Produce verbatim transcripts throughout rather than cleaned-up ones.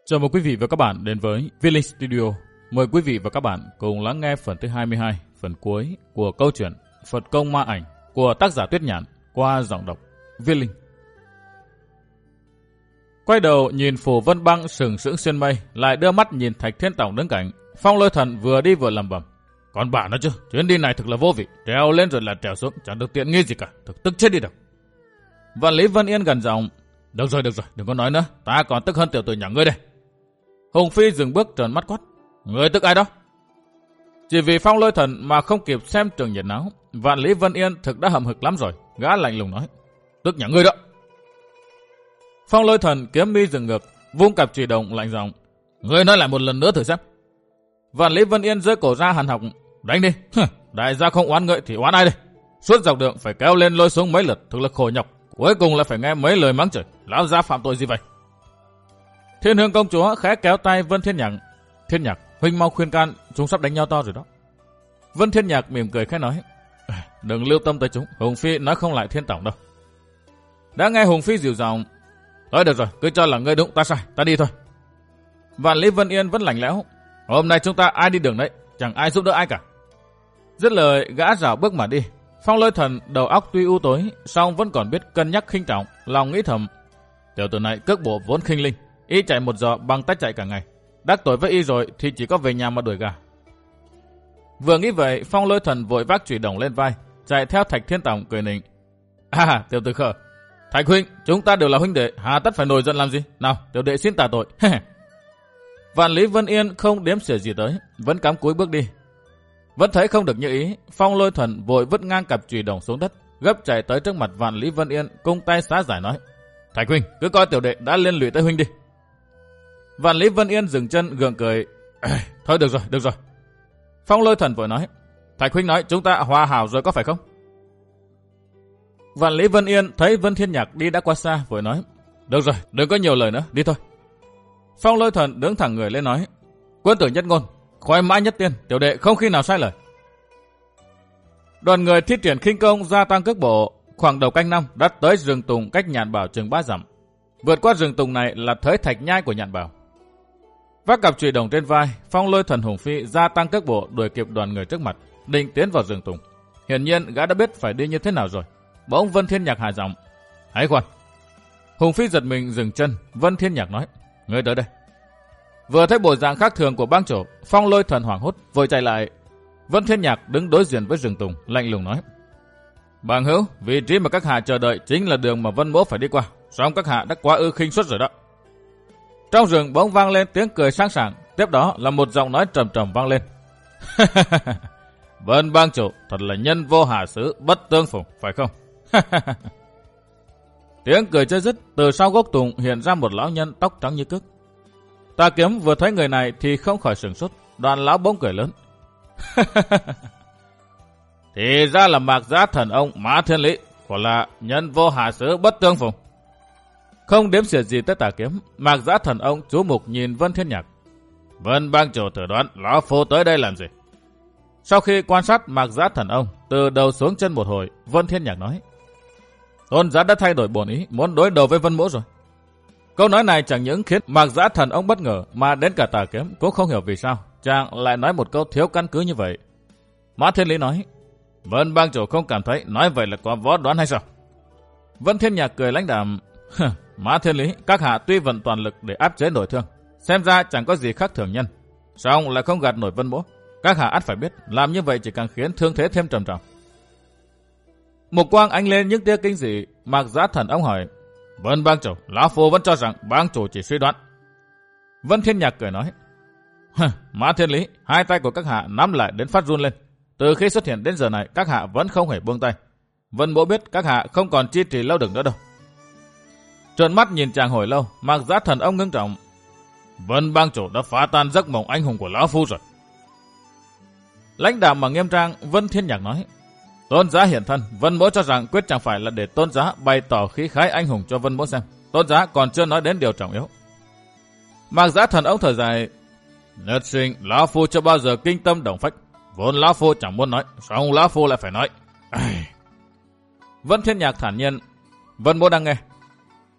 Chào mừng quý vị và các bạn đến với Viết Linh Studio. Mời quý vị và các bạn cùng lắng nghe phần thứ hai mươi hai, phần cuối của câu chuyện Phật Công Ma Ảnh của tác giả Tuyết Nhạn qua giọng đọc Viết Linh. Quay đầu nhìn Phủ Vân Băng sừng sững xuyên mây, lại đưa mắt nhìn Thạch Thiên Tòng đứng cạnh. Phong Lôi Thần vừa đi vừa lẩm bẩm: còn bà nó chứ, chuyến đi này thực là vô vị, trèo lên rồi là trèo xuống, chẳng được tiện nghi gì cả, thực tức chết đi được. Và Lý Vân Yên gần giọng: được rồi, được rồi, đừng có nói nữa, ta còn tức hơn tiểu tử nhà ngươi đây. Hùng Phi dừng bước trợn mắt quát: ngươi tức ai đó? Chỉ vì Phong Lôi Thần mà không kịp xem trường nhiệt náo, Vạn Lý Vân Yên thực đã hậm hực lắm rồi. Gã lạnh lùng nói: tức nhà ngươi đó. Phong Lôi Thần kiếm mi dừng ngược, vung cặp chùy đồng lạnh giọng: ngươi nói lại một lần nữa thử xem. Vạn Lý Vân Yên giơ cổ ra hằn học: đánh đi. Đại gia không oán ngợi thì oán ai đây? Suốt dọc đường phải kéo lên lôi xuống mấy lượt, thực là khổ nhọc, cuối cùng là phải nghe mấy lời mắng chửi. Lão gia phạm tội gì vậy? Thiên Hương công chúa khẽ kéo tay Vân Thiên Nhạc: Thiên Nhạc, huynh mau khuyên can, chúng sắp đánh nhau to rồi đó. Vân Thiên Nhạc mỉm cười khẽ nói: đừng lưu tâm tới chúng, Hùng Phi nói không lại Thiên Tổng đâu. Đã nghe Hùng Phi dịu giọng: thôi được rồi, cứ cho là ngươi đúng ta sai, ta đi thôi. Vạn Lý Vân Yên vẫn lạnh lẽo: hôm nay chúng ta ai đi đường đấy, chẳng ai giúp đỡ ai cả. Dứt lời gã rảo bước mà đi. Phong Lôi Thần đầu óc tuy u tối, song vẫn còn biết cân nhắc khinh trọng, lòng nghĩ thầm: tiểu tử này cước bộ vốn khinh linh, y chạy một giò bằng tách chạy cả ngày, đắc tội với y rồi thì chỉ có về nhà mà đuổi gà. Vừa nghĩ vậy, Phong Lôi Thần vội vác chùy đồng lên vai, chạy theo Thạch Thiên Tòng cười nịnh: à, tiểu tử khờ, Thạch huynh, chúng ta đều là huynh đệ, hà tất phải nổi giận làm gì? Nào, tiểu đệ xin tả tội. Vạn Lý Vân Yên không đếm xỉa gì tới, vẫn cắm cúi bước đi. Vẫn thấy không được như ý, Phong Lôi Thần vội vứt ngang cặp chùy đồng xuống đất, gấp chạy tới trước mặt Vạn Lý Vân Yên, cung tay xá giải nói: Thạch huynh, cứ coi tiểu đệ đã liên lụy tới huynh đi. Vạn Lý Vân Yên dừng chân gượng cười: thôi được rồi, được rồi. Phong Lôi Thần vội nói: Thạch huynh nói chúng ta hòa hảo rồi có phải không? Vạn Lý Vân Yên thấy Vân Thiên Nhạc đi đã quá xa, vội nói: được rồi, đừng có nhiều lời nữa, đi thôi. Phong Lôi Thần đứng thẳng người lên nói: quân tử nhất ngôn, khoái mã nhất tiên, tiểu đệ không khi nào sai lời. Đoàn người thi triển khinh công gia tăng cước bộ, khoảng đầu canh năm đã tới rừng tùng cách Nhạn Bảo chừng ba dặm. Vượt qua rừng tùng này là tới thạch nhai của Nhạn Bảo. Vác cặp chùy đồng trên vai, Phong Lôi Thần Hùng Phi gia tăng cước bộ đuổi kịp đoàn người trước mặt, định tiến vào rừng tùng. Hiển nhiên gã đã biết phải đi như thế nào rồi. Bỗng Vân Thiên Nhạc hạ giọng: hãy khoan. Hùng Phi giật mình dừng chân. Vân Thiên Nhạc nói: ngươi tới đây. Vừa thấy bộ dạng khác thường của bang chủ, Phong Lôi Thần hoảng hốt vội chạy lại. Vân Thiên Nhạc đứng đối diện với rừng tùng, lạnh lùng nói: bằng hữu, vị trí mà các hạ chờ đợi chính là đường mà Vân Mỗ phải đi qua, song các hạ đã quá ư khinh suất rồi đó. Trong rừng bỗng vang lên tiếng cười sang sảng, tiếp đó là một giọng nói trầm trầm vang lên: Vân bang chủ thật là nhân vô hạ xứ, bất tương phùng, phải không? Tiếng cười chưa dứt, từ sau gốc tùng hiện ra một lão nhân tóc trắng như cước. Tà Kiếm vừa thấy người này thì không khỏi sửng sốt, đoàn lão bỗng cười lớn: thì ra là Mạc Giá Thần ông Mã Thiên Lý, quả là nhân vô hạ xứ, bất tương phùng. Không đếm xỉa gì tới Tà Kiếm, Mạc Giá Thần ông chú mục nhìn Vân Thiên Nhạc: Vân bang chủ thử đoán lão phu tới đây làm gì? Sau khi quan sát Mạc Giá Thần ông từ đầu xuống chân một hồi, Vân Thiên Nhạc nói: tôn giá đã thay đổi bổn ý, muốn đối đầu với Vân Mỗ rồi. Câu nói này chẳng những khiến Mạc Giá Thần ông bất ngờ, mà đến cả Tà Kiếm cũng không hiểu vì sao chàng lại nói một câu thiếu căn cứ như vậy. Mã Thiên Lý nói: Vân bang chủ không cảm thấy nói vậy là có võ đoán hay sao? Vân Thiên Nhạc cười lãnh đạm: Mã Thiên Lý, các hạ tuy vận toàn lực để áp chế nội thương, xem ra chẳng có gì khác thường nhân, song lại không gạt nổi Vân Mỗ. Các hạ ắt phải biết, làm như vậy chỉ càng khiến thương thế thêm trầm trọng. Mục quang ánh lên những tia kinh dị. Mạc Giá Thần ông hỏi: Vân bang chủ, lão phu vẫn cho rằng bang chủ chỉ suy đoán. Vân Thiên Nhạc cười nói: Mã Thiên Lý, hai tay của các hạ nắm lại đến phát run lên. Từ khi xuất hiện đến giờ này, các hạ vẫn không hề buông tay. Vân Mỗ biết các hạ không còn chi trì lâu được nữa đâu. Trợn mắt nhìn chàng hồi lâu, Mạc Giá Thần ông ngưng trọng: Vân bang chủ đã phá tan giấc mộng anh hùng của lão phu rồi. Lãnh đạm mà nghiêm trang, Vân Thiên Nhạc nói: tôn giá hiện thân, Vân Mỗ cho rằng quyết chẳng phải là để tôn giá bày tỏ khí khái anh hùng cho Vân Mỗ xem. Tôn giá còn chưa nói đến điều trọng yếu. Mạc Giá Thần ông thở dài: nhất sinh lão phu chưa bao giờ kinh tâm động phách, vốn lão phu chẳng muốn nói, song lão phu lại phải nói. Ai... Vân Thiên Nhạc thản nhiên: Vân Mỗ đang nghe.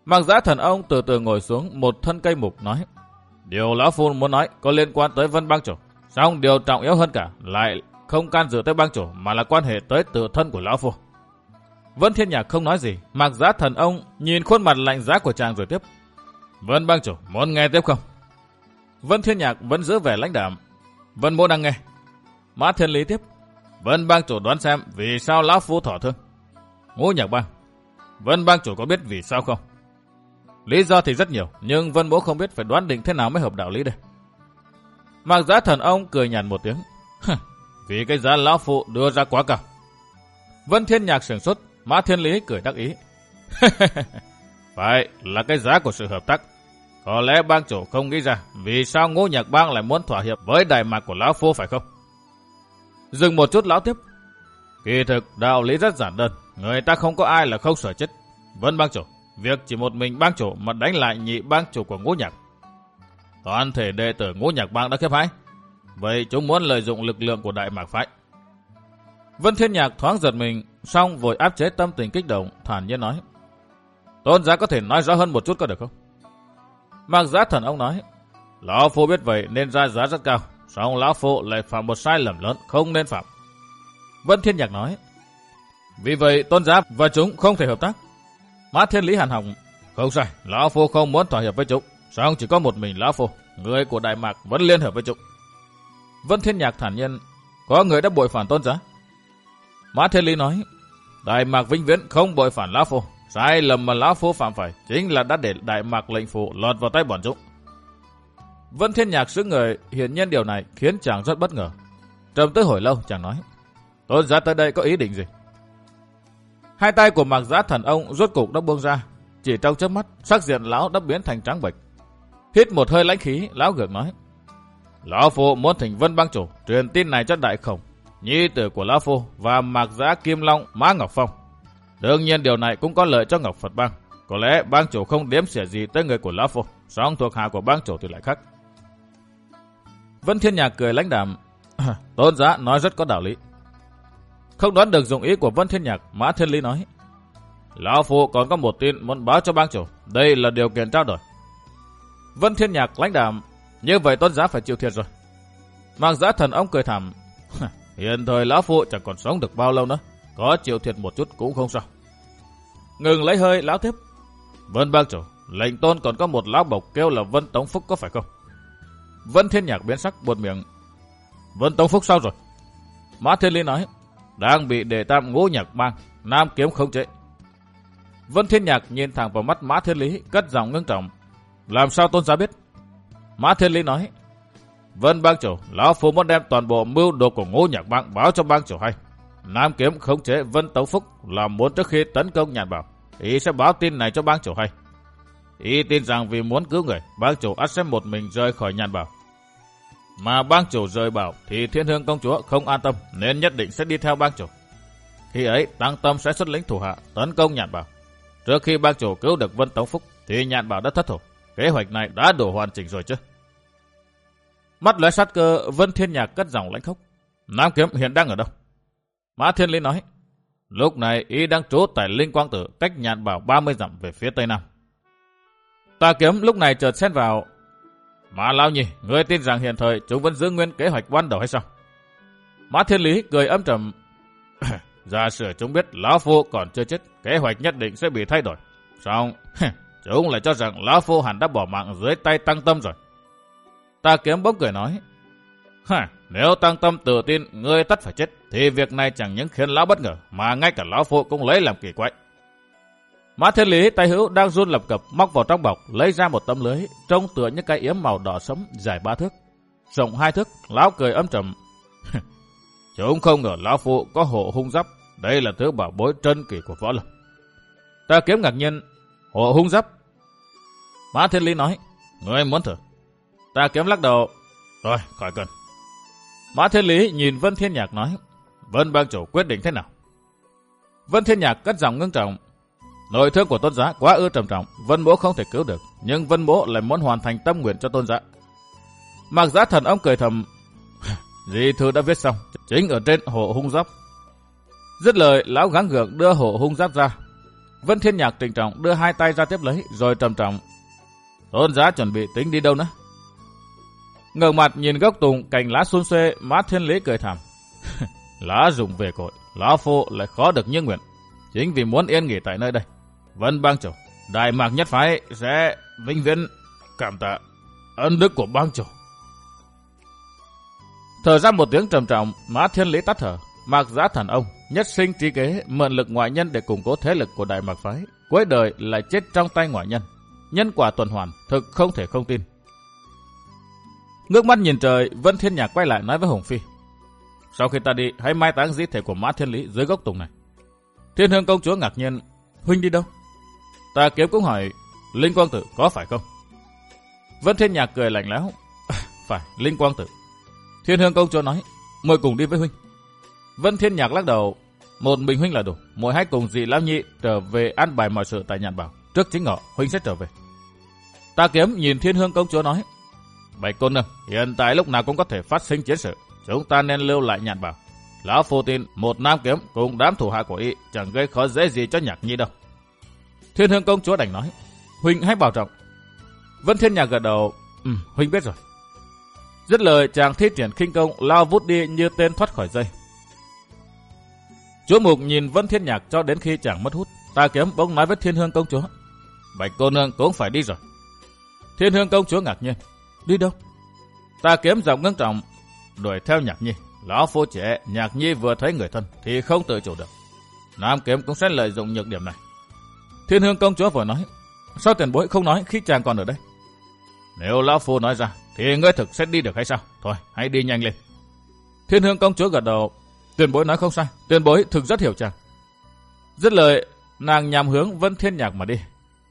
Mạc Giã Thần Ông từ từ ngồi xuống một thân cây mục nói: Điều lão phu muốn nói có liên quan tới Vân Bang chủ, song điều trọng yếu hơn cả lại không can dự tới bang chủ mà là quan hệ tới tự thân của lão phu. Vân Thiên Nhạc không nói gì. Mạc Giã Thần Ông nhìn khuôn mặt lạnh giá của chàng rồi tiếp: Vân Bang chủ muốn nghe tiếp không? Vân Thiên Nhạc vẫn giữ vẻ lãnh đạm: Vân mỗ đang nghe. Mã Thiên Lý tiếp: Vân Bang chủ đoán xem vì sao lão phu thọ thương. Ngũ Nhạc Bang: Vân Bang chủ có biết vì sao không? Lý do thì rất nhiều, nhưng Vân mỗ không biết phải đoán định thế nào mới hợp đạo lý đây. Mạc Giã Thần Ông cười nhạt một tiếng: Vì cái giá lão phu đưa ra quá cao. Vân Thiên Nhạc sửng sốt. Mã Thiên Lý cười đắc ý: Phải là cái giá của sự hợp tác. Có lẽ bang chủ không nghĩ ra vì sao Ngũ Nhạc Bang lại muốn thỏa hiệp với đại mạc của lão phu phải không? Dừng một chút lão tiếp: Kỳ thực đạo lý rất giản đơn, người ta không có ai là không sợ chết. Vân bang chủ, việc chỉ một mình bang chủ mà đánh lại nhị bang chủ của Ngũ Nhạc, toàn thể đệ tử Ngũ Nhạc Bang đã khiếp hãi. Vậy chúng muốn lợi dụng lực lượng của đại mạc phái. Vân Thiên Nhạc thoáng giật mình, xong vội áp chế tâm tình kích động, thản nhiên nói: Tôn giá có thể nói rõ hơn một chút có được không? Mạc Giã Thần Ông nói: Lão phu biết vậy nên ra giá rất cao, song lão phu lại phạm một sai lầm lớn không nên phạm. Vân Thiên Nhạc nói: Vì vậy tôn giá và chúng không thể hợp tác. Mã Thiên Lý hàn hòng: Không sai, lão phu không muốn thỏa hiệp với chúng, song chỉ có một mình lão phu, người của đại mạc vẫn liên hợp với chúng. Vân Thiên Nhạc thản nhiên: Có người đã bội phản tôn giá. Mã Thiên Lý nói: Đại mạc vĩnh viễn không bội phản lão phu, sai lầm mà lão phu phạm phải chính là đã để đại mạc lệnh phụ lọt vào tay bọn chúng. Vân Thiên Nhạc sững người, hiển nhiên điều này khiến chàng rất bất ngờ. Trầm tư hồi lâu, chàng nói: Tôn giá tới đây có ý định gì? Hai tay của Mạc Giã Thần Ông rốt cục đã buông ra, chỉ trong chớp mắt, sắc diện lão đã biến thành trắng bệch. Hít một hơi lãnh khí, lão gượng nói: Lão phu muốn thỉnh Vân bang chủ truyền tin này cho Đại Khổng, nhi tử của lão phu và Mạc Giã Kim Long Mã Ngọc Phong. Đương nhiên điều này cũng có lợi cho Ngọc Phật Bang. Có lẽ bang chủ không đếm xỉa gì tới người của lão phu, song thuộc hạ của bang chủ thì lại khác. Vân Thiên Nhạc cười lãnh đạm: Tôn giá nói rất có đạo lý. Không đoán được dụng ý của Vân Thiên Nhạc, Mã Thiên Lý nói: Lão phu còn có một tin muốn báo cho bang chủ, đây là điều kiện trao đổi. Vân Thiên Nhạc lãnh đạm: Như vậy tôn giá phải chịu thiệt rồi. Mạc Giã Thần Ông cười thảm: Hiện thời lão phu chẳng còn sống được bao lâu nữa, có chịu thiệt một chút cũng không sao. Ngừng lấy hơi, lão tiếp: Vân bang chủ, lệnh tôn còn có một lão bộc kêu là Vân Tống Phúc có phải không? Vân Thiên Nhạc biến sắc buột miệng: Vân Tống Phúc sao rồi? Mã Thiên Lý nói: Đang bị đệ tam Ngũ Nhạc Bang Nam Kiếm khống chế. Vân Thiên Nhạc nhìn thẳng vào mắt Mã Thiên Lý, cất giọng ngưng trọng: Làm sao tôn giá biết? Mã Thiên Lý nói: Vân bang chủ, lão phu muốn đem toàn bộ mưu đồ của Ngũ Nhạc Bang báo cho bang chủ hay. Nam Kiếm khống chế Vân Tống Phúc là muốn trước khi tấn công Nhàn Bảo, ý sẽ báo tin này cho bang chủ hay. Ý tin rằng vì muốn cứu người, bang chủ ắt sẽ một mình rời khỏi Nhàn Bảo. Mà bang chủ rời bảo thì Thiên Hương công chúa không an tâm, nên nhất định sẽ đi theo bang chủ. Khi ấy Tăng Tâm sẽ xuất lĩnh thủ hạ tấn công Nhàn Bảo. Trước khi bang chủ cứu được Vân Tống Phúc thì Nhàn Bảo đã thất thủ. Kế hoạch này đã đủ hoàn chỉnh rồi chứ? Mắt lóe sát cơ, Vân Thiên Nhạc cất giọng lãnh khốc: Nam Kiếm hiện đang ở đâu? Mã Thiên Lý nói: Lúc này y đang trú tại Linh Quang Tử, cách Nhàn Bảo ba mươi dặm về phía tây nam. Tà Kiếm lúc này chợt xen vào: Mã lão nhị, ngươi tin rằng hiện thời chúng vẫn giữ nguyên kế hoạch ban đầu hay sao? Mã Thiên Lý cười âm trầm: Giả sử chúng biết lão phu còn chưa chết, kế hoạch nhất định sẽ bị thay đổi. Xong, chúng lại cho rằng lão phu hẳn đã bỏ mạng dưới tay Tăng Tâm rồi. Tà Kiếm bỗng cười nói: Ha, nếu Tăng Tâm tự tin ngươi tất phải chết, thì việc này chẳng những khiến lão bất ngờ, mà ngay cả lão phu cũng lấy làm kỳ quái. Mã Thiên Lý tay hữu đang run lập cập móc vào trong bọc, lấy ra một tấm lưới trông tựa như cái yếm màu đỏ sẫm dài ba thước, rộng hai thước. Lão cười âm trầm: Chúng không ngờ lão phu có hộ hung giáp, đây là thứ bảo bối trân kỳ của võ lâm. Tà Kiếm ngạc nhiên: Hộ hung giáp? Mã Thiên Lý nói: Ngươi muốn thử? Tà Kiếm lắc đầu: Rồi, khỏi cần. Mã Thiên Lý nhìn Vân Thiên Nhạc nói: Vân bang chủ quyết định thế nào? Vân Thiên Nhạc cất giọng ngưng trọng: Nội thương của tôn giá quá ư trầm trọng, Vân mỗ không thể cứu được, nhưng Vân mỗ lại muốn hoàn thành tâm nguyện cho tôn giá. Mạc Giã Thần Ông cười thầm: Di thư đã viết xong, chính ở trên hộ hung giáp. Dứt lời, lão gắng gượng đưa hộ hung giáp ra. Vân Thiên Nhạc trịnh trọng đưa hai tay ra tiếp lấy, rồi trầm trọng. Tôn giá chuẩn bị tính đi đâu nữa? Ngẩng mặt nhìn gốc tùng cành lá xum xuê, Mã Thiên Lý cười thảm. Lá rụng về cội, lão phu lại khó được như nguyện. Chính vì muốn yên nghỉ tại nơi đây, Vân Bang Chủ, Đại Mạc Nhất Phái sẽ vĩnh viễn cảm tạ ân đức của bang chủ. Thở ra một tiếng trầm trọng, Mã Thiên Lý tắt thở. Mạc Giá Thần ông nhất sinh trí kế, mượn lực ngoại nhân để củng cố thế lực của Đại Mạc Phái, cuối đời lại chết trong tay ngoại nhân. Nhân quả tuần hoàn, thực không thể không tin. Ngước mắt nhìn trời, Vân Thiên Nhạc quay lại nói với Hùng Phi. Sau khi ta đi, hãy mai táng di thể của Mã Thiên Lý dưới gốc tùng này. Thiên Hương công chúa ngạc nhiên. Huynh đi đâu? Ta Kiếm cũng hỏi. Linh Quang Tử có phải không? Vân Thiên Nhạc cười lạnh lẽo. Phải, Linh Quang Tử. Thiên Hương công chúa nói. Mời cùng đi với huynh. Vân Thiên Nhạc lắc đầu. Một mình huynh là đủ. Mời hãy cùng dì Lão Nhi trở về an bài mọi sự tại Nhạn Bảo. Trước chính ngọ huynh sẽ trở về. Ta Kiếm nhìn Thiên Hương công chúa nói. Bạch cô nương, hiện tại lúc nào cũng có thể phát sinh chiến sự. Chúng ta nên lưu lại Nhạn Bảo. Lão phu tin một nam kiếm cùng đám thủ hạ của y chẳng gây khó dễ gì cho Nhạc Nhi đâu. Thiên Hương công chúa đành nói. Huynh hãy bảo trọng. Vân Thiên Nhạc gật đầu. Ừ, huynh biết rồi. Dứt lời, chàng thi triển khinh công lao vút đi như tên thoát khỏi dây. Chúa Mục nhìn Vân Thiên Nhạc cho đến khi chàng mất hút. Ta Kiếm bỗng nói với Thiên Hương công chúa. Bạch cô nương cũng phải đi rồi. Thiên Hương công chúa ngạc nhiên. Đi đâu? Ta Kiếm giọng ngưng trọng. Đuổi theo Nhạc Nhi. Lão phu trẻ, Nhạc Nhi vừa thấy người thân thì không tự chủ được. Nam Kiếm cũng sẽ lợi dụng nhược điểm này. Thiên Hương công chúa vừa nói. Sao tiền bối không nói khi chàng còn ở đây? Nếu lão phu nói ra thì ngươi thực sẽ đi được hay sao? Thôi, hãy đi nhanh lên. Thiên Hương công chúa gật đầu. Tiền bối nói không sai, tiền bối thực rất hiểu chàng. Dứt lời, nàng nhằm hướng Vân Thiên Nhạc mà đi.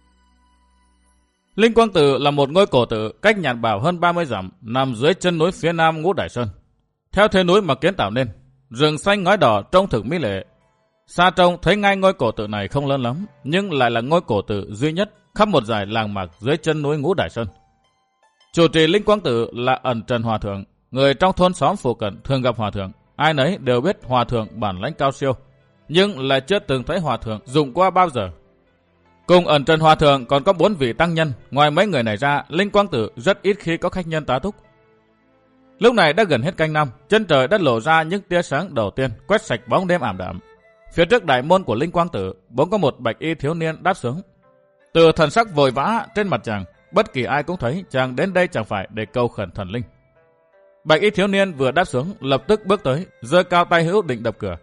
Linh Quang Tử là một ngôi cổ tự cách Nhạn Bảo hơn ba mươi dặm, nằm dưới chân núi phía nam Ngũ Đại Sơn. Theo thế núi mà kiến tạo nên, rừng xanh ngói đỏ trông thực mỹ lệ. Xa trông thấy ngay ngôi cổ tự này không lớn lắm, nhưng lại là ngôi cổ tự duy nhất khắp một dải làng mạc dưới chân núi Ngũ Đại Sơn. Chủ trì Linh Quang Tử là Ẩn Trần Hòa Thượng, người trong thôn xóm phụ cận thường gặp Hòa Thượng. Ai nấy đều biết Hòa Thượng bản lãnh cao siêu, nhưng lại chưa từng thấy Hòa Thượng dùng qua bao giờ. Cùng Ẩn Trần Hòa Thượng còn có bốn vị tăng nhân, ngoài mấy người này ra, Linh Quang Tử rất ít khi có khách nhân tá túc. Lúc này đã gần hết canh năm, chân trời đã lộ ra những tia sáng đầu tiên, quét sạch bóng đêm ảm đạm. Phía trước đại môn của Linh Quang Tử, bỗng có một bạch y thiếu niên đáp xuống. Từ thần sắc vội vã trên mặt chàng, bất kỳ ai cũng thấy chàng đến đây chẳng phải để cầu khẩn thần linh. Bạch y thiếu niên vừa đáp xuống, lập tức bước tới, giơ cao tay hữu định đập cửa.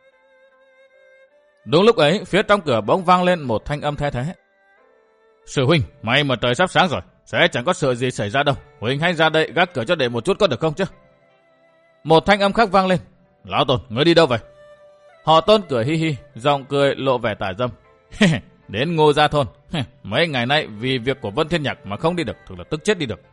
Đúng lúc ấy, phía trong cửa bỗng vang lên một thanh âm the thế. Sư huynh, may mà trời sắp sáng rồi, sẽ chẳng có sự gì xảy ra đâu. Huynh hãy ra đây gác cửa cho đệ một chút có được không chứ? Một thanh âm khác vang lên. Lão Tôn, ngươi đi đâu vậy? Họ Tôn cười hi hi, giọng cười lộ vẻ tà dâm. Đến Ngô Gia thôn. Mấy ngày nay vì việc của Vân Thiên Nhạc mà không đi được, thực là tức chết đi được.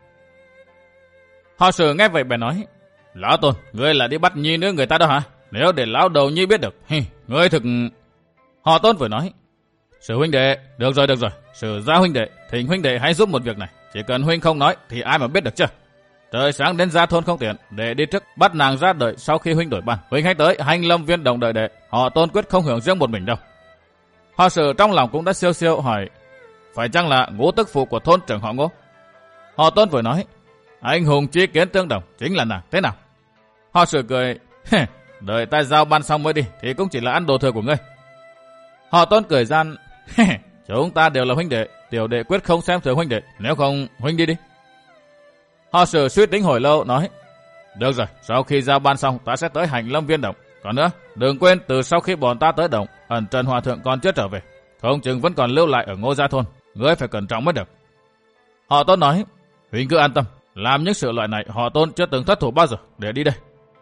Họ Sử nghe vậy bèn nói. Lão Tôn, ngươi là đi bắt nhi nữ người ta đó hả? Nếu để lão đầu nhi biết được, ngươi thực... Họ Tôn vừa nói. Sử huynh đệ, được rồi được rồi, Sử gia huynh đệ, thỉnh huynh đệ hãy giúp một việc này. Chỉ cần huynh không nói thì ai mà biết được chứ? Trời sáng đến Gia thôn không tiện, để đi trước bắt nàng ra đợi sau khi huynh đổi ban. Huynh hãy tới Hành Lâm Viên đồng đợi đệ. Họ Tôn quyết không hưởng riêng một mình đâu. Họ Sử trong lòng cũng đã siêu siêu hỏi. Phải chăng là Ngũ tức phụ của thôn trưởng họ Ngô? Họ Tôn vừa nói. Anh hùng chi kiến tương đồng, chính là nàng, thế nào? Họ Sử cười. Đợi ta giao ban xong mới đi, thì cũng chỉ là ăn đồ thừa của ngươi. Họ Tôn cười gian. Chúng ta đều là huynh đệ, tiểu đệ quyết không xem thường huynh đệ, nếu không huynh đi đi. Họ Sử suy tính hồi lâu nói. Được rồi, sau khi giao ban xong ta sẽ tới Hành Lâm Viên động. Còn nữa, đừng quên từ sau khi bọn ta tới động, Ẩn Trần Hòa Thượng còn chưa trở về, không chừng vẫn còn lưu lại ở Ngô Gia thôn, ngươi phải cẩn trọng mới được. Họ Tôn nói. Huynh cứ an tâm, làm những sự loại này Họ Tôn chưa từng thất thủ bao giờ, để đi đây.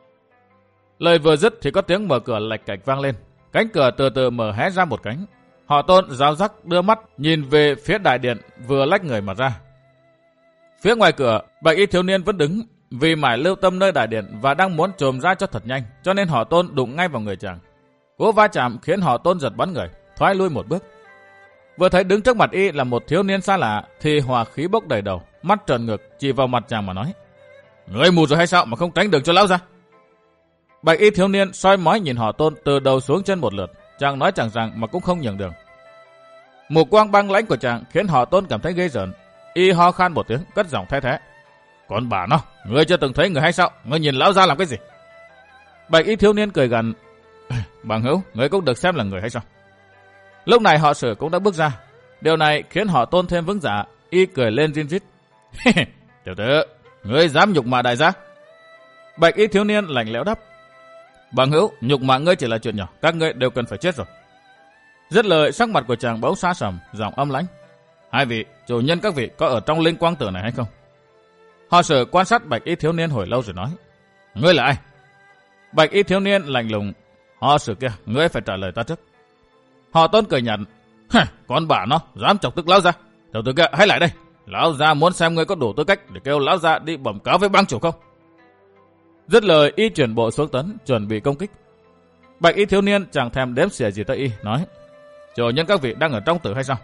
Lời vừa dứt thì có tiếng mở cửa lạch cạch vang lên, cánh cửa từ từ mở hé ra một cánh. Họ Tôn ráo rắc đưa mắt nhìn về phía đại điện vừa lách người mà ra. Phía ngoài cửa, bạch y thiếu niên vẫn đứng, vì mải lưu tâm nơi đại điện và đang muốn trồm ra cho thật nhanh, cho nên Họ Tôn đụng ngay vào người chàng. Cú va chạm khiến Họ Tôn giật bắn người, thoái lui một bước. Vừa thấy đứng trước mặt y là một thiếu niên xa lạ, thì hỏa khí bốc đầy đầu, mắt trợn ngược chỉ vào mặt chàng mà nói. Ngươi mù rồi hay sao mà không tránh đường cho lão ra? Bạch y thiếu niên soi mói nhìn Họ Tôn từ đầu xuống chân một lượt, chàng nói chẳng rằng mà cũng không nhường đường. Mục quang băng lãnh của chàng khiến họ Tôn cảm thấy ghê rợn. Y ho khan một tiếng, cất giọng thay thế. Còn bà nó, ngươi chưa từng thấy người hay sao? Ngươi nhìn lão gia làm cái gì? Bạch y thiếu niên cười gằn. Bằng hữu, ngươi cũng được xem là người hay sao? Lúc này họ Sử cũng đã bước ra. Điều này khiến họ Tôn thêm vững dạ. Y cười lên rin rít. Tiểu tử, ngươi dám nhục mạ đại gia? Bạch y thiếu niên lạnh lẽo đáp. Bằng hữu, nhục mạ ngươi chỉ là chuyện nhỏ, các ngươi đều cần phải chết rồi. Dứt lời, sắc mặt của chàng bỗng xa sầm, giọng âm lãnh. Hai vị, chủ nhân các vị có ở trong linh quang tử này hay không? Họ Sử quan sát bạch y thiếu niên hồi lâu rồi nói. Ngươi là ai? Bạch y thiếu niên lạnh lùng. Họ Sử kia, ngươi phải trả lời ta trước. Họ Tôn cười nhạt. Con bà nó, dám chọc tức lão gia. Tiểu tử kia, hãy lại đây. Lão gia muốn xem ngươi có đủ tư cách để kêu lão gia đi bẩm cáo với bang chủ không? Dứt lời, y chuyển bộ xuống tấn, chuẩn bị công kích. Bạch y thiếu niên chẳng thèm đếm xỉa gì tới y, nói. Chủ nhân các vị đang ở trong tử hay sao?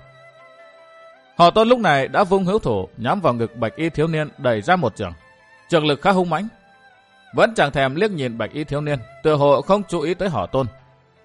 Họ Tôn lúc này đã vung hữu thủ nhắm vào ngực bạch y thiếu niên, đẩy ra một trường. Trường lực khá hung mãnh. Vẫn chẳng thèm liếc nhìn bạch y thiếu niên, tựa hồ không chú ý tới họ Tôn.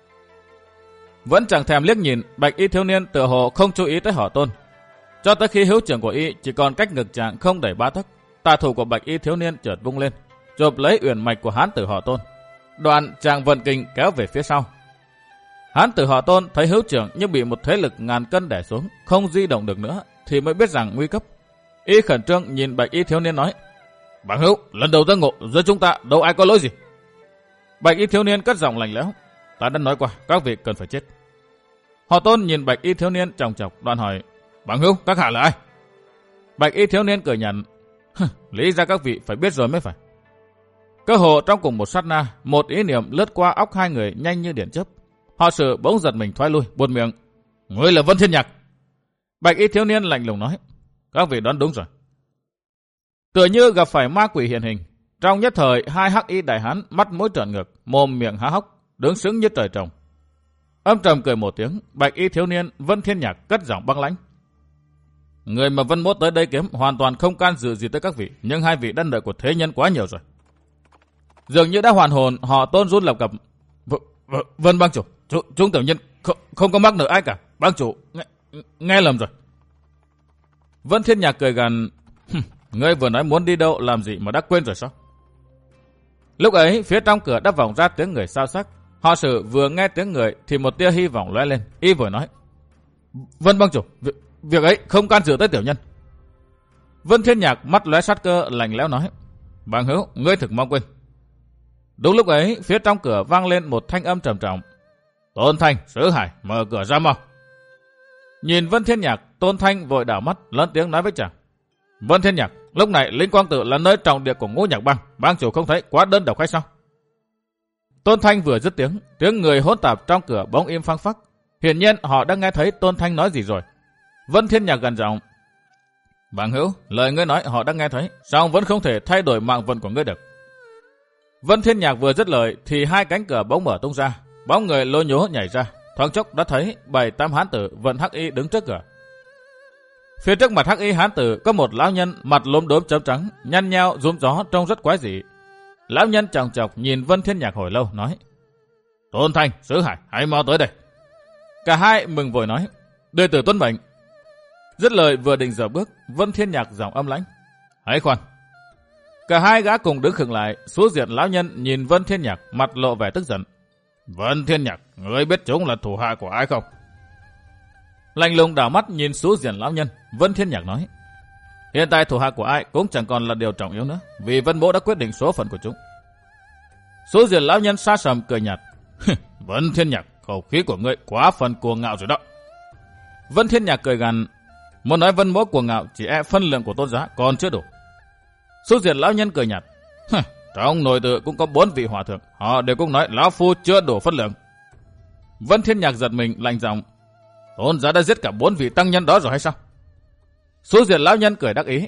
Vẫn chẳng thèm liếc nhìn bạch y thiếu niên, tựa hồ không chú ý tới họ Tôn. Cho tới khi hữu trưởng của y chỉ còn cách ngực chàng không đẩy ba tấc, tà thủ của bạch y thiếu niên chợt vung lên, chộp lấy uyển mạch của hán tử họ Tôn. Đoạn chàng vận kình kéo về phía sau. Hán tử họ Tôn thấy hữu trưởng như bị một thế lực ngàn cân đè xuống, không di động được nữa, thì mới biết rằng nguy cấp. Y khẩn trương nhìn bạch y thiếu niên nói. Bằng hữu, lần đầu ta ngộ giữa chúng ta đâu ai có lỗi gì. Bạch y thiếu niên cất giọng lạnh lẽo. Ta đã nói qua, các vị cần phải chết. Họ Tôn nhìn bạch y thiếu niên chòng chọc, đoạn hỏi. Bằng hữu, các hạ là ai? Bạch y thiếu niên cười nhạt. Lý ra các vị phải biết rồi mới phải. Cơ hồ trong cùng một sát na, một ý niệm lướt qua óc hai người nhanh như điện chớp. Họ Sử bỗng giật mình thoái lui, buột miệng. Ngươi là Vân Thiên Nhạc. Bạch y thiếu niên lạnh lùng nói. Các vị đoán đúng rồi. Tựa như gặp phải ma quỷ hiện hình. Trong nhất thời, hai hắc y đại hán mắt mũi trợn ngược, mồm miệng há hốc, đứng sững như trời trồng. Âm trầm cười một tiếng, bạch y thiếu niên Vân Thiên Nhạc cất giọng băng lãnh. Người mà Vân Mỗ tới đây kiếm hoàn toàn không can dự gì tới các vị, nhưng hai vị đã nợ của thế nhân quá nhiều rồi. Dường như đã hoàn hồn, họ Tôn run lập cập. V- v- Vân bang chủ, Ch- chúng tiểu nhân không, không có mắc nợ ai cả. Bang chủ, nghe, nghe lầm rồi. Vân Thiên Nhạc cười gằn. Ngươi vừa nói muốn đi đâu làm gì mà đã quên rồi sao? Lúc ấy, phía trong cửa đã vọng ra tiếng người xao sắc. Họ Sử vừa nghe tiếng người thì một tia hy vọng lóe lên. Y vừa nói. Vân bang chủ, việc, việc ấy không can dự tới tiểu nhân. Vân Thiên Nhạc mắt lóe sát cơ lạnh lẽo nói. Bằng hữu, ngươi thực mong quên. Đúng lúc ấy, phía trong cửa vang lên một thanh âm trầm trọng. Tôn Thanh, Sử Hải, mở cửa ra mau. Nhìn Vân Thiên Nhạc, Tôn Thanh vội đảo mắt, lớn tiếng nói với chàng. Vân Thiên Nhạc, lúc này Linh Quang Tự là nơi trọng địa của Ngũ Nhạc Bang, bang chủ không thấy quá đơn độc hay sao? Tôn Thanh vừa dứt tiếng, tiếng người hỗn tạp trong cửa bỗng im phăng phắc. Hiển nhiên họ đã nghe thấy Tôn Thanh nói gì rồi. Vân Thiên Nhạc gần giọng. Bằng hữu, lời ngươi nói họ đã nghe thấy, song vẫn không thể thay đổi mạng vận của ngươi được. Vân Thiên Nhạc vừa dứt lời thì hai cánh cửa bỗng mở tung ra, bóng người lô nhố nhảy ra, thoáng chốc đã thấy bảy tám hán tử vận hắc y đứng trước cửa. Phía trước mặt hắc y hán tử có một lão nhân mặt lốm đốm chớp trắng, nhăn nheo rúm gió trông rất quái dị. Lão nhân chòng chọc nhìn Vân Thiên Nhạc hồi lâu nói: Tôn Thanh, Sử Hải, hãy mau tới đây. Cả hai mừng vội nói: Đệ tử tuân mệnh. Dứt lời vừa định dở bước, Vân Thiên Nhạc giọng âm lãnh: Hãy khoan. Cả hai gã cùng đứng khựng lại, số diện lão nhân nhìn Vân Thiên Nhạc mặt lộ vẻ tức giận. Vân Thiên Nhạc, ngươi biết chúng là thủ hạ của ai không? Lạnh lùng đảo mắt nhìn số diện lão nhân, Vân Thiên Nhạc nói: Hiện tại thủ hạ của ai cũng chẳng còn là điều trọng yếu nữa, vì Vân Mỗ đã quyết định số phận của chúng. Số diện lão nhân xa sầm cười nhạt: Vân Thiên Nhạc, khẩu khí của ngươi quá phần cuồng ngạo rồi đó. Vân Thiên Nhạc cười gằn: Muốn nói Vân Mỗ cuồng ngạo, chỉ e phân lượng của tôn giá còn chưa đủ. Số diện lão nhân cười nhạt: Trong nội tự cũng có bốn vị hòa thượng, họ đều cũng nói lão phu chưa đủ phân lượng. Vân Thiên Nhạc giật mình lạnh giọng: Tôn giá đã giết cả bốn vị tăng nhân đó rồi hay sao? Số diện lão nhân cười đắc ý: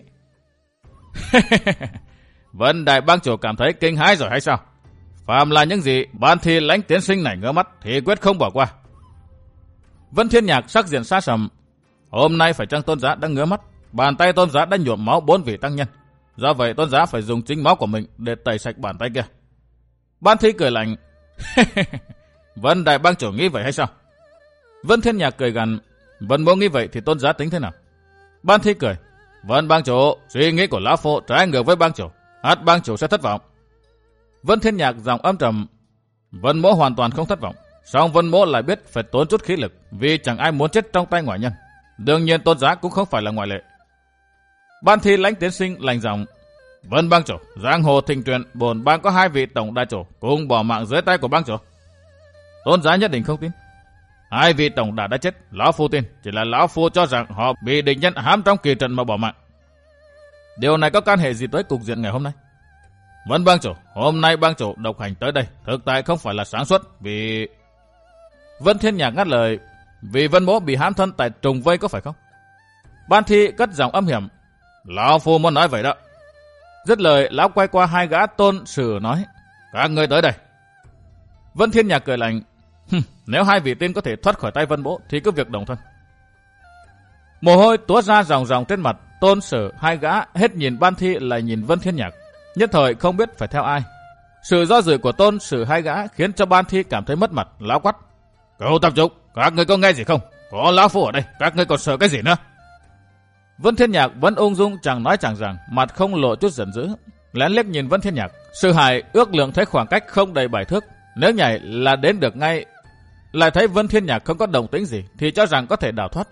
Vân đại bang chủ cảm thấy kinh hãi rồi hay sao? Phàm là những gì ban thi lãnh tiến sinh này ngỡ mắt thì quyết không bỏ qua. Vân Thiên Nhạc sắc diện xa sầm: Hôm nay phải chăng tôn giá đã ngứa mắt? Bàn tay tôn giá đã nhuộm máu bốn vị tăng nhân, do vậy tôn giá phải dùng chính máu của mình để tẩy sạch bàn tay kia. Ban thi cười lạnh: Vân đại bang chủ nghĩ vậy hay sao? Vân Thiên Nhạc cười gằn: Vân Mỗ nghĩ vậy thì tôn giá tính thế nào? Ban Thi cười. Vân bang chủ, suy nghĩ của lão phu trái ngược với bang chủ. ắt bang chủ sẽ thất vọng. Vân Thiên Nhạc giọng âm trầm. Vân Mỗ hoàn toàn không thất vọng. Song Vân Mỗ lại biết phải tốn chút khí lực vì chẳng ai muốn chết trong tay ngoại nhân. Đương nhiên tôn giá cũng không phải là ngoại lệ. Ban Thi Lãnh tiến sinh lành giọng. Vân bang chủ, giang hồ thịnh truyền, bổn bang có hai vị tổng đại chủ cùng bỏ mạng dưới tay của bang chủ. Tôn giá nhất định không tin. Hai vị tổng đà đã chết, lão phu tin, chỉ là lão phu cho rằng họ bị địch nhân hãm trong kỳ trận mà bỏ mạng. Điều này có can hệ gì tới cục diện ngày hôm nay? Vân bang chủ, hôm nay bang chủ độc hành tới đây, thực tại không phải là sáng suốt, vì... Vân Thiên Nhạc ngắt lời. Vì Vân Mỗ bị hãm thân tại trùng vây có phải không? Ban Thi cất giọng âm hiểm. Lão phu muốn nói vậy đó. Dứt lời, lão quay qua hai gã tôn sử nói. Các ngươi tới đây. Vân Thiên Nhạc cười lạnh. Nếu hai vị tiên có thể thoát khỏi tay Vân Mỗ thì cứ việc đồng thân. Mồ hôi túa ra ròng ròng trên mặt. Tôn sử hai gã hết nhìn Ban Thi lại nhìn Vân Thiên Nhạc, nhất thời không biết phải theo ai. Sự do dự của tôn sử hai gã khiến cho Ban Thi cảm thấy mất mặt. Lão quát. Cậu tập trung, các ngươi có nghe gì không? Có lão phu ở đây, các ngươi còn sợ cái gì nữa? Vân Thiên Nhạc vẫn ung dung chẳng nói chẳng rằng, mặt không lộ chút giận dữ. Lén liếc nhìn Vân Thiên Nhạc, Sư Hải ước lượng thấy khoảng cách không đầy bảy thước, nếu nhảy là đến được ngay. Lại thấy Vân Thiên Nhạc không có động tĩnh gì thì cho rằng có thể đào thoát.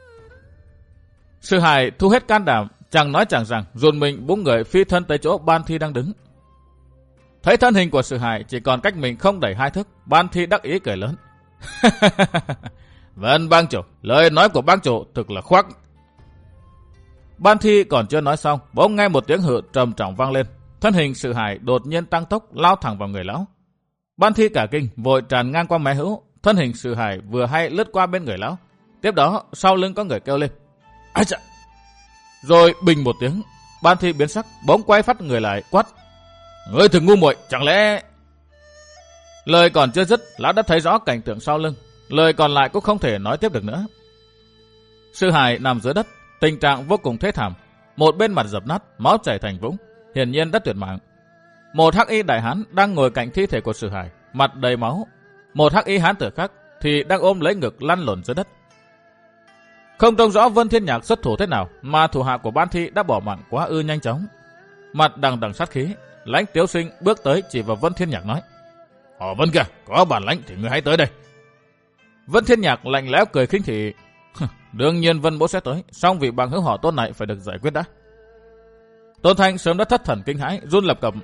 Sư Hải thu hết can đảm, chẳng nói chẳng rằng, dồn mình búng người phi thân tới chỗ Ban Thi đang đứng. Thấy thân hình của Sư Hải chỉ còn cách mình không đầy hai thước, Ban Thi đắc ý cười lớn. Vân bang chủ, lời nói của bang chủ thực là khoác. Ban Thi còn chưa nói xong, bỗng nghe một tiếng hự trầm trọng vang lên. Thân hình Sư Hải đột nhiên tăng tốc lao thẳng vào người lão. Ban Thi cả kinh, vội tràn ngang qua mé hữu. Thân hình Sư Hải vừa hay lướt qua bên người lão. Tiếp đó sau lưng có người kêu lên. Ai chà! Rồi bình một tiếng, Ban Thi biến sắc, bỗng quay phát người lại quát. Ngươi thực ngu muội, chẳng lẽ... Lời còn chưa dứt, lão đã thấy rõ cảnh tượng sau lưng. Lời còn lại cũng không thể nói tiếp được nữa. Sư Hải nằm dưới đất, tình trạng vô cùng thê thảm. Một bên mặt dập nát, máu chảy thành vũng, hiển nhiên đã tuyệt mạng. Một hắc y đại hán đang ngồi cạnh thi thể của Sư Hải, mặt đầy máu. Một hắc y hán tử khác thì đang ôm lấy ngực lăn lộn dưới đất. Không trông rõ Vân Thiên Nhạc xuất thủ thế nào, mà thủ hạ của Ban Thi đã bỏ mạng quá ư nhanh chóng. Mặt đằng đằng sát khí, Lãnh Tiếu Sinh bước tới chỉ vào Vân Thiên Nhạc nói. Họ Vân kìa, có bản lãnh thì ngươi hãy tới đây. Vân Thiên Nhạc lạnh lẽo cười khinh thị. Đương nhiên Vân Mỗ sẽ tới, song vị bằng hữu họ Tôn này phải được giải quyết đã. Tôn Thanh sớm đã thất thần kinh hãi, run lập cập.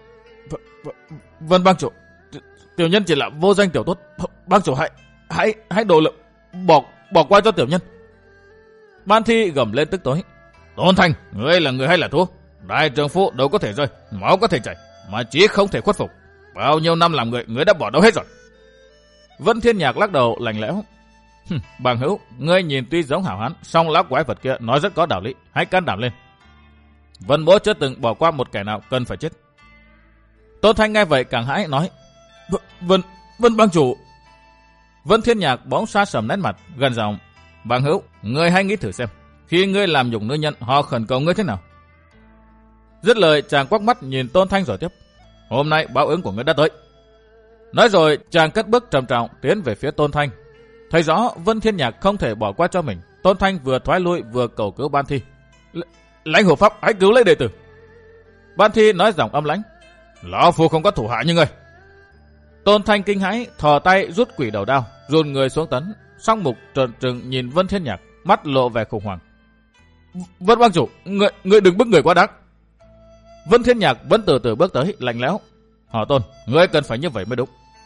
Vân bang chủ, tiểu nhân chỉ là vô danh tiểu tốt, bang chủ hãy hãy hãy độ lượng, bỏ bỏ qua cho tiểu nhân. Ban Thi gầm lên tức tối. Tôn Thanh, ngươi là người hay là thua? Đại trưởng phu đâu có thể rơi, máu có thể chảy, mà chỉ không thể khuất phục. Bao nhiêu năm làm người, ngươi đã bỏ đâu hết rồi? Vân Thiên Nhạc lắc đầu lạnh lẽo. Bằng hữu, ngươi nhìn tuy giống hảo hán, song lão quái vật kia nói rất có đạo lý, hãy can đảm lên. Vân Mỗ chưa từng bỏ qua một kẻ nào cần phải chết. Tôn Thanh nghe vậy càng hãi nói. V Vân, Vân bang chủ. Vân Thiên Nhạc bỗng xa sầm nét mặt, gần giọng. Bằng hữu, ngươi hãy nghĩ thử xem, khi ngươi làm nhục nữ nhân, họ khẩn cầu ngươi thế nào? Dứt lời, chàng quắc mắt nhìn Tôn Thanh rồi tiếp. Hôm nay báo ứng của ngươi đã tới. Nói rồi, chàng cất bước trầm trọng tiến về phía Tôn Thanh. Thấy rõ Vân Thiên Nhạc không thể bỏ qua cho mình, Tôn Thanh vừa thoái lui vừa cầu cứu Ban Thi. Lãnh hộ pháp, hãy cứu lấy đệ tử. Ban Thi nói giọng âm lãnh. Lão phu không có thủ hạ như ngươi. Tôn Thanh kinh hãi, thò tay rút quỷ đầu đao, dồn người xuống tấn, song mục trợn trừng nhìn Vân Thiên Nhạc, mắt lộ vẻ khủng hoảng. Vân bang chủ, ngươi ngươi đừng bức người quá đáng. Vân Thiên Nhạc vẫn từ từ bước tới, lạnh lẽo. Họ Tôn, ngươi cần phải như vậy mới đúng.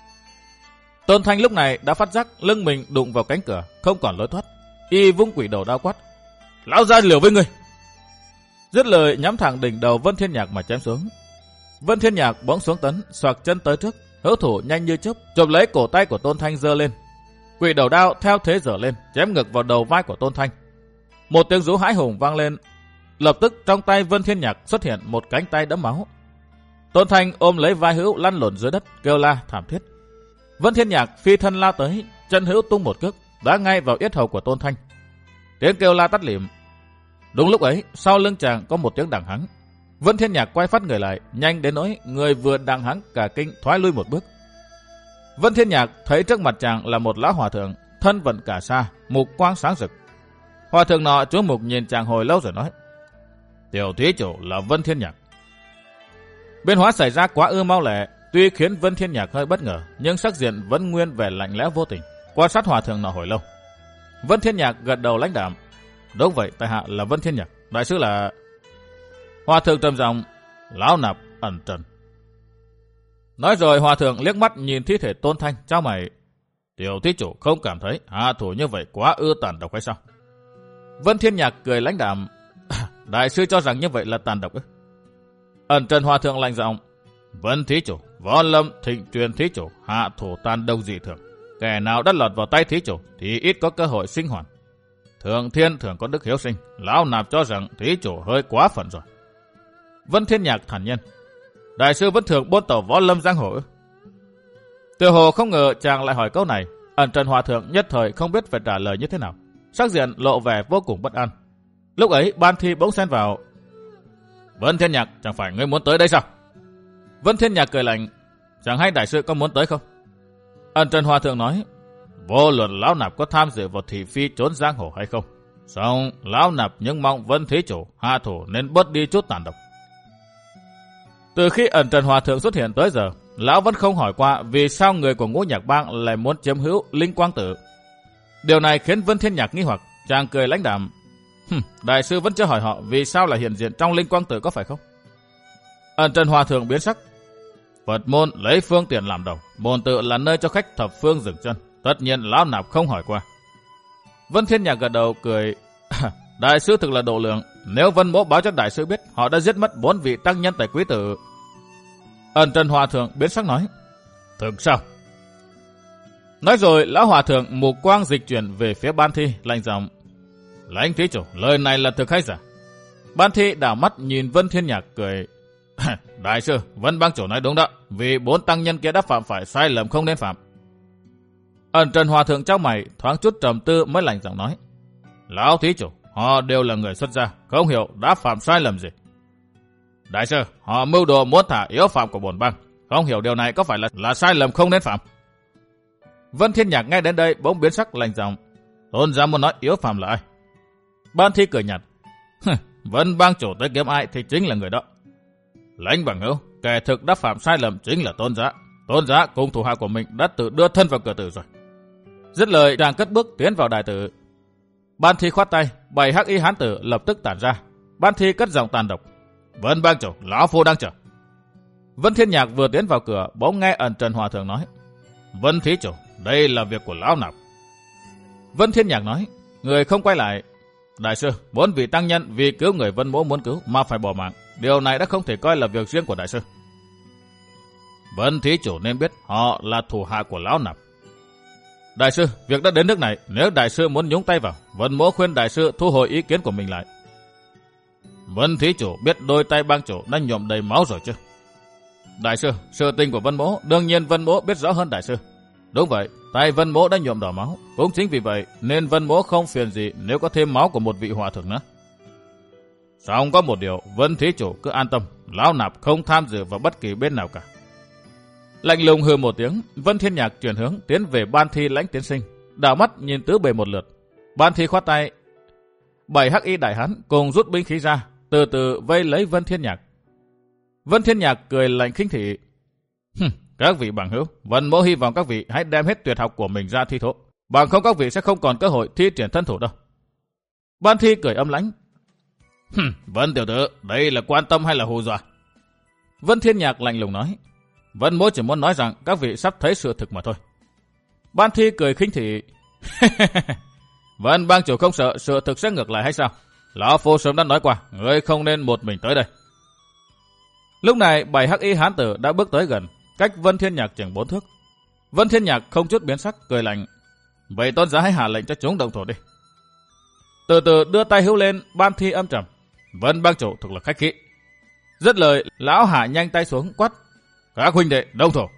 Tôn Thanh lúc này đã phát giác lưng mình đụng vào cánh cửa, không còn lối thoát. Y vung quỷ đầu đao quát. Lão ra liều với ngươi. Dứt lời nhắm thẳng đỉnh đầu Vân Thiên Nhạc mà chém xuống. Vân Thiên Nhạc bỗng xuống tấn, xoạc chân tới trước, hữu thủ nhanh như chớp, chộp lấy cổ tay của Tôn Thanh giơ lên. Quỷ đầu đao theo thế giở lên, chém ngược vào đầu vai của Tôn Thanh. Một tiếng rú hãi hùng vang lên. Lập tức trong tay Vân Thiên Nhạc xuất hiện một cánh tay đẫm máu. Tôn Thanh ôm lấy vai hữu lăn lộn dưới đất, kêu la thảm thiết. Vân Thiên Nhạc phi thân lao tới, chân hữu tung một cước, đá ngay vào yết hầu của Tôn Thanh. Tiếng kêu la tắt lịm. Đúng lúc ấy, sau lưng chàng có một tiếng đằng hắng. Vân Thiên Nhạc quay phát người lại, nhanh đến nỗi người vừa đằng hắng cả kinh thoái lui một bước. Vân Thiên Nhạc thấy trước mặt chàng là một lão hòa thượng, thân vận cả sa, mục quang sáng rực. Hòa thượng nọ chú mục nhìn chàng hồi lâu rồi nói: Tiểu thí chủ là Vân Thiên Nhạc. Biến hóa xảy ra quá ư mau lẹ, tuy khiến Vân Thiên Nhạc hơi bất ngờ, nhưng sắc diện vẫn nguyên vẻ lạnh lẽo vô tình. Quan sát hòa thượng nọ hồi lâu, Vân Thiên Nhạc gật đầu lãnh đạm: Đúng vậy, tại hạ là Vân Thiên Nhạc. Đại sư là... Hòa thượng trầm giọng: Lão nạp ẩn trần. Nói rồi hòa thượng liếc mắt nhìn thi thể Tôn Thanh, chau mày: Tiểu thí chủ không cảm thấy hạ thủ như vậy quá ư tàn độc hay sao? Vân Thiên Nhạc cười lãnh đạm: Đại sư cho rằng như vậy là tàn độc ư? Ẩn trần hòa thượng lạnh giọng: Vân thí chủ, Võ Lâm Thịnh truyền thí chủ hạ thủ tàn độc dị thường. Kẻ nào đã lọt vào tay thí chủ thì ít có cơ hội sinh hoàn. Thượng thiên thường có đức hiếu sinh, lão nạp cho rằng thí chủ hơi quá phận rồi. Vân Thiên Nhạc thản nhiên: Đại sư vẫn thường buôn tàu võ lâm giang hồ ư? Từ hồ không ngờ chàng lại hỏi câu này. Ẩn trần hòa thượng nhất thời không biết phải trả lời như thế nào, sắc diện lộ vẻ vô cùng bất an. Lúc ấy Ban Thi bỗng xen vào: Vân Thiên Nhạc, chẳng phải ngươi muốn tới đây sao? Vân Thiên Nhạc cười lạnh: Chẳng hay đại sư có muốn tới không? Ẩn trần hòa thượng nói: Vô luận lão nạp có tham dự vào thị phi trốn giang hồ hay không, song lão nạp nhưng mong Vân thí chủ hạ thủ nên bớt đi chút tàn độc. Từ khi ẩn trần hòa thượng xuất hiện tới giờ, lão vẫn không hỏi qua vì sao người của Ngũ Nhạc Bang lại muốn chiếm hữu Linh Quang Tử. Điều này khiến Vân Thiên Nhạc nghi hoặc, chàng cười lãnh đạm: Đại sư vẫn chưa hỏi họ vì sao lại hiện diện trong Linh Quang Tử có phải không? Ẩn trần hòa thượng biến sắc: Phật môn lấy phương tiện làm đầu, môn tự là nơi cho khách thập phương dừng chân, tất nhiên lão nạp không hỏi qua. Vân Thiên Nhạc gật đầu cười: Đại sư thực là độ lượng, nếu Vân mỗ báo cho đại sư biết họ đã giết mất bốn vị tăng nhân tại quý tử. Ẩn trần hòa thượng biến sắc nói: Thực sao? Nói rồi lão hòa thượng mục quang dịch chuyển về phía Ban Thi, lạnh giọng: Lãnh thí chủ, lời này là thực hay giả? Ban Thi đảo mắt nhìn Vân Thiên Nhạc cười: Đại sư, Vân bang chủ nói đúng đó, vì bốn tăng nhân kia đã phạm phải sai lầm không nên phạm. Ẩn trần hòa thượng chau mày, thoáng chút trầm tư mới lạnh giọng nói: Lão thí chủ, họ đều là người xuất gia, không hiểu đã phạm sai lầm gì. Đại sư, họ mưu đồ muốn thả yếu phạm của bổn bang, không hiểu điều này có phải là là sai lầm không nên phạm. Vân Thiên Nhạc nghe đến đây bỗng biến sắc lạnh giọng: Tôn giá muốn nói yếu phạm là ai? Ban Thi cười nhạt: Vân bang chủ tới kiếm ai thì chính là người đó. Lãnh bằng hữu, kẻ thực đã phạm sai lầm chính là Tôn giá. Tôn giá cùng thủ hạ của mình đã tự đưa thân vào cửa tử rồi. Dứt lời chàng cất bước tiến vào đại tử. Ban Thi khoát tay, bảy hắc y hán tử lập tức tản ra. Ban Thi cất giọng tàn độc: Vân bang chủ, lão phu đang chờ. Vân Thiên Nhạc vừa tiến vào cửa, bỗng nghe ẩn trần hòa thượng nói: Vân thí chủ, đây là việc của lão nạp. Vân Thiên Nhạc nói: Người không quay lại. Đại sư, bốn vị tăng nhân vì cứu người Vân mỗ muốn cứu mà phải bỏ mạng, điều này đã không thể coi là việc riêng của đại sư. Vân thí chủ nên biết họ là thủ hạ của lão nạp. Đại sư, việc đã đến nước này, nếu đại sư muốn nhúng tay vào, Vân mỗ khuyên đại sư thu hồi ý kiến của mình lại. Vân thí chủ biết đôi tay bang chủ đã nhuộm đầy máu rồi chứ? Đại sư, sự tình của Vân mỗ đương nhiên Vân mỗ biết rõ hơn đại sư. Đúng vậy, tay Vân mỗ đã nhuộm đỏ máu, cũng chính vì vậy nên Vân mỗ không phiền gì nếu có thêm máu của một vị hòa thượng nữa. Song có một điều, Vân thí chủ cứ an tâm, lão nạp không tham dự vào bất kỳ bên nào cả. Lạnh lùng hừ một tiếng, Vân Thiên Nhạc chuyển hướng tiến về Ban Thi lãnh tiến sinh, đảo mắt nhìn tứ bề một lượt. Ban Thi khoát tay, bảy hắc y đại hán cùng rút binh khí ra, từ từ vây lấy Vân Thiên Nhạc. Vân Thiên Nhạc cười lạnh khinh thị: Các vị bằng hữu, Vân mỗ hy vọng các vị hãy đem hết tuyệt học của mình ra thi thố, bằng không các vị sẽ không còn cơ hội thi triển thân thủ đâu. Ban Thi cười âm lãnh: Vân tiểu tử, đây là quan tâm hay là hù dọa? Vân Thiên Nhạc lạnh lùng nói: Vân mỗ chỉ muốn nói rằng các vị sắp thấy sự thực mà thôi. Ban Thi cười khinh thị: Vân bang chủ không sợ sự thực sẽ ngược lại hay sao? Lão phu sớm đã nói qua, ngươi không nên một mình tới đây. Lúc này bảy hắc y hán tử đã bước tới gần, cách Vân Thiên Nhạc chừng bốn thước. Vân Thiên Nhạc không chút biến sắc, cười lạnh: Vậy tôn giá hãy hạ lệnh cho chúng động thổ đi. Từ từ đưa tay hữu lên, Ban Thi âm trầm: Vân bang chủ thực là khách khí. Dứt lời, lão hạ nhanh tay xuống quát: Các huynh đệ động thổ.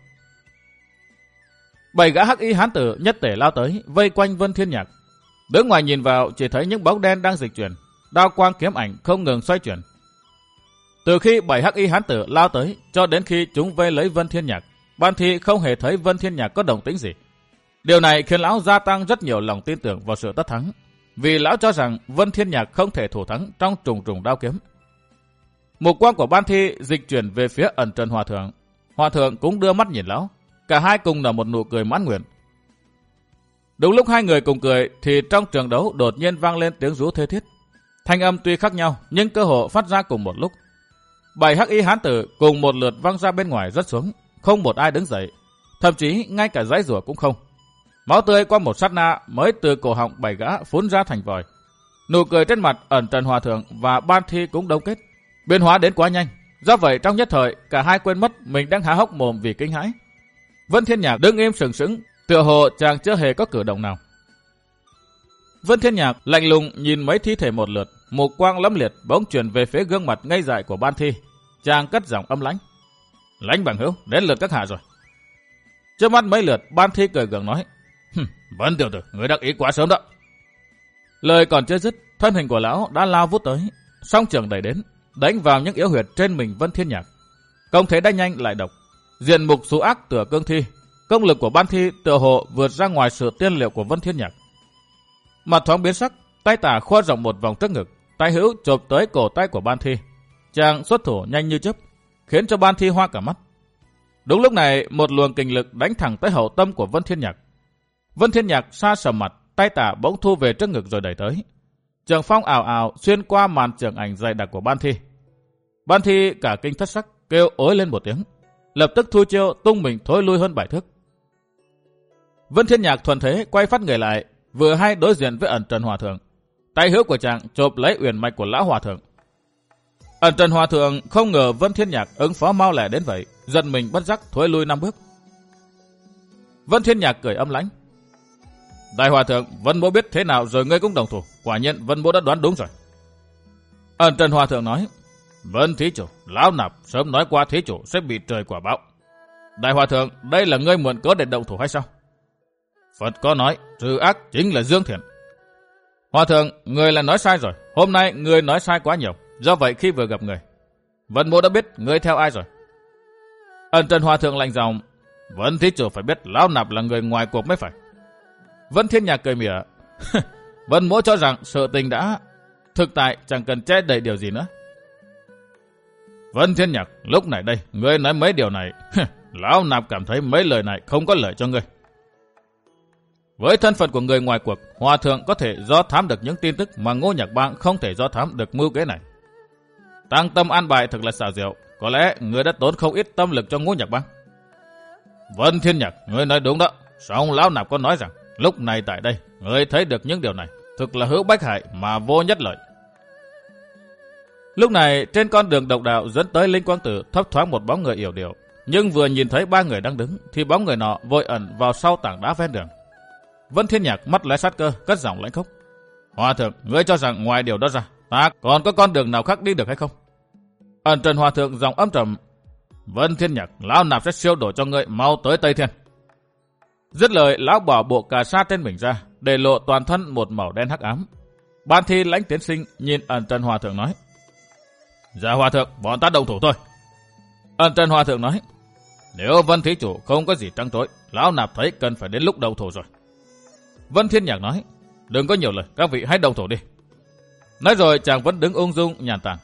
Bảy gã hắc y hán tử nhất tể lao tới, vây quanh Vân Thiên Nhạc. Đứng ngoài nhìn vào chỉ thấy những bóng đen đang dịch chuyển, đao quang kiếm ảnh không ngừng xoay chuyển. Từ khi bảy hắc y hán tử lao tới cho đến khi chúng vây lấy Vân Thiên Nhạc, Ban Thi không hề thấy Vân Thiên Nhạc có động tĩnh gì. Điều này khiến lão gia tăng rất nhiều lòng tin tưởng vào sự tất thắng. vì lão cho rằng Vân Thiên Nhạc không thể thủ thắng trong trùng trùng đao kiếm. Mục quang của Ban Thi dịch chuyển về phía Ẩn Trần Hòa Thượng. Hòa Thượng cũng đưa mắt nhìn lão, cả hai cùng nở một nụ cười mãn nguyện. Đúng lúc hai người cùng cười thì trong trường đấu đột nhiên vang lên tiếng rú thê thiết. Thanh âm tuy khác nhau nhưng cơ hồ phát ra cùng một lúc. Bảy hắc y hán tử cùng một lượt văng ra bên ngoài rớt xuống, không một ai đứng dậy, thậm chí ngay cả giãy giụa cũng không. Máu tươi qua một sát na mới từ cổ họng bảy gã phun ra thành vòi. Nụ cười trên mặt Ẩn Trần Hòa Thượng và Ban Thi cũng đông kết, biến hóa đến quá nhanh. Do vậy trong nhất thời cả hai quên mất mình đang há hốc mồm vì kinh hãi. Vân Thiên Nhạc đứng im sừng sững, tựa hồ chàng chưa hề có cử động nào. Vân Thiên Nhạc lạnh lùng nhìn mấy thi thể một lượt, mục quang lẫm liệt bỗng chuyển về phía gương mặt ngây dại của Ban Thi. Chàng cất giọng âm lãnh: "Lãnh bằng hữu, đến lượt các hạ rồi." Trước mắt mấy lượt, Ban Thi cười gượng nói: "Vân tiểu tử, người đắc ý quá sớm đó." Lời còn chưa dứt, thân hình của lão đã lao vút tới, song trường đẩy đến, đánh vào những yếu huyệt trên mình Vân Thiên Nhạc. Công thế đã nhanh lại độc, diện mục xú ác tựa cương thi. Công lực của Ban Thi tựa hồ vượt ra ngoài sự tiên liệu của Vân Thiên Nhạc. Mặt thoáng biến sắc, tay tả khoa rộng một vòng trước ngực, tay hữu chộp tới cổ tay của Ban Thi. Chàng xuất thủ nhanh như chớp, khiến cho Ban Thi hoa cả mắt. Đúng lúc này, một luồng kình lực đánh thẳng tới hậu tâm của Vân Thiên Nhạc. Vân Thiên Nhạc sa sầm mặt, tay tả bỗng thu về trước ngực rồi đẩy tới. Trường phong ảo ảo xuyên qua màn trường ảnh dày đặc của Ban Thi. Ban Thi cả kinh thất sắc, kêu ối lên một tiếng, lập tức thu chiêu tung mình thối lui hơn bảy thước. Vân Thiên Nhạc thuần thế quay phát người lại, vừa hay đối diện với Ẩn Trần Hòa Thượng. Tay hữu của chàng chộp lấy uyển mạch của lão Hòa Thượng. Ẩn Trần Hòa Thượng không ngờ Vân Thiên Nhạc ứng phó mau lẹ đến vậy, giận mình bất giác thối lui năm bước. Vân Thiên Nhạc cười âm lãnh: "Đại Hòa Thượng, Vân Mỗ biết thế nào rồi ngươi cũng đồng thủ, quả nhiên Vân Mỗ đã đoán đúng rồi." Ẩn Trần Hòa Thượng nói: "Vân thí chủ, lão nạp sớm nói qua thí chủ sẽ bị trời quả báo. Đại Hòa Thượng, đây là ngươi mượn cớ để động thủ hay sao?" "Phật có nói, trừ ác chính là dương thiện." "Hòa Thượng, người là nói sai rồi, hôm nay người nói sai quá nhiều, do vậy khi vừa gặp người, Vân Mỗ đã biết người theo ai rồi." Ẩn Trần Hòa Thượng lạnh giọng: "Vân thí chủ phải biết lão nạp là người ngoài cuộc mới phải." Vân Thiên Nhạc cười mỉa: "Vân Mỗ cho rằng sự tình đã thực tại, chẳng cần che đậy điều gì nữa." "Vân Thiên Nhạc, lúc này đây, ngươi nói mấy điều này, lão nạp cảm thấy mấy lời này không có lợi cho ngươi. Với thân phận của người ngoài cuộc, Hòa Thượng có thể do thám được những tin tức mà Ngô Nhạc Bang không thể do thám được mưu kế này. Tăng tâm an bài thật là xảo diệu, có lẽ ngươi đã tốn không ít tâm lực cho Ngô Nhạc Bang." "Vân Thiên Nhạc, ngươi nói đúng đó, song lão nạp có nói rằng lúc này tại đây, ngươi thấy được những điều này, thực là hữu bách hại mà vô nhất lợi." Lúc này, trên con đường độc đạo dẫn tới Linh Quang Tử thấp thoáng một bóng người yểu điệu, nhưng vừa nhìn thấy ba người đang đứng, thì bóng người nọ vội ẩn vào sau tảng đá ven đường. Vân Thiên Nhạc mắt lóe sát cơ, cất giọng lãnh khốc: "Hòa Thượng, ngươi cho rằng ngoài điều đó ra, ta còn có con đường nào khác đi được hay không?" Ẩn Trần Hòa Thượng giọng âm trầm: "Vân Thiên Nhạc, lão nạp sẽ siêu đổ cho ngươi mau tới Tây Thiên." Dứt lời, lão bỏ bộ cà sa trên mình ra, để lộ toàn thân một màu đen hắc ám. Ban Thi lãnh tiến sinh nhìn Ẩn Trần Hòa Thượng nói: "Dạ Hòa Thượng, bọn ta động thủ thôi." Ẩn Trần Hòa Thượng nói: "Nếu Vân thí chủ không có gì trắng trối, lão nạp thấy cần phải đến lúc động thủ rồi." Vân Thiên Nhạc nói: "Đừng có nhiều lời, các vị hãy động thủ đi." Nói rồi chàng vẫn đứng ung dung nhàn tản.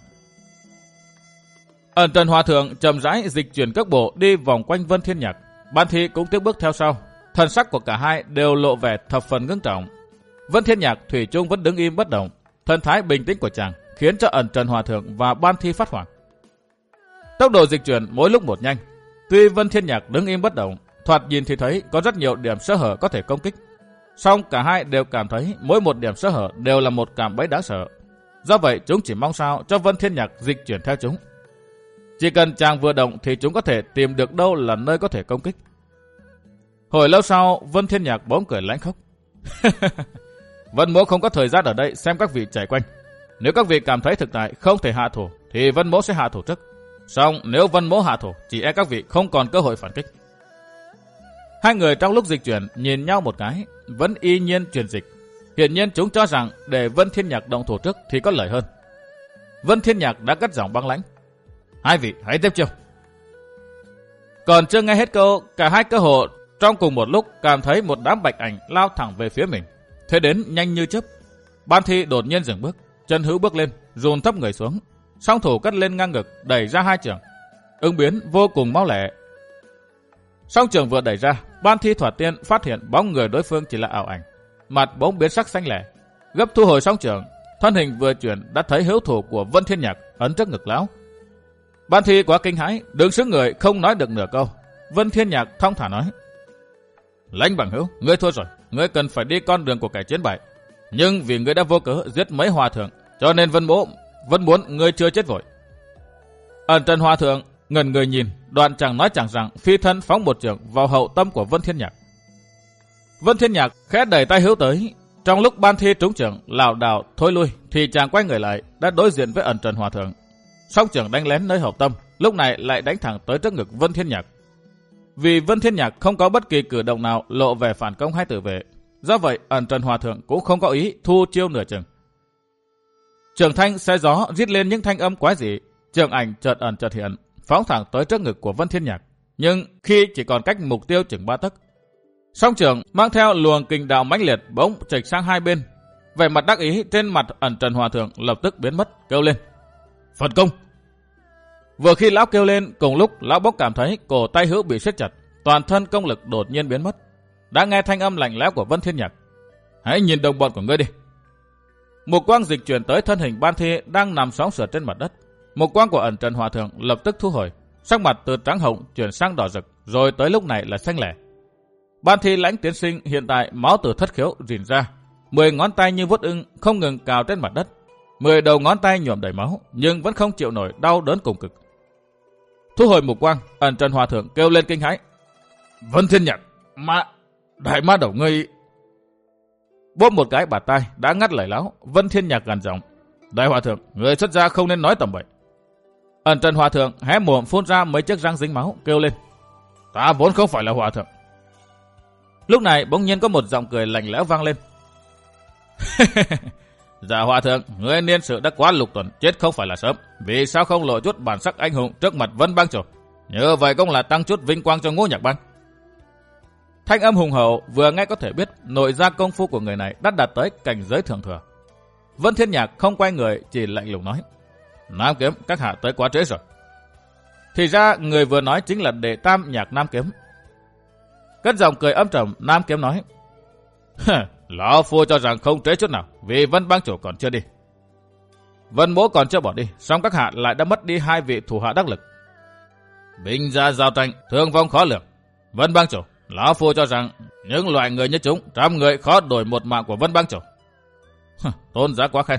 Ẩn Trần Hòa Thượng chậm rãi dịch chuyển cước bộ đi vòng quanh Vân Thiên Nhạc. Ban Thi cũng tiếp bước theo sau. Thần sắc của cả hai đều lộ vẻ thập phần ngưng trọng. Vân Thiên Nhạc thủy chung vẫn đứng im bất động. Thần thái bình tĩnh của chàng khiến cho Ẩn Trần Hòa Thượng và Ban Thi phát hoảng. Tốc độ dịch chuyển mỗi lúc một nhanh. Tuy Vân Thiên Nhạc đứng im bất động, thoạt nhìn thì thấy có rất nhiều điểm sơ hở có thể công kích, song cả hai đều cảm thấy mỗi một điểm sơ hở đều là một cạm bẫy đáng sợ. Do vậy chúng chỉ mong sao cho Vân Thiên Nhạc dịch chuyển theo chúng. Chỉ cần chàng vừa động thì chúng có thể tìm được đâu là nơi có thể công kích. Hồi lâu sau, Vân Thiên Nhạc bỗng cười lãnh khốc: "Vân Mỗ không có thời gian ở đây xem các vị chạy quanh. Nếu các vị cảm thấy thực tại không thể hạ thủ thì Vân Mỗ sẽ hạ thủ trước. Song nếu Vân Mỗ hạ thủ, chỉ e các vị không còn cơ hội phản kích." Hai người trong lúc dịch chuyển nhìn nhau một cái, vẫn y nhiên chuyển dịch. Hiển nhiên chúng cho rằng để Vân Thiên Nhạc động thủ trước thì có lợi hơn. Vân Thiên Nhạc đã cất giọng băng lãnh: "Hai vị hãy tiếp chiêu." Còn chưa nghe hết câu, cả hai cơ hồ trong cùng một lúc cảm thấy một đám bạch ảnh lao thẳng về phía mình, thế đến nhanh như chớp. Ban Thi đột nhiên dừng bước, chân hữu bước lên, dồn thấp người xuống, song thủ cất lên ngang ngực, đẩy ra hai chưởng. Ứng biến vô cùng máu lẻ. Song chưởng vừa đẩy ra, Ban Thi thoạt tiên phát hiện bóng người đối phương chỉ là ảo ảnh, mặt bỗng biến sắc xanh lẻ, gấp thu hồi song chưởng, thân hình vừa chuyển đã thấy hữu thủ của Vân Thiên Nhạc ấn trước ngực lão. Ban Thi quá kinh hãi, đứng sững người không nói được nửa câu. Vân Thiên Nhạc thong thả nói: Lãnh bằng hữu, ngươi thua rồi, ngươi cần phải đi con đường của kẻ chiến bại. Nhưng vì ngươi đã vô cớ giết mấy hòa thượng, cho nên Vân Mỗ vẫn muốn ngươi chưa chết vội. Ẩn Trần Hòa thượng ngẩn người nhìn, đoạn chẳng nói chẳng rằng phi thân phóng một chưởng vào hậu tâm của Vân Thiên Nhạc. Vân Thiên Nhạc khẽ đẩy tay hữu tới, trong lúc Ban Thi trúng chưởng lảo đảo thối lui thì chàng quay người lại đã đối diện với Ẩn Trần Hòa thượng. Song chưởng đánh lén nơi hậu tâm, lúc này lại đánh thẳng tới trước ngực Vân Thiên Nhạc. Vì Vân Thiên Nhạc không có bất kỳ cử động nào lộ vẻ phản công hay tự vệ, do vậy Ẩn Trần Hòa thượng cũng không có ý thu chiêu nửa chừng. Trường thanh xe gió rít lên những thanh âm quái dị, trường ảnh chợt ẩn chợt hiện, phóng thẳng tới trước ngực của Vân Thiên Nhạc. Nhưng khi chỉ còn cách mục tiêu chừng ba tấc, song trường mang theo luồng kình đạo mãnh liệt bỗng chệch sang hai bên. Vẻ mặt đắc ý trên mặt Ẩn Trần Hòa thượng lập tức biến mất, kêu lên: Phật công! Vừa khi lão kêu lên, cùng lúc lão bỗng cảm thấy cổ tay hữu bị siết chặt, toàn thân công lực đột nhiên biến mất. Đã nghe thanh âm lạnh lẽo của Vân Thiên Nhạc: Hãy nhìn đồng bọn của ngươi đi. Một quang dịch chuyển tới thân hình Ban Thi đang nằm sóng sượt trên mặt đất. Một quang của Ẩn Trần Hòa thượng lập tức thu hồi, sắc mặt từ trắng hồng chuyển sang đỏ rực, rồi tới lúc này là xanh lẻ. Ban Thi lãnh tiến sinh hiện tại máu từ thất khiếu rỉn ra, mười ngón tay như vuốt ưng không ngừng cào trên mặt đất, mười đầu ngón tay nhuộm đầy máu nhưng vẫn không chịu nổi đau đớn cùng cực. Thu hồi mục quang, Ẩn Trần Hòa thượng kêu lên kinh hãi: Vân Thiên Nhạc, ma, đại ma đầu ngươi! Bóp một cái bạt tai đã ngắt lời lão. Vân Thiên Nhạc gằn giọng: Đại hòa thượng, người xuất gia không nên nói tầm bậy. Ẩn Trần Hòa thượng hé mồm phun ra mấy chiếc răng dính máu, kêu lên: Ta vốn không phải là hòa thượng. Lúc này bỗng nhiên có một giọng cười lạnh lẽo vang lên: Dạ hòa thượng, người niên sự đã quá lục tuần, chết không phải là sớm, vì sao không lộ chút bản sắc anh hùng trước mặt Vân Bang chủ? Như vậy cũng là tăng chút vinh quang cho Ngũ Nhạc Bang. Thanh âm hùng hậu vừa nghe có thể biết nội gia công phu của người này đã đạt tới cảnh giới thượng thừa. Vân Thiên Nhạc không quay người, chỉ lạnh lùng nói: Nam Kiếm, các hạ tới quá trễ rồi. Thì ra người vừa nói chính là đệ tam Nhạc Nam Kiếm. Cất giọng cười âm trầm, Nam Kiếm nói: Lão phu cho rằng không trễ chút nào, vì Vân Bang chủ còn chưa đi. Vân Mỗ còn chưa bỏ đi, song các hạ lại đã mất đi hai vị thủ hạ đắc lực. Binh gia giao tranh, thương vong khó lường. Vân Bang chủ, lão phu cho rằng những loại người như chúng, trăm người khó đổi một mạng của Vân Bang chủ. Tôn giá quá khen.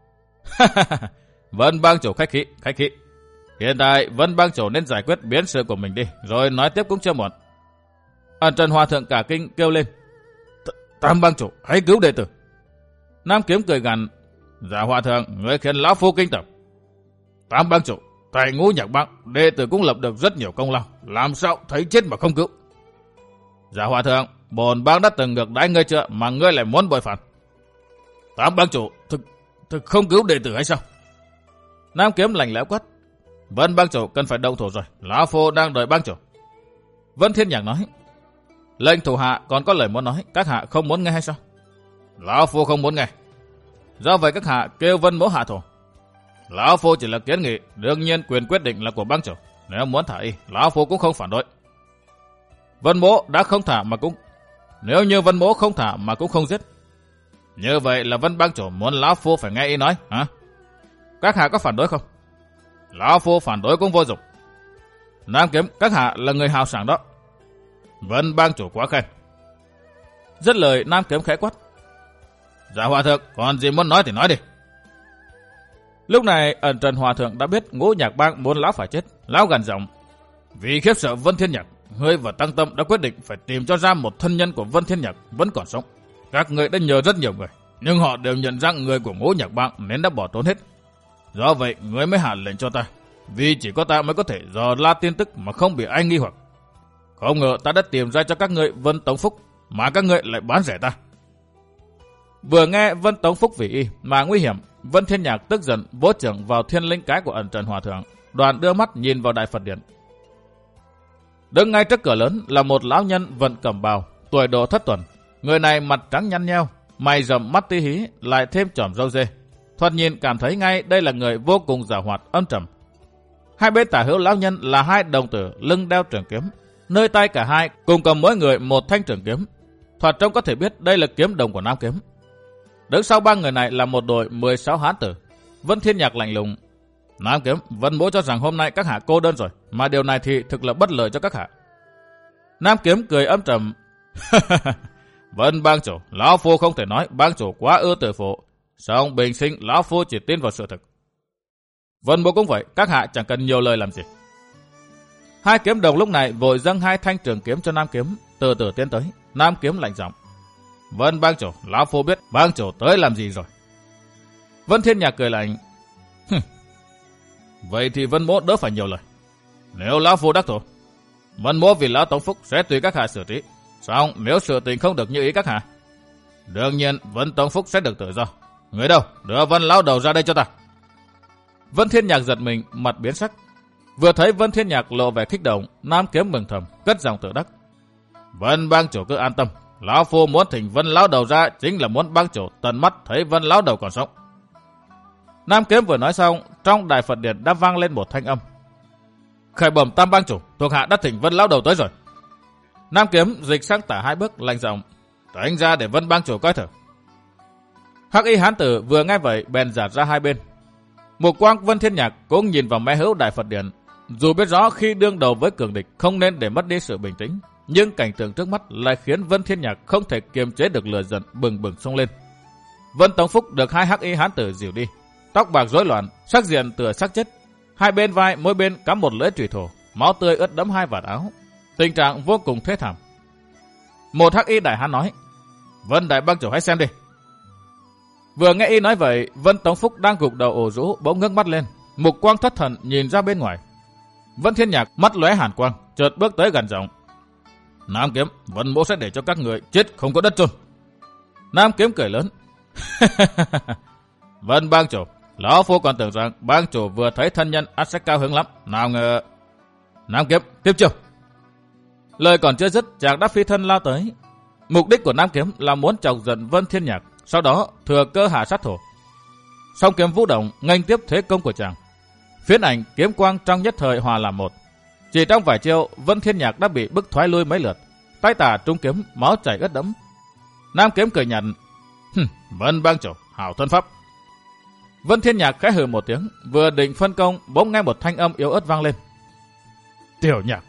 Vân Bang chủ khách khí, khách khí. Hiện tại Vân Bang chủ nên giải quyết biến sự của mình đi, rồi nói tiếp cũng chưa muộn. Ẩn Trần Hòa thượng cả kinh kêu lên: Tam Bang chủ, hãy cứu đệ tử. Nam Kiếm cười gằn: Dạ hòa thượng, người khiến lão phu kinh tởm. Tam Bang chủ, tại Ngũ Nhạc Bang, đệ tử cũng lập được rất nhiều công lao, làm sao thấy chết mà không cứu? Dạ hòa thượng, bổn bang đã từng ngược đãi ngươi chưa mà ngươi lại muốn bội phản? Tam Bang chủ, thực thực không cứu đệ tử hay sao? Nam Kiếm lạnh lẽo quát: Vân Bang chủ cần phải động thủ rồi, lão phu đang đợi bang chủ. Vân Thiên Nhạc nói: Lệnh thủ hạ còn có lời muốn nói, các hạ không muốn nghe hay sao? Lão phu không muốn nghe. Do vậy các hạ kêu Vân Mỗ hạ thủ. Lão phu chỉ là kiến nghị, đương nhiên quyền quyết định là của bang chủ. Nếu muốn thả y, lão phu cũng không phản đối. Vân Mỗ đã không thả mà cũng nếu như Vân Mỗ không thả mà cũng không giết, như vậy là Vân bang chủ muốn lão phu phải nghe y nói hả? Các hạ có phản đối không? Lão phu phản đối cũng vô dụng. Nam Kiếm, các hạ là người hào sảng đó. Vân bang chủ quá khen. Dứt lời, Nam Kiếm khẽ quát: Dạ hòa thượng, còn gì muốn nói thì nói đi. Lúc này Ẩn Trần Hòa thượng đã biết Ngũ Nhạc Bang muốn lão phải chết. Lão gằn giọng: Vì khiếp sợ Vân Thiên Nhạc, ngươi và Tăng Tâm đã quyết định phải tìm cho ra một thân nhân của Vân Thiên Nhạc vẫn còn sống. Các ngươi đã nhờ rất nhiều người, nhưng họ đều nhận rằng người của Ngũ Nhạc Bang nên đã bỏ trốn hết. Do vậy ngươi mới hạ lệnh cho ta, vì chỉ có ta mới có thể dò la tin tức mà không bị ai nghi hoặc. Không ngờ ta đã tìm ra cho các ngươi Vân Tống Phúc, mà các ngươi lại bán rẻ ta. Vừa nghe Vân Tống Phúc vì y mà nguy hiểm, Vân Thiên Nhạc tức giận vỗ chưởng vào thiên linh cái của Ẩn Trần Hòa thượng, đoàn đưa mắt nhìn vào Đại Phật Điện. Đứng ngay trước cửa lớn là một lão nhân vận cẩm bào, tuổi độ thất tuần. Người này mặt trắng nhăn nheo, mày rậm mắt tí hí, lại thêm chòm râu dê. Thoạt nhìn cảm thấy ngay đây là người vô cùng giàu hoạt âm trầm. Hai bên tả hữu lão nhân là hai đồng tử lưng đeo trường kiếm, nơi tay cả hai cùng cầm mỗi người một thanh trường kiếm. Thoạt trông có thể biết đây là kiếm đồng của Nam Kiếm. Đứng sau ba người này là một đội mười sáu hán tử. Vân Thiên Nhạc lạnh lùng: Nam Kiếm, Vân Mỗ cho rằng hôm nay các hạ cô đơn rồi, mà điều này thì thực là bất lợi cho các hạ. Nam Kiếm cười âm trầm: Vân bang chủ, lão phu không thể nói bang chủ quá ưa tự phụ, song bình sinh lão phu chỉ tin vào sự thực. Vân Mỗ cũng vậy, các hạ chẳng cần nhiều lời làm gì. Hai kiếm đồng lúc này vội dâng hai thanh trường kiếm cho Nam Kiếm, từ từ tiến tới. Nam Kiếm lạnh giọng: Vân bang chủ, lão phu biết bang chủ tới làm gì rồi. Vân Thiên Nhạc cười lạnh: Vậy thì Vân Mỗ đỡ phải nhiều lời. Nếu lão phu đắc thủ, Vân Mỗ vì lão Tống Phúc sẽ tùy các hạ xử trí. Xong nếu sự tình không được như ý các hạ, đương nhiên Vân Tống Phúc sẽ được tự do. Người đâu, đưa Vân lão đầu ra đây cho ta. Vân Thiên Nhạc giật mình, mặt biến sắc. Vừa thấy Vân Thiên Nhạc lộ vẻ kích động, Nam Kiếm mừng thầm, cất giọng tự đắc: Vân bang chủ cứ an tâm, lão phu muốn thỉnh Vân lão đầu ra chính là muốn bang chủ tận mắt thấy Vân lão đầu còn sống. Nam Kiếm vừa nói xong, trong đại Phật điện đã vang lên một thanh âm: Khởi bẩm Tam bang chủ, thuộc hạ đã thỉnh Vân lão đầu tới rồi. Nam Kiếm dịch sang tả hai bước, lạnh giọng: Tránh ra để Vân bang chủ coi thử. Hắc y hán tử vừa nghe vậy bèn giạt ra hai bên. Mục quang Vân Thiên Nhạc cũng nhìn vào mé hữu đại Phật điện. Dù biết rõ khi đương đầu với cường địch không nên để mất đi sự bình tĩnh, nhưng cảnh tượng trước mắt lại khiến Vân Thiên Nhạc không thể kiềm chế được lửa giận bừng bừng xông lên. Vân Tống Phúc được hai hắc y hán tử dìu đi, tóc bạc rối loạn, sắc diện tựa xác chết. Hai bên vai mỗi bên cắm một lưỡi chùy thủ, máu tươi ướt đẫm hai vạt áo, tình trạng vô cùng thê thảm. Một hắc y đại hán nói: Vân đại bang chủ hãy xem đi. Vừa nghe y nói vậy, Vân Tống Phúc đang gục đầu ổ rũ bỗng ngước mắt lên, mục quang thất thần nhìn ra bên ngoài. Vân Thiên Nhạc mắt lóe hàn quang, chợt bước tới gần giọng: Nam Kiếm, Vân Mỗ sẽ để cho các người chết không có đất chôn. Nam Kiếm cười lớn: Vân bang chủ, lão phu còn tưởng rằng bang chủ vừa thấy thân nhân ắt sẽ cao hứng lắm, nào ngờ. Nam Kiếm, tiếp chiêu. Lời còn chưa dứt, chàng đã phi thân lao tới. Mục đích của Nam Kiếm là muốn chọc giận Vân Thiên Nhạc, sau đó thừa cơ hạ sát thủ. Song kiếm vũ động nghênh tiếp thế công của chàng. Phiến ảnh kiếm quang trong nhất thời hòa làm một. Chỉ trong vài chiêu, Vân Thiên Nhạc đã bị bức thoái lui mấy lượt, tay tả trung kiếm máu chảy ướt đẫm. Nam Kiếm cười nhạt: Vân bang chủ, hảo thân pháp. Vân Thiên Nhạc khẽ hừ một tiếng, vừa định phân công, bỗng nghe một thanh âm yếu ớt vang lên: Tiểu Nhạc.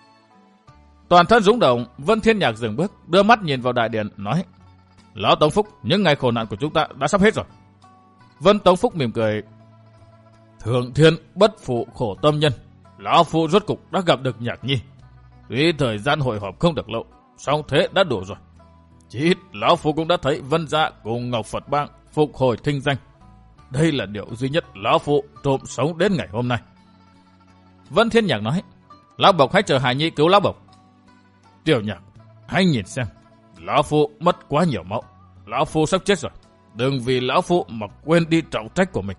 Toàn thân rung động, Vân Thiên Nhạc dừng bước, đưa mắt nhìn vào đại điện, nói: Lão Tống Phúc, những ngày khổ nạn của chúng ta đã sắp hết rồi. Vân Tống Phúc mỉm cười: Thượng thiên bất phụ khổ tâm nhân, lão phu rốt cục đã gặp được Nhạc Nhi. Tuy thời gian hội họp không được lâu, song thế đã đủ rồi. Chỉ ít lão phu cũng đã thấy Vân gia cùng Ngọc Phật bang phục hồi thinh danh. Đây là điều duy nhất lão phu trộm sống đến ngày hôm nay. Vân Thiên Nhạc nói: Lão Bộc hãy chờ Hải Nhi cứu lão Bộc. Tiểu Nhạc, hãy nhìn xem, lão phu mất quá nhiều máu, lão phu sắp chết rồi. Đừng vì lão phu mà quên đi trọng trách của mình.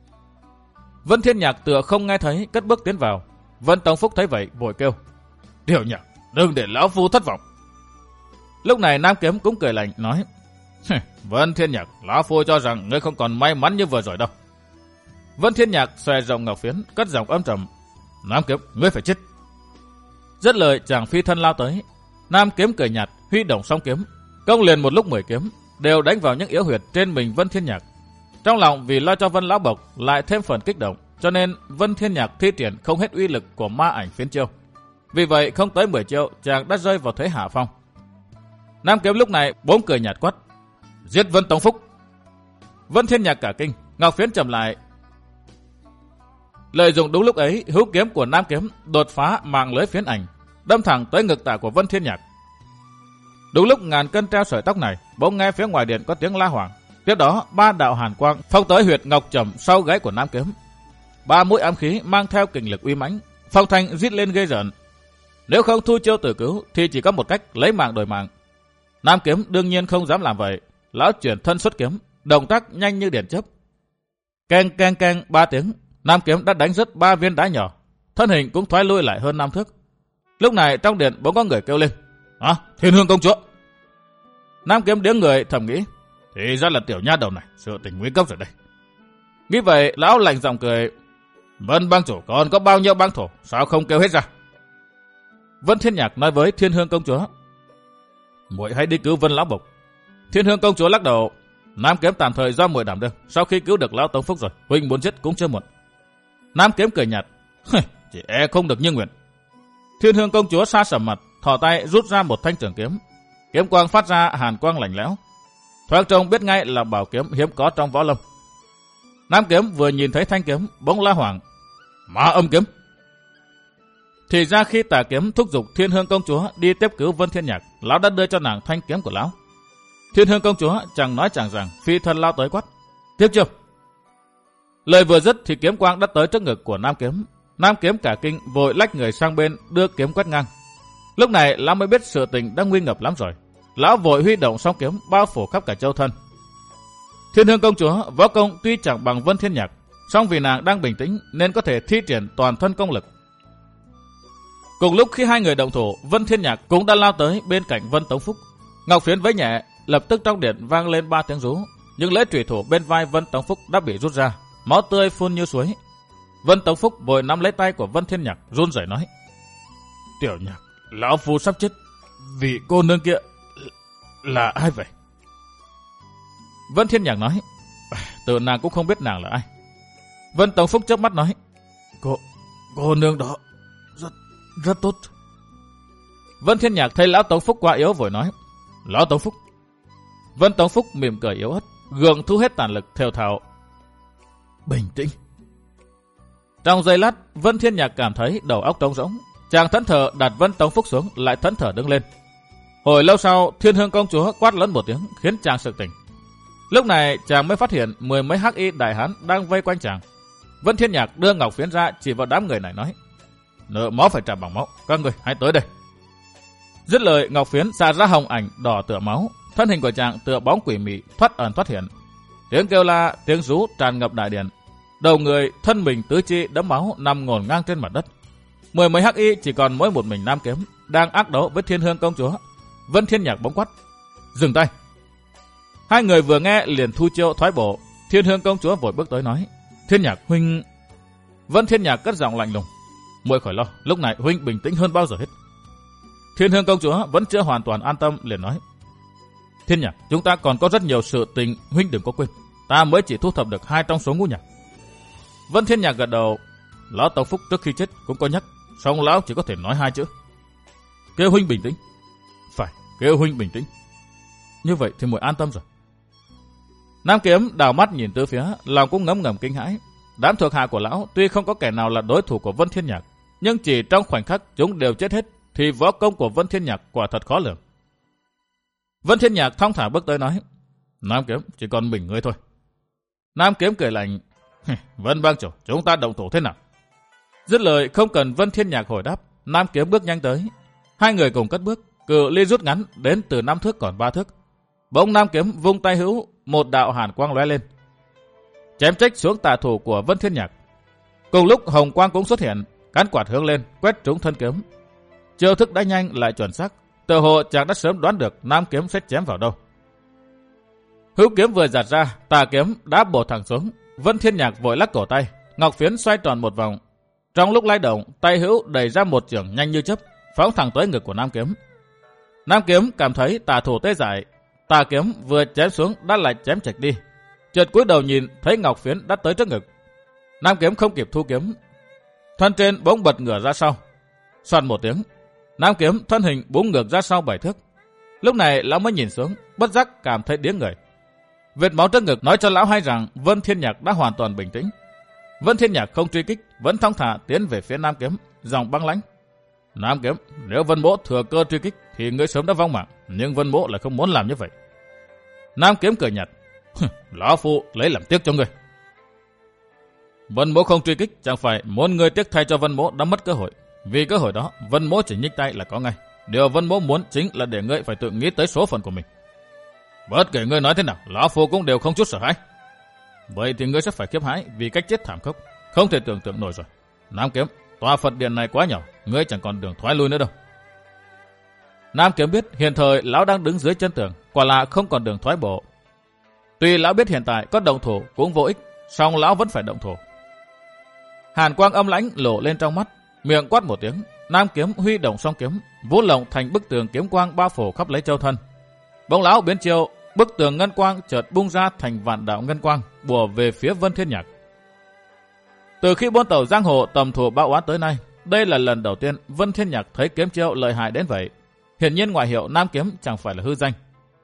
Vân Thiên Nhạc tựa không nghe thấy, cất bước tiến vào. Vân Tống Phúc thấy vậy vội kêu: Tiểu Nhạc, đừng để lão phu thất vọng. Lúc này Nam Kiếm cũng cười lạnh nói: Vân Thiên Nhạc, lão phu cho rằng ngươi không còn may mắn như vừa rồi đâu. Vân Thiên Nhạc xòe rộng ngọc phiến, cất giọng âm trầm: Nam Kiếm, ngươi phải chết. Dứt lời chàng phi thân lao tới. Nam Kiếm cười nhạt, huy động song kiếm, công liền một lúc mười kiếm, đều đánh vào những yếu huyệt trên mình Vân Thiên Nhạc. Trong lòng vì lo cho Vân lão Bộc lại thêm phần kích động, cho nên Vân Thiên Nhạc thi triển không hết uy lực của ma ảnh phiến chiêu. Vì vậy không tới mười chiêu, chàng đã rơi vào thế hạ phong. Nam Kiếm lúc này bỗng cười nhạt quát: Giết Vân Tống Phúc. Vân Thiên Nhạc cả kinh, ngọc phiến trầm lại. Lợi dụng đúng lúc ấy, hữu kiếm của Nam Kiếm đột phá mạng lưới phiến ảnh, đâm thẳng tới ngực tả của Vân Thiên Nhạc. Đúng lúc ngàn cân treo sợi tóc này, bỗng nghe phía ngoài điện có tiếng la hoảng. Tiếp đó ba đạo hàn quang phong tới huyệt ngọc trầm sau gáy của Nam Kiếm. Ba mũi ám khí mang theo kình lực uy mãnh, phong thanh rít lên ghê rợn. Nếu không thu chiêu tử cứu thì chỉ có một cách lấy mạng đổi mạng. Nam Kiếm đương nhiên không dám làm vậy, lão chuyển thân xuất kiếm, động tác nhanh như điện chớp. Keng keng keng ba tiếng, Nam Kiếm đã đánh rớt ba viên đá nhỏ, thân hình cũng thoái lui lại hơn năm thước. Lúc này trong điện bỗng có người kêu lên: À, Thiên Hương công chúa. Nam Kiếm đứng người thầm nghĩ: Thì ra là tiểu nha đầu này, sự tình nguy cấp rồi đây. Nghĩ vậy, lão lạnh giọng cười. Vân bang chủ còn có bao nhiêu bang thổ, sao không kêu hết ra? Vân Thiên Nhạc nói với Thiên Hương công chúa. Muội hãy đi cứu Vân lão bộc. Thiên Hương công chúa lắc đầu. Nam Kiếm tạm thời do muội đảm đương, sau khi cứu được lão Tống Phúc rồi, huynh muốn chết cũng chưa muộn. Nam Kiếm cười nhạt. Chỉ e không được như nguyện. Thiên Hương công chúa sa sầm mặt, thò tay rút ra một thanh trường kiếm. Kiếm quang phát ra hàn quang lạnh lẽo. Thoáng trông biết ngay là bảo kiếm hiếm có trong võ lâm. Nam Kiếm vừa nhìn thấy thanh kiếm, bỗng la hoảng. Ma âm kiếm. Thì ra khi Tà Kiếm thúc giục Thiên Hương công chúa đi tiếp cứu Vân Thiên Nhạc, lão đã đưa cho nàng thanh kiếm của lão. Thiên Hương công chúa chẳng nói chẳng rằng, phi thân lao tới quát. Tiếp chiêu. Lời vừa dứt thì kiếm quang đã tới trước ngực của Nam Kiếm. Nam Kiếm cả kinh vội lách người sang bên đưa kiếm quét ngang. Lúc này lão mới biết sự tình đang nguy ngập lắm rồi. Lão vội huy động song kiếm bao phủ khắp cả châu thân. Thiên Hương công chúa võ công tuy chẳng bằng Vân Thiên Nhạc, song vì nàng đang bình tĩnh nên có thể thi triển toàn thân công lực. Cùng lúc khi hai người động thủ, Vân Thiên Nhạc cũng đã lao tới bên cạnh Vân Tống Phúc. Ngọc phiến vẫy nhẹ, lập tức trong điện vang lên ba tiếng rú. Nhưng lưỡi chủy thủ bên vai Vân Tống Phúc đã bị rút ra, máu tươi phun như suối. Vân Tống Phúc vội nắm lấy tay của Vân Thiên Nhạc, run rẩy nói: Tiểu Nhạc, lão phu sắp chết. Vị cô nương kia là ai vậy? Vân Thiên Nhạc nói: Tự nàng cũng không biết nàng là ai. Vân Tống Phúc chớp mắt nói: Cô, cô nương đó rất, rất tốt. Vân Thiên Nhạc thấy lão Tống Phúc quá yếu vội nói: Lão Tống Phúc. Vân Tống Phúc mỉm cười yếu ớt, gượng thu hết tàn lực thều thào: Bình tĩnh. Trong giây lát, Vân Thiên Nhạc cảm thấy đầu óc trống rỗng. Chàng thẫn thờ đặt Vân Tống Phúc xuống, lại thẫn thờ đứng lên. Hồi lâu sau, Thiên Hương công chúa quát lớn một tiếng khiến chàng sực tỉnh. Lúc này chàng mới phát hiện mười mấy hắc y đại hán đang vây quanh chàng. Vân Thiên Nhạc đưa ngọc phiến ra chỉ vào đám người này nói: Nợ máu phải trả bằng máu, các người hãy tới đây. Dứt lời, ngọc phiến xả ra hồng ảnh đỏ tựa máu, thân hình của chàng tựa bóng quỷ mị thoát ẩn thoát hiện. Tiếng kêu la, tiếng rú tràn ngập đại điện. Đầu người, thân mình tứ chi đẫm máu nằm ngổn ngang trên mặt đất. Mười mấy hắc y chỉ còn mỗi một mình Nam Kiếm đang ác đấu với Thiên Hương công chúa. Vân Thiên Nhạc bỗng quát: Dừng tay. Hai người vừa nghe liền thu chiêu thoái bộ. Thiên Hương công chúa vội bước tới nói: Thiên Nhạc huynh. Vân Thiên Nhạc cất giọng lạnh lùng: Muội khỏi lo, lúc này huynh bình tĩnh hơn bao giờ hết. Thiên Hương công chúa vẫn chưa hoàn toàn an tâm liền nói: Thiên Nhạc, chúng ta còn có rất nhiều sự tình, huynh đừng có quên. Ta mới chỉ thu thập được hai trong số ngũ nhạc. Vân Thiên Nhạc gật đầu. Lão Tống Phúc trước khi chết cũng có nhắc, song lão chỉ có thể nói hai chữ: Kêu huynh bình tĩnh. Phải, kêu huynh bình tĩnh. Như vậy thì muội an tâm rồi. Nam Kiếm đảo mắt nhìn tứ phía, lòng cũng ngấm ngầm kinh hãi. Đám thuộc hạ của lão tuy không có kẻ nào là đối thủ của Vân Thiên Nhạc, nhưng chỉ trong khoảnh khắc chúng đều chết hết, thì võ công của Vân Thiên Nhạc quả thật khó lường. Vân Thiên Nhạc thong thả bước tới nói: Nam Kiếm, chỉ còn mình ngươi thôi. Nam Kiếm cười lạnh: Vân bang chủ, chúng ta động thủ thế nào? Dứt lời, không cần Vân Thiên Nhạc hồi đáp, Nam Kiếm bước nhanh tới. Hai người cùng cất bước, cự ly rút ngắn đến từ năm thước còn ba thước. Bỗng Nam Kiếm vung tay hữu, một đạo hàn quang lóe lên, chém trách xuống tà thủ của Vân Thiên Nhạc. Cùng lúc hồng quang cũng xuất hiện, cán quạt hướng lên quét trúng thân kiếm. Chiêu thức đã nhanh lại chuẩn xác, tựa hồ chàng đã sớm đoán được Nam Kiếm sẽ chém vào đâu. Hữu kiếm vừa giạt ra, tà kiếm đã bổ thẳng xuống. Vân Thiên Nhạc vội lắc cổ tay, ngọc phiến xoay tròn một vòng. Trong lúc lay động, tay hữu đẩy ra một chưởng nhanh như chớp, phóng thẳng tới ngực của Nam Kiếm. Nam Kiếm cảm thấy tà thủ tê dại, tà kiếm vừa chém xuống đã lại chém chạch đi. Chợt cúi đầu nhìn thấy ngọc phiến đã tới trước ngực. Nam Kiếm không kịp thu kiếm, thân trên bỗng bật ngửa ra sau. Xoàn một tiếng, Nam Kiếm thân hình búng ngược ra sau bảy thước. Lúc này lão mới nhìn xuống, bất giác cảm thấy điếng người. Vệt máu trước ngực nói cho lão hay rằng Vân Thiên Nhạc đã hoàn toàn bình tĩnh. Vân Thiên Nhạc không truy kích, vẫn thong thả tiến về phía Nam Kiếm, giọng băng lãnh: Nam Kiếm, nếu Vân Mỗ thừa cơ truy kích thì ngươi sớm đã vong mạng, nhưng Vân Mỗ lại không muốn làm như vậy. Nam Kiếm cười nhạt: Lão phu lấy làm tiếc cho ngươi. Vân Mỗ không truy kích, chẳng phải muốn ngươi tiếc thay cho Vân Mỗ đã mất cơ hội. Vì cơ hội đó, Vân Mỗ chỉ nhích tay là có ngay. Điều Vân Mỗ muốn chính là để ngươi phải tự nghĩ tới số phận của mình. Bất kể ngươi nói thế nào, lão phu cũng đều không chút sợ hãi. Vậy thì ngươi sẽ phải khiếp hãi vì cách chết thảm khốc, không thể tưởng tượng nổi rồi. Nam Kiếm, tòa Phật điện này quá nhỏ, ngươi chẳng còn đường thoái lui nữa đâu. Nam Kiếm biết hiện thời lão đang đứng dưới chân tường, quả là không còn đường thoái bộ. Tuy lão biết hiện tại có động thủ cũng vô ích, song lão vẫn phải động thủ. Hàn quang âm lãnh lộ lên trong mắt, miệng quát một tiếng, nam kiếm huy động song kiếm, vũ lộng thành bức tường kiếm quang bao phủ khắp lấy châu thân. Bỗng lão biến chiêu, bức tường ngân quang chợt bung ra thành vạn đạo ngân quang, bùa về phía Vân Thiên Nhạc. Từ khi buôn tàu giang hồ tầm thủ bão oán tới nay, đây là lần đầu tiên Vân Thiên Nhạc thấy kiếm chiêu lợi hại đến vậy. Hiển nhiên ngoại hiệu nam kiếm chẳng phải là hư danh.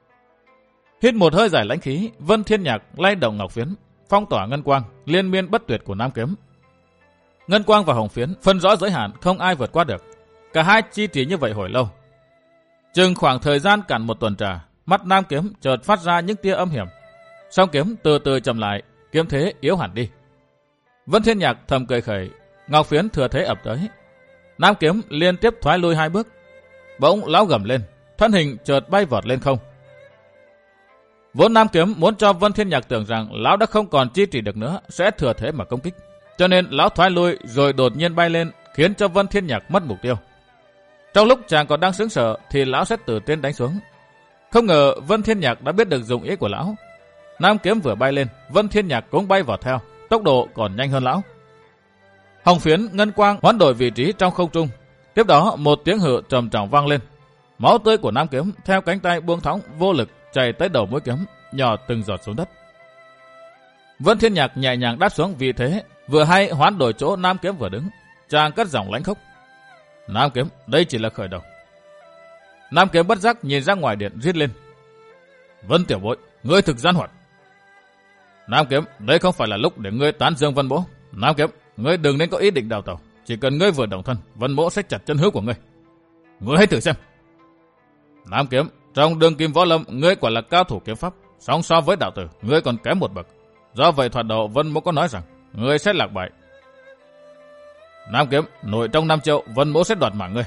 Hít một hơi giải lãnh khí, Vân Thiên Nhạc lay động ngọc phiến, phong tỏa ngân quang liên miên bất tuyệt của nam kiếm. Ngân quang và hồng phiến phân rõ giới hạn, không ai vượt qua được. Cả hai chi trì như vậy hồi lâu. Chừng khoảng thời gian cản một tuần trà, mắt nam kiếm chợt phát ra những tia âm hiểm. Song kiếm từ từ chậm lại, kiếm thế yếu hẳn đi. Vân Thiên Nhạc thầm cười khẩy, ngọc phiến thừa thế ập tới. Nam kiếm liên tiếp thoái lui hai bước. Bỗng lão gầm lên, thân hình chợt bay vọt lên không. Vốn nam kiếm muốn cho Vân Thiên Nhạc tưởng rằng lão đã không còn chi trì được nữa, sẽ thừa thế mà công kích. Cho nên lão thoái lui rồi đột nhiên bay lên, khiến cho Vân Thiên Nhạc mất mục tiêu. Trong lúc chàng còn đang sững sờ thì lão sẽ từ trên đánh xuống. Không ngờ Vân Thiên Nhạc đã biết được dụng ý của lão. Nam kiếm vừa bay lên, Vân Thiên Nhạc cũng bay vào theo, tốc độ còn nhanh hơn lão. Hồng phiến ngân quang hoán đổi vị trí trong không trung. Tiếp đó một tiếng hự trầm trọng vang lên. Máu tươi của nam kiếm theo cánh tay buông thõng vô lực chảy tới đầu mũi kiếm, nhỏ từng giọt xuống đất. Vân Thiên Nhạc nhẹ nhàng đáp xuống vị thế, vừa hay hoán đổi chỗ nam kiếm vừa đứng. Chàng cất giọng lãnh khốc: Nam kiếm, đây chỉ là khởi đầu. Nam kiếm bất giác nhìn ra ngoài điện rít lên: Vân tiểu bối, ngươi thực gian hoạt. Nam kiếm, đây không phải là lúc để ngươi tán dương Vân mỗ. Nam kiếm, ngươi đừng nên có ý định đào tẩu. Chỉ cần ngươi vừa động thân, Vân mỗ sẽ chặt chân hứa của ngươi. Ngươi hãy thử xem. Nam kiếm, trong đường kim võ lâm, ngươi quả là cao thủ kiếm pháp, song so với đạo tử, ngươi còn kém một bậc. Do vậy thoạt đầu Vân mỗ có nói rằng ngươi sẽ lạc bại. Nam kiếm, nội trong năm châu, Vân mỗ sẽ đoạt mạng ngươi.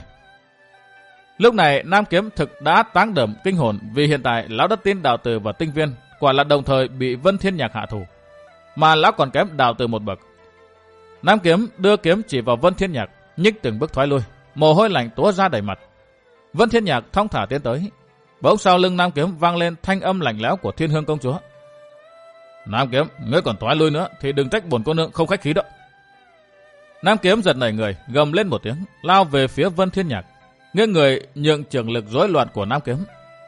Lúc này Nam kiếm thực đã táng đờm kinh hồn, vì hiện tại lão đã tin đạo tử và tinh viên, quả là đồng thời bị Vân Thiên Nhạc hạ thủ, mà lão còn kém đạo tử một bậc. Nam kiếm đưa kiếm chỉ vào Vân Thiên Nhạc, nhích từng bước thoái lui, mồ hôi lạnh túa ra đầy mặt. Vân Thiên Nhạc thong thả tiến tới. Bỗng sau lưng Nam kiếm vang lên thanh âm lạnh lẽo của Thiên Hương công chúa: Nam kiếm, ngươi còn thoái lui nữa thì đừng trách bổn cô nương không khách khí đó. Nam kiếm giật nảy người, gầm lên một tiếng, lao về phía Vân Thiên Nhạc, nghiêng người nhượng trường lực rối loạn của Nam kiếm.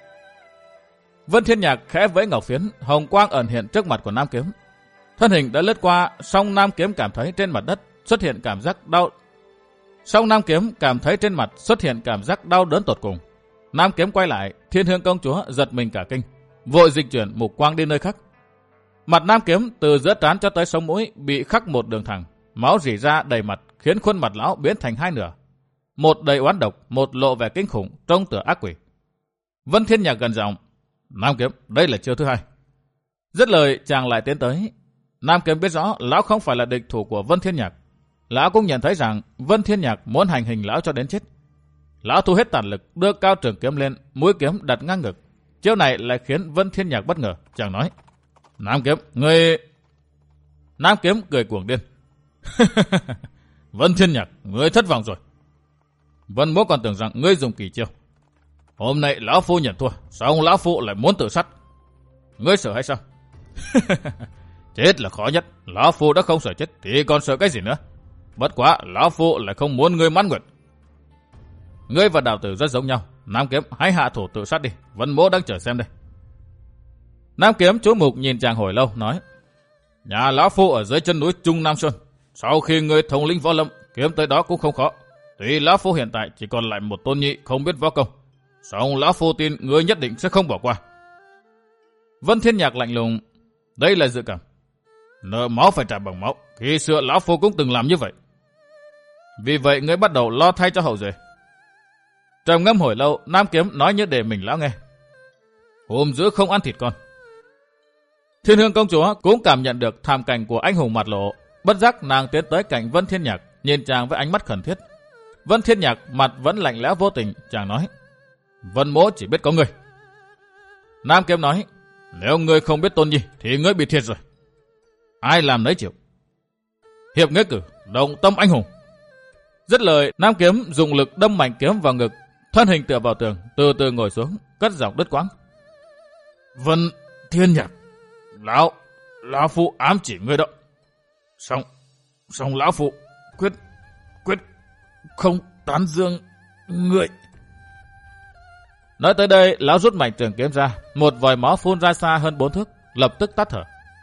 Vân Thiên Nhạc khẽ vẫy ngọc phiến, hồng quang ẩn hiện trước mặt của Nam kiếm. Thân hình đã lướt qua, song Nam kiếm cảm thấy trên mặt đất xuất hiện cảm giác đau. Song Nam kiếm cảm thấy trên mặt xuất hiện cảm giác đau đớn tột cùng. Nam kiếm quay lại, Thiên Hương công chúa giật mình cả kinh, vội dịch chuyển mục quang đi nơi khác. Mặt Nam kiếm từ giữa trán cho tới sống mũi bị khắc một đường thẳng, máu rỉ ra đầy mặt, khiến khuôn mặt lão biến thành hai nửa. Một đầy oán độc, một lộ vẻ kinh khủng, trông tựa ác quỷ. Vân Thiên Nhạc gần giọng: Nam kiếm, đây là chiêu thứ hai. Dứt lời chàng lại tiến tới. Nam kiếm biết rõ lão không phải là địch thủ của Vân Thiên Nhạc. Lão cũng nhận thấy rằng Vân Thiên Nhạc muốn hành hình lão cho đến chết. Lão thu hết tàn lực, đưa cao trường kiếm lên, mũi kiếm đặt ngang ngực. Chiêu này lại khiến Vân Thiên Nhạc bất ngờ. Chàng nói: Nam kiếm, ngươi... Nam kiếm cười cuồng điên: Vân Thiên Nhạc, ngươi thất vọng rồi. Vân mỗ còn tưởng rằng ngươi dùng kỳ chiêu. Hôm nay lão phu nhận thua, xong lão phu lại muốn tự sát. Ngươi sợ hay sao? Chết là khó nhất. Lão phu đã không sợ chết thì còn sợ cái gì nữa. Bất quá lão phu lại không muốn ngươi mãn nguyện. Ngươi và đạo tử rất giống nhau. Nam kiếm, hãy hạ thủ tự sát đi. Vân mỗ đang chờ xem đây. Nam kiếm chú mục nhìn chàng hồi lâu, nói: Nhà lão phu ở dưới chân núi Trung Nam Sơn. Sau khi ngươi thống lĩnh võ lâm, kiếm tới đó cũng không khó. Tuy lão phu hiện tại chỉ còn lại một tôn nhị không biết võ công, song lão phu tin ngươi nhất định sẽ không bỏ qua. Vân Thiên Nhạc lạnh lùng: Đây là dự cảm. Nợ máu phải trả bằng máu. Khi xưa lão phu cũng từng làm như vậy. Vì vậy ngươi bắt đầu lo thay cho hậu duệ. Trầm ngâm hồi lâu, Nam kiếm nói như để mình lão nghe: Hôm giữa không ăn thịt con. Thiên Hương công chúa cũng cảm nhận được thảm cảnh của anh hùng mặt lộ, bất giác nàng tiến tới cạnh Vân Thiên Nhạc, nhìn chàng với ánh mắt khẩn thiết. Vân Thiên Nhạc mặt vẫn lạnh lẽo vô tình, chàng nói: Vân mỗ chỉ biết có ngươi. Nam kiếm nói: Nếu ngươi không biết tôn nhi thì ngươi bị thiệt rồi. Ai làm nấy chịu. Hiệp nghĩa cử, động tâm anh hùng. Dứt lời, Nam kiếm dùng lực đâm mạnh kiếm vào ngực, thân hình tựa vào tường, từ từ ngồi xuống, cất giọng đứt quãng: Vân Thiên Nhạc, Lão, lão phu ám chỉ ngươi đó. Xong, xong lão phu quyết, quyết không tán dương ngươi. Nói tới đây, lão rút mạnh trường kiếm ra, một vòi máu phun ra xa hơn bốn thước, lập tức tắt thở.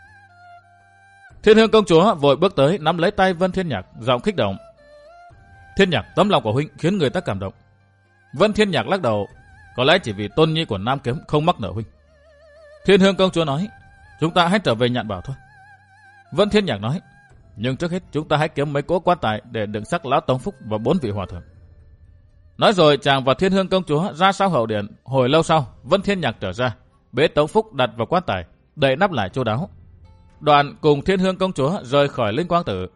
Thiên Hương công chúa vội bước tới nắm lấy tay Vân Thiên Nhạc, giọng kích động. Thiên Nhạc, tấm lòng của huynh khiến người ta cảm động. Vân Thiên Nhạc lắc đầu, có lẽ chỉ vì tôn nhi của Nam Kiếm không mắc nợ huynh. Thiên Hương công chúa nói, chúng ta hãy trở về Nhạn Bảo thôi. Vân Thiên Nhạc nói, nhưng trước hết chúng ta hãy kiếm mấy cỗ quan tài để đựng xác lão Tống Phúc và bốn vị hòa thượng. Nói rồi chàng và Thiên Hương công chúa ra sau hậu điện. Hồi lâu sau, Vân Thiên Nhạc trở ra, bế Tống Phúc đặt vào quan tài, đậy nắp lại chu đáo. Đoạn cùng Thiên Hương công chúa rời khỏi Linh Quang Tử.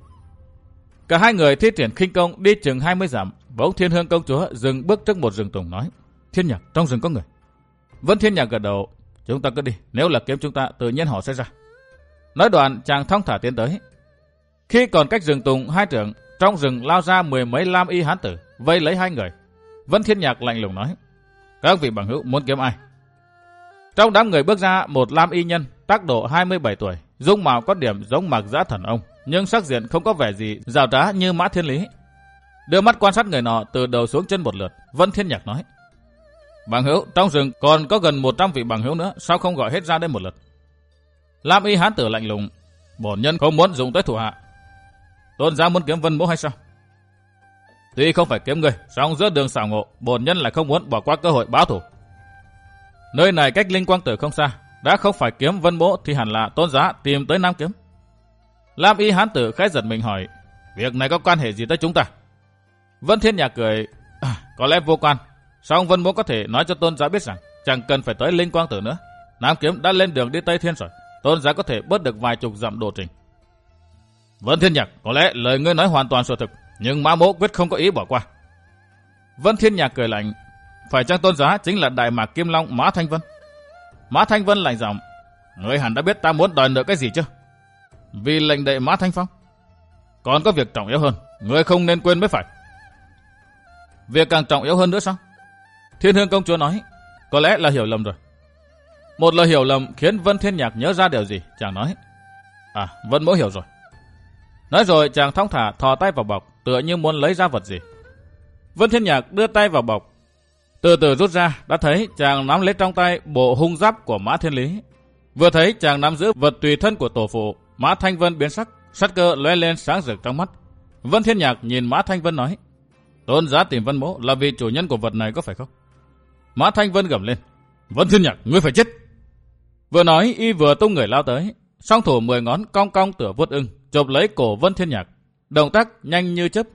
Cả hai người thi triển khinh công đi chừng hai mươi dặm. Bỗng Thiên Hương công chúa dừng bước trước một rừng tùng nói, Thiên Nhạc, trong rừng có người. Vân Thiên Nhạc gật đầu, chúng ta cứ đi, nếu là kiếm chúng ta tự nhiên họ sẽ ra. Nói đoạn chàng thong thả tiến tới. Khi còn cách rừng tùng hai trượng, trong rừng lao ra mười mấy lam y hán tử vây lấy hai người. Vân Thiên Nhạc lạnh lùng nói, các vị bằng hữu muốn kiếm ai? Trong đám người bước ra một lam y nhân tác độ hai mươi bảy tuổi, dung mạo có điểm giống Mạc Giã Thần Ông, nhưng sắc diện không có vẻ gì rào trá như Mã Thiên Lý. Đưa mắt quan sát người nọ từ đầu xuống chân một lượt, Vân Thiên Nhạc nói, bằng hữu, trong rừng còn có gần một trăm vị bằng hữu nữa, sao không gọi hết ra đây một lượt? Lam y hán tử lạnh lùng, bổn nhân không muốn dùng tới thủ hạ. Tôn giá muốn kiếm Vân Mỗ hay sao? Tuy không phải kiếm người, song giữa đường xảo ngộ, bổn nhân lại không muốn bỏ qua cơ hội báo thù. Nơi này cách Linh Quang Tử không xa, đã không phải kiếm Vân Mỗ thì hẳn là tôn giá tìm tới Nam Kiếm. Lam y hán tử khẽ giật mình hỏi, việc này có quan hệ gì tới chúng ta? Vân Thiên Nhạc cười, à, có lẽ vô quan, song Vân Mỗ có thể nói cho tôn giá biết rằng chẳng cần phải tới Linh Quang Tử nữa. Nam Kiếm đã lên đường đi Tây Thiên rồi, tôn giá có thể bớt được vài chục dặm lộ trình. Vân Thiên Nhạc, có lẽ lời ngươi nói hoàn toàn sự thực, nhưng Mã Mỗ quyết không có ý bỏ qua. Vân Thiên Nhạc cười lạnh, phải chăng tôn giá chính là Đại Mạc Kim Long Mã Thanh Vân? Mã Thanh Vân lạnh giọng, ngươi hẳn đã biết ta muốn đòi nợ cái gì chưa? Vì lệnh đệ Mã Thanh Phong. Còn có việc trọng yếu hơn, ngươi không nên quên mới phải. Việc càng trọng yếu hơn nữa sao? Thiên Hương công chúa nói, có lẽ là hiểu lầm rồi. Một lời hiểu lầm khiến Vân Thiên Nhạc nhớ ra điều gì, chàng nói, à, Vân Mỗ hiểu rồi. Nói rồi chàng thong thả thò tay vào bọc, tựa như muốn lấy ra vật gì. Vân Thiên Nhạc đưa tay vào bọc, từ từ rút ra, đã thấy chàng nắm lấy trong tay bộ hung giáp của Mã Thiên Lý. Vừa thấy chàng nắm giữ vật tùy thân của tổ phụ, Mã Thanh Vân biến sắc, sát cơ lóe lên sáng rực trong mắt. Vân Thiên Nhạc nhìn Mã Thanh Vân nói, tôn giá tìm Vân Mỗ là vì chủ nhân của vật này có phải không? Mã Thanh Vân gầm lên, Vân Thiên Nhạc, ngươi phải chết. Vừa nói y vừa tung người lao tới, song thủ mười ngón cong cong tựa vuốt ưng, chộp lấy cổ Vân Thiên Nhạc, động tác nhanh như chớp.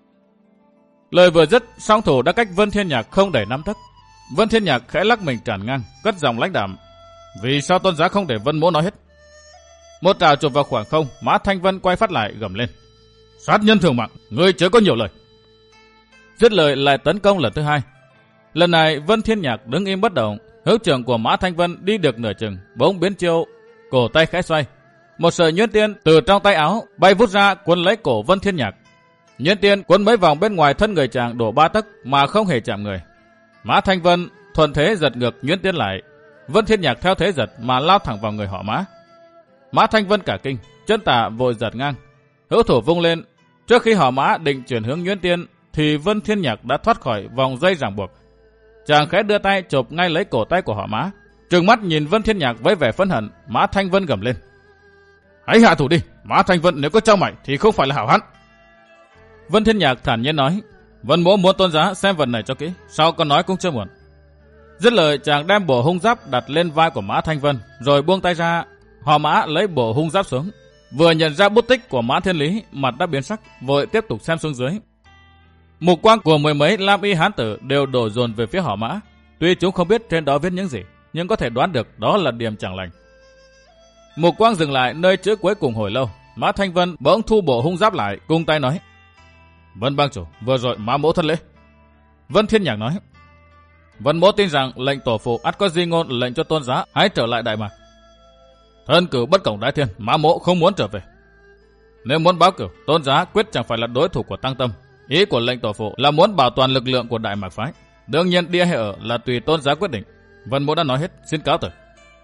Lời vừa dứt, song thủ đã cách Vân Thiên Nhạc không đầy năm tấc. Vân Thiên Nhạc khẽ lắc mình tràn ngang, cất giọng lãnh đạm, vì sao tôn giá không để Vân Mỗ nói hết? Một trảo chụp vào khoảng không, Mã Thanh Vân quay phát lại gầm lên, sát nhân thường mạng, ngươi chớ có nhiều lời. Dứt lời lại tấn công lần thứ hai. Lần này Vân Thiên Nhạc đứng im bất động, hữu trưởng của Mã Thanh Vân đi được nửa chừng, bỗng biến chiêu, cổ tay khẽ xoay, một sợi nhuyễn tiên từ trong tay áo bay vút ra cuốn lấy cổ Vân Thiên Nhạc. Nhuyễn tiên cuốn mấy vòng bên ngoài thân người chàng đổ ba tấc mà không hề chạm người. Mã Thanh Vân thuận thế giật ngược nhuyễn tiên lại, Vân Thiên Nhạc theo thế giật mà lao thẳng vào người họ Mã. Mã Thanh Vân cả kinh, chân tả vội giật ngang, hữu thủ vung lên. Trước khi họ Mã định chuyển hướng nhuyễn tiên thì Vân Thiên Nhạc đã thoát khỏi vòng dây ràng buộc. Chàng khẽ đưa tay chộp ngay lấy cổ tay của họ Mã, trừng mắt nhìn Vân Thiên Nhạc với vẻ phẫn hận. Mã Thanh Vân gầm lên, hãy hạ thủ đi, Mã Thanh Vân nếu có trao mày thì không phải là hảo hán. Vân Thiên Nhạc thản nhiên nói, Vân Mỗ muốn tôn giá xem vật này cho kỹ, sau còn nói cũng chưa muộn. Dứt lời chàng đem bộ hung giáp đặt lên vai của Mã Thanh Vân, rồi buông tay ra. Họ Mã lấy bộ hung giáp xuống, vừa nhận ra bút tích của Mã Thiên Lý, mặt đã biến sắc, vội tiếp tục xem xuống dưới. Mục quang của mười mấy lam y hán tử đều đổ dồn về phía họ Mã. Tuy chúng không biết trên đó viết những gì, nhưng có thể đoán được đó là điểm chẳng lành. Mục quang dừng lại nơi chữ cuối cùng hồi lâu. Mã Thanh Vân bỗng thu bộ hung giáp lại, cung tay nói, Vân bang chủ, vừa rồi Mã Mỗ thất lễ. Vân Thiên Nhạc nói, Vân Mỗ tin rằng lệnh tổ phụ ắt có di ngôn lệnh cho tôn giá hãy trở lại Đại Mạc. Thân cửu bất cổng đại thiên, Mã Mỗ không muốn trở về. Nếu muốn báo cửu, tôn giá quyết chẳng phải là đối thủ của Tăng Tâm. Ý của lệnh tổ phụ là muốn bảo toàn lực lượng của Đại Mạc phái. Đương nhiên đi hay ở là tùy tôn giá quyết định. Vân Mỗ đã nói hết, xin cáo từ.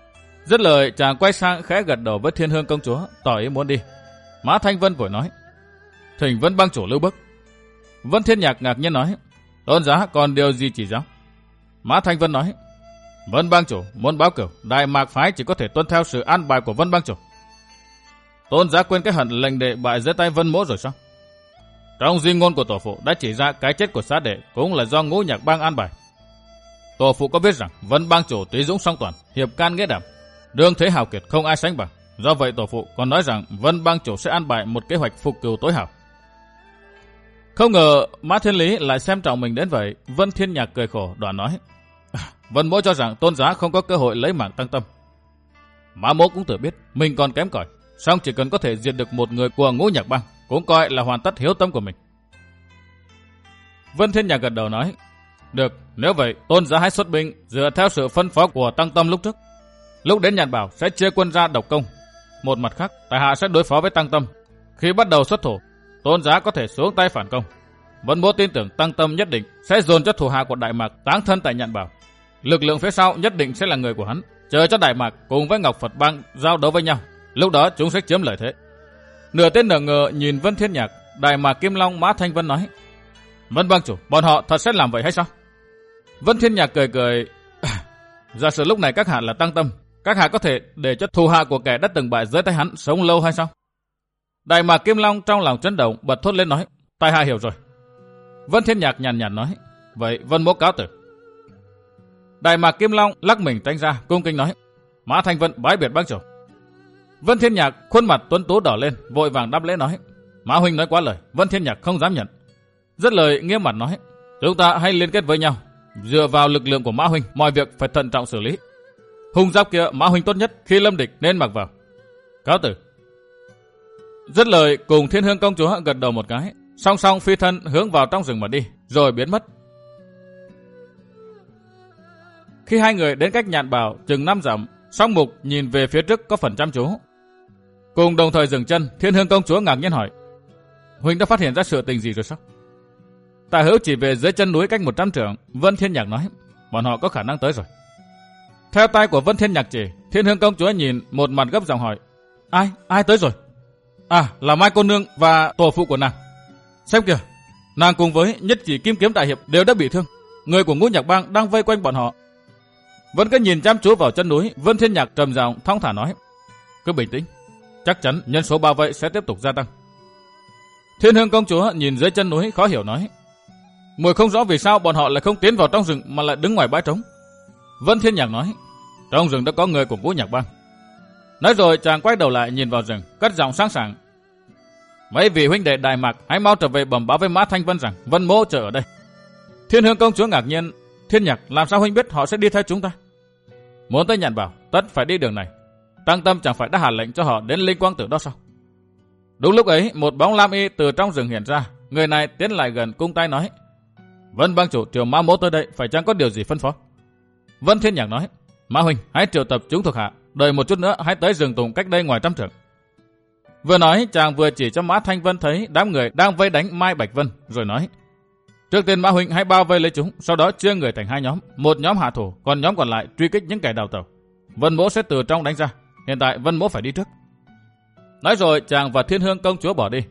Dứt lời, chàng quay sang khẽ gật đầu với Thiên Hương công chúa, tỏ ý muốn đi. Mã Thanh Vân vội nói: Thỉnh Vân bang chủ lưu bước. Vân Thiên Nhạc ngạc nhiên nói: Tôn giá còn điều gì chỉ giáo? Mã Thanh Vân nói: Vân bang chủ muốn báo cửu, Đại Mạc phái chỉ có thể tuân theo sự an bài của Vân bang chủ. Tôn giá quên cái hận lệnh đệ bại dưới tay Vân mỗ rồi sao? Trong di ngôn của tổ phụ đã chỉ ra cái chết của xá đệ cũng là do Ngũ Nhạc bang an bài. Tổ phụ có biết rằng Vân bang chủ trí dũng song toàn, hiệp can nghĩa đảm, đương thế hào kiệt không ai sánh bằng. Do vậy tổ phụ còn nói rằng Vân bang chủ sẽ an bài một kế hoạch phục cừu tối hảo. Không ngờ Mã Thiên Lý lại xem trọng mình đến vậy. Vân Thiên Nhạc cười khổ đoạn nói: Vân mỗ cho rằng tôn giá không có cơ hội lấy mạng Tăng Tâm. Mã mỗ cũng tự biết mình còn kém cỏi, song chỉ cần có thể diệt được một người của Ngũ Nhạc bang cũng coi là hoàn tất hiếu tâm của mình. Vân Thiên Nhạc gật đầu nói: Được, nếu vậy tôn giá hãy xuất binh dựa theo sự phân phó của Tăng Tâm lúc trước. Lúc đến Nhạn Bảo sẽ chia quân ra độc công. Một mặt khác, tại hạ sẽ đối phó với Tăng Tâm. Khi bắt đầu xuất thủ, tôn giá có thể xuống tay phản công. Vân mỗ tin tưởng Tăng Tâm nhất định sẽ dồn cho thủ hạ của Đại Mạc táng thân tại Nhạn Bảo. Lực lượng phía sau nhất định sẽ là người của hắn, chờ cho Đại Mạc cùng với Ngọc Phật bang giao đấu với nhau. Lúc đó chúng sẽ chiếm lợi thế. Nửa tên nửa ngờ nhìn Vân Thiên Nhạc, Đại Mạc Kim Long Mã Thanh Vân nói: Vân bang chủ, bọn họ thật sẽ làm vậy hay sao? Vân Thiên Nhạc cười cười: Giả sử lúc này các hạ là Tăng Tâm, các hạ có thể để cho thủ hạ của kẻ đã từng bại dưới tay hắn sống lâu hay sao? Đại Mạc Kim Long trong lòng chấn động, bật thốt lên nói: Tai hạ hiểu rồi. Vân Thiên Nhạc nhàn nhạt nói: Vậy Vân mỗ cáo tử. Đại Mạc Kim Long lắc mình tránh ra, cung kính nói: Mã Thanh Vân bái biệt bang chủ. Vân Thiên Nhạc khuôn mặt tuấn tú đỏ lên, vội vàng đáp lễ nói: Mã huynh nói quá lời, Vân Thiên Nhạc không dám nhận. Dứt lời nghiêm mặt nói: Chúng ta hãy liên kết với nhau, dựa vào lực lượng của Mã huynh, mọi việc phải thận trọng xử lý. Hùng giáp kia Mã huynh tốt nhất khi lâm địch nên mặc vào. Cáo tử. Dứt lời cùng Thiên Hương công chúa gật đầu một cái, song song phi thân hướng vào trong rừng mà đi, rồi biến mất. Khi hai người đến cách Nhạn Bảo chừng năm dặm, Song Mục nhìn về phía trước có phần chăm chú. Cùng đồng thời dừng chân, Thiên Hương công chúa ngạc nhiên hỏi: Huynh đã phát hiện ra sự tình gì rồi sao? Tả Hữu chỉ về dưới chân núi cách một trăm trượng. Vân Thiên Nhạc nói: Bọn họ có khả năng tới rồi. Theo tay của Vân Thiên Nhạc chỉ, Thiên Hương công chúa nhìn, một mặt gấp giọng hỏi: Ai? Ai tới rồi? À, là Mai cô nương và tổ phụ của nàng. Xem kìa, nàng cùng với Nhất Chỉ Kim Kiếm đại hiệp đều đã bị thương. Người của Ngũ Nhạc bang đang vây quanh bọn họ. Vẫn cứ nhìn chăm chú vào chân núi, Vân Thiên Nhạc trầm giọng thong thả nói: Cứ bình tĩnh, chắc chắn nhân số bao vây sẽ tiếp tục gia tăng. Thiên Hương công chúa nhìn dưới chân núi khó hiểu nói: Muội không rõ vì sao bọn họ lại không tiến vào trong rừng mà lại đứng ngoài bãi trống. Vân Thiên Nhạc nói: Trong rừng đã có người của Ngũ Nhạc bang. Nói rồi chàng quay đầu lại nhìn vào rừng, cất giọng sáng sảng: Mấy vị huynh đệ Đại Mạc hãy mau trở về bẩm báo với Mã Thanh Vân rằng Vân mỗ chờ ở đây. Thiên Hương công chúa ngạc nhiên: Thiên Nhạc, làm sao huynh biết họ sẽ đi theo chúng ta? Muốn tới Nhạn Bảo tất phải đi đường này. Tăng Tâm chẳng phải đã hạ lệnh cho họ đến Linh Quang Tử đó sao? Đúng lúc ấy, một bóng lam y từ trong rừng hiện ra. Người này tiến lại gần cung tay nói: Vân bang chủ triệu Mã mỗ tới đây, phải chăng có điều gì phân phó? Vân Thiên Nhạc nói: Mã huynh hãy triệu tập chúng thuộc hạ, đợi một chút nữa hãy tới rừng tùng cách đây ngoài trăm trượng. Vừa nói chàng vừa chỉ cho Mã Thanh Vân thấy đám người đang vây đánh Mai Bạch Vân, rồi nói: Trước tiên Mã huynh hãy bao vây lấy chúng, sau đó chia người thành hai nhóm, một nhóm hạ thủ, còn nhóm còn lại truy kích những kẻ đào tẩu. Vân mỗ sẽ từ trong đánh ra. Hiện tại Vân mỗ phải đi trước. Nói rồi chàng và Thiên Hương công chúa bỏ đi.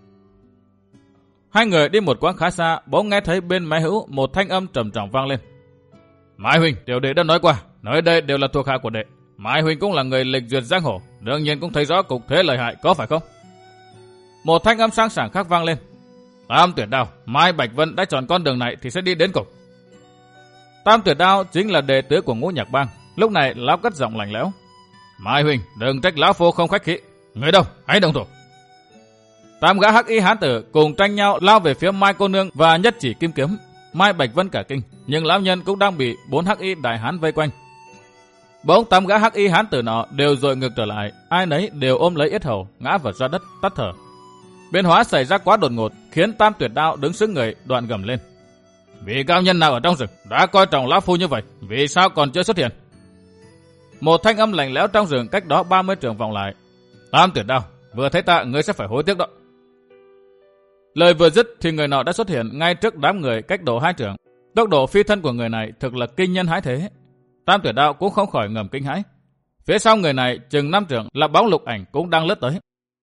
Hai người đi một quãng khá xa, bỗng nghe thấy bên mé hữu một thanh âm trầm trọng vang lên: Mai huynh, tiểu đệ đã nói qua, nói đây đều là thuộc hạ của đệ. Mai huynh cũng là người lịch duyệt giang hồ, đương nhiên cũng thấy rõ cục thế lợi hại, có phải không? Một thanh âm sang sảng khác vang lên: Tam Tuyệt Đao, Mai Bạch Vân đã chọn con đường này thì sẽ đi đến cùng. Tam Tuyệt Đao chính là đệ tử của Ngũ Nhạc bang. Lúc này lão cất giọng lạnh lẽo: Mai huynh, đừng trách lão phu không khách khí. Người đâu, hãy đồng thủ. Tam gã hắc y hán tử cùng tranh nhau lao về phía Mai cô nương và Nhất Chỉ Kim Kiếm. Mai Bạch Vân cả kinh, nhưng lão nhân cũng đang bị bốn hắc y đại hán vây quanh. Bỗng tám gã hắc y hán tử nọ đều dội ngược trở lại, ai nấy đều ôm lấy yết hầu, ngã vật ra đất tắt thở. Biến hóa xảy ra quá đột ngột, khiến Tam Tuyệt Đao đứng sững người, đoạn gầm lên: Vị cao nhân nào ở trong rừng đã coi trọng lão phu như vậy, vì sao còn chưa xuất hiện? Một thanh âm lạnh lẽo trong rừng cách đó ba mươi trượng vọng lại: Tam Tuyệt Đao, vừa thấy ta ngươi sẽ phải hối tiếc đó. Lời vừa dứt thì người nọ đã xuất hiện ngay trước đám người cách độ hai trượng. Tốc độ phi thân của người này thực là kinh nhân hãi thế. Tam Tuyệt Đao cũng không khỏi ngầm kinh hãi. Phía sau người này chừng năm trượng là bóng Lục Ảnh cũng đang lướt tới.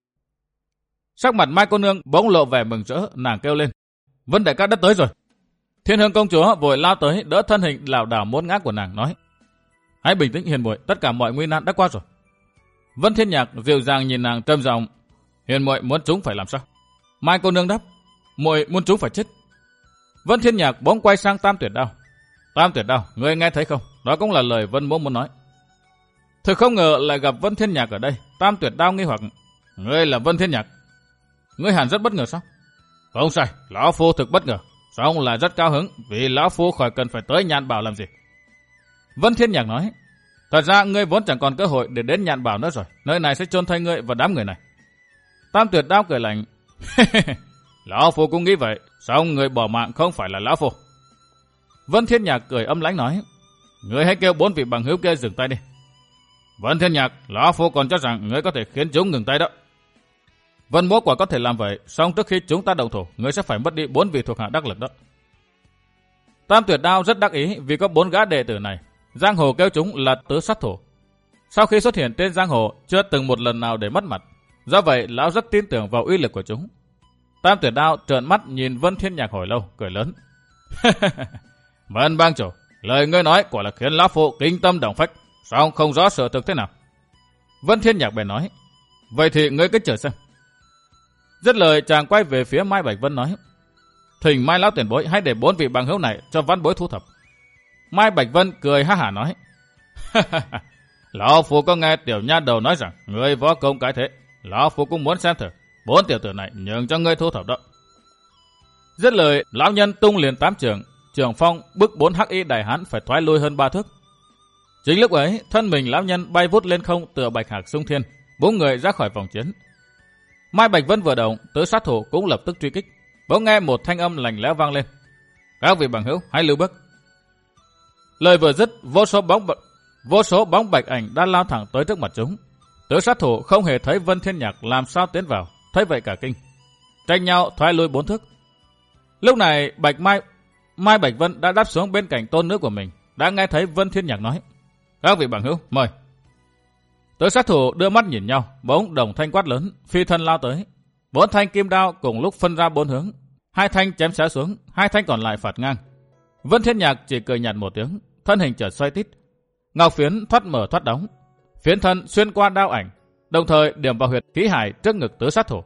Sắc mặt Mai cô nương bỗng lộ vẻ mừng rỡ, nàng kêu lên: Vân đại ca đã tới rồi. Thiên Hương công chúa vội lao tới đỡ thân hình lảo đảo muốn ngã của nàng, nói: Hãy bình tĩnh hiền muội, tất cả mọi nguy nan đã qua rồi. Vân Thiên Nhạc dịu dàng nhìn nàng trầm giọng: Hiền muội muốn chúng phải làm sao? Mai cô nương đáp: Muội muốn chúng phải chết. Vân Thiên Nhạc bỗng quay sang Tam Tuyệt Đao: Tam Tuyệt Đao, ngươi nghe thấy không? Đó cũng là lời Vân mỗ muốn nói. Thực không ngờ lại gặp Vân Thiên Nhạc ở đây. Tam Tuyệt Đao nghi hoặc: Ngươi là Vân Thiên Nhạc? Ngươi hẳn rất bất ngờ sao? Không sai, lão phu thực bất ngờ, song là rất cao hứng vì lão phu khỏi cần phải tới Nhạn Bảo làm gì. Vân Thiên Nhạc nói: Thật ra ngươi vốn chẳng còn cơ hội để đến Nhạn Bảo nữa rồi, nơi này sẽ chôn thay ngươi và đám người này. Tam Tuyệt Đao cười lạnh: Lão phu cũng nghĩ vậy, song người bỏ mạng không phải là lão phu. Vân Thiên Nhạc cười âm lãnh nói: Ngươi hãy kêu bốn vị bằng hữu kia dừng tay đi. Vân Thiên Nhạc, lão phu còn cho rằng ngươi có thể khiến chúng ngừng tay đó. Vân mỗ quả có thể làm vậy, song trước khi chúng ta động thủ, ngươi sẽ phải mất đi bốn vị thuộc hạ đắc lực đó. Tam Tuyệt Đao rất đắc ý vì có bốn gã đệ tử này, giang hồ kêu chúng là tứ sát thủ. Sau khi xuất hiện trên giang hồ, chưa từng một lần nào để mất mặt, do vậy lão rất tin tưởng vào uy lực của chúng. Tam Tuyệt Đao trợn mắt nhìn Vân Thiên Nhạc hồi lâu, cười lớn: Vân bang chủ, lời ngươi nói quả là khiến lão phu kinh tâm động phách, song không rõ sự thực thế nào. Vân Thiên Nhạc bèn nói: Vậy thì ngươi cứ chờ xem. Dứt lời chàng quay về phía Mai Bạch Vân nói: Thỉnh Mai lão tiền bối hãy để bốn vị bằng hữu này cho văn bối thu thập. Mai Bạch Vân cười ha hả nói: Lão phu có nghe tiểu nha đầu nói rằng ngươi võ công cái thế, lão phu cũng muốn xem thử bốn tiểu tử này nhường cho ngươi thu thập đó. Dứt lời lão nhân tung liền tám trường, trường phong bức bốn hắc y đại hán phải thoái lui hơn ba thước. Chính lúc ấy thân mình lão nhân bay vút lên không tựa bạch hạc xung thiên, bốn người ra khỏi vòng chiến. Mai Bạch Vân vừa động, tứ sát thủ cũng lập tức truy kích. Bỗng nghe một thanh âm lạnh lẽo vang lên: Các vị bằng hữu hãy lưu bước. Lời vừa dứt, vô số bóng bạch, vô số bóng bạch ảnh đã lao thẳng tới trước mặt chúng. Tứ sát thủ không hề thấy Vân Thiên Nhạc làm sao tiến vào, thấy vậy cả kinh, tranh nhau thoái lui bốn thước. Lúc này Bạch Mai Mai Bạch Vân đã đáp xuống bên cạnh tôn nữ của mình, đã nghe thấy Vân Thiên Nhạc nói: Các vị bằng hữu mời. Tứ sát thủ đưa mắt nhìn nhau, bỗng đồng thanh quát lớn, phi thân lao tới. Bốn thanh kim đao cùng lúc phân ra bốn hướng, hai thanh chém xéo xuống, hai thanh còn lại phạt ngang. Vân Thiên Nhạc chỉ cười nhạt một tiếng, thân hình chợt xoay tít, ngọc phiến thoát mở thoát đóng, phiến thân xuyên qua đao ảnh, đồng thời điểm vào huyệt khí hải trước ngực tứ sát thủ.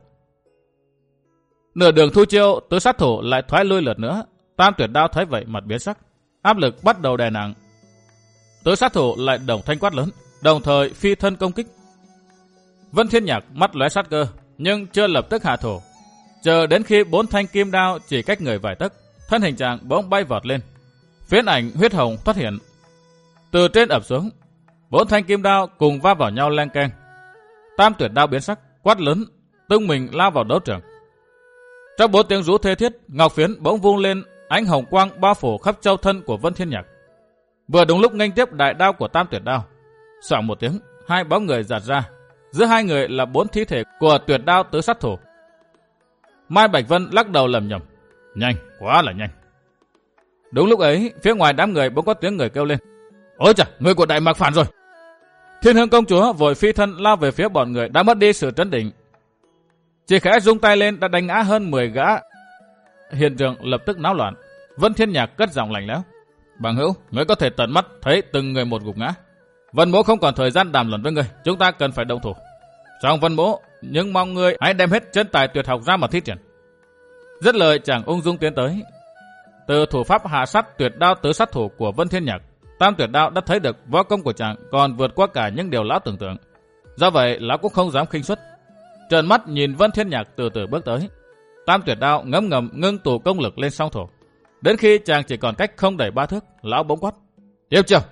Nửa đường thu chiêu, tứ sát thủ lại thoái lui lượt nữa. Tam Tuyệt Đao thấy vậy mặt biến sắc, áp lực bắt đầu đè nặng. Tứ sát thủ lại đồng thanh quát lớn, đồng thời phi thân công kích. Vân Thiên Nhạc mắt lóe sát cơ, nhưng chưa lập tức hạ thủ. Chờ đến khi bốn thanh kim đao chỉ cách người vài tấc, thân hình chàng bỗng bay vọt lên, phiến ảnh huyết hồng thoát hiện, từ trên ập xuống. Bốn thanh kim đao cùng va vào nhau leng keng. Tam Tuyệt Đao biến sắc, quát lớn, tung mình lao vào đấu trường. Trong bốn tiếng rú thê thiết, ngọc phiến bỗng vung lên, ánh hồng quang bao phủ khắp châu thân của Vân Thiên Nhạc. Vừa đúng lúc nghênh tiếp đại đao của Tam Tuyệt Đao, xoảng một tiếng, hai bóng người giạt ra. Giữa hai người là bốn thi thể của Tuyệt Đao tứ sát thủ. Mai Bạch Vân lắc đầu lẩm nhẩm: Nhanh, quá là nhanh. Đúng lúc ấy, phía ngoài đám người bỗng có tiếng người kêu lên: Ôi chà, người của Đại Mạc phản rồi. Thiên Hương công chúa vội phi thân lao về phía bọn người đã mất đi sự trấn định, chỉ khẽ rung tay lên đã đánh ngã hơn mười gã. Hiện trường lập tức náo loạn. Vân Thiên Nhạc cất giọng lạnh lẽo: Bằng hữu, ngươi có thể tận mắt thấy từng người một gục ngã. Vân mỗ không còn thời gian đàm luận với ngươi, chúng ta cần phải động thủ. Song Vân mỗ nhưng mong ngươi hãy đem hết chân tài tuyệt học ra mà thi triển. Dứt lời chàng ung dung tiến tới. Từ thủ pháp hạ sát Tuyệt Đao tứ sát thủ của Vân Thiên Nhạc, Tam Tuyệt Đao đã thấy được võ công của chàng còn vượt qua cả những điều lão tưởng tượng. Do vậy lão cũng không dám khinh suất, trợn mắt nhìn Vân Thiên Nhạc từ từ bước tới. Tam Tuyệt Đao ngấm ngầm ngưng tụ công lực lên song thổ. Đến khi chàng chỉ còn cách không đầy ba thước, lão bỗng quát: Tiếp chiêu.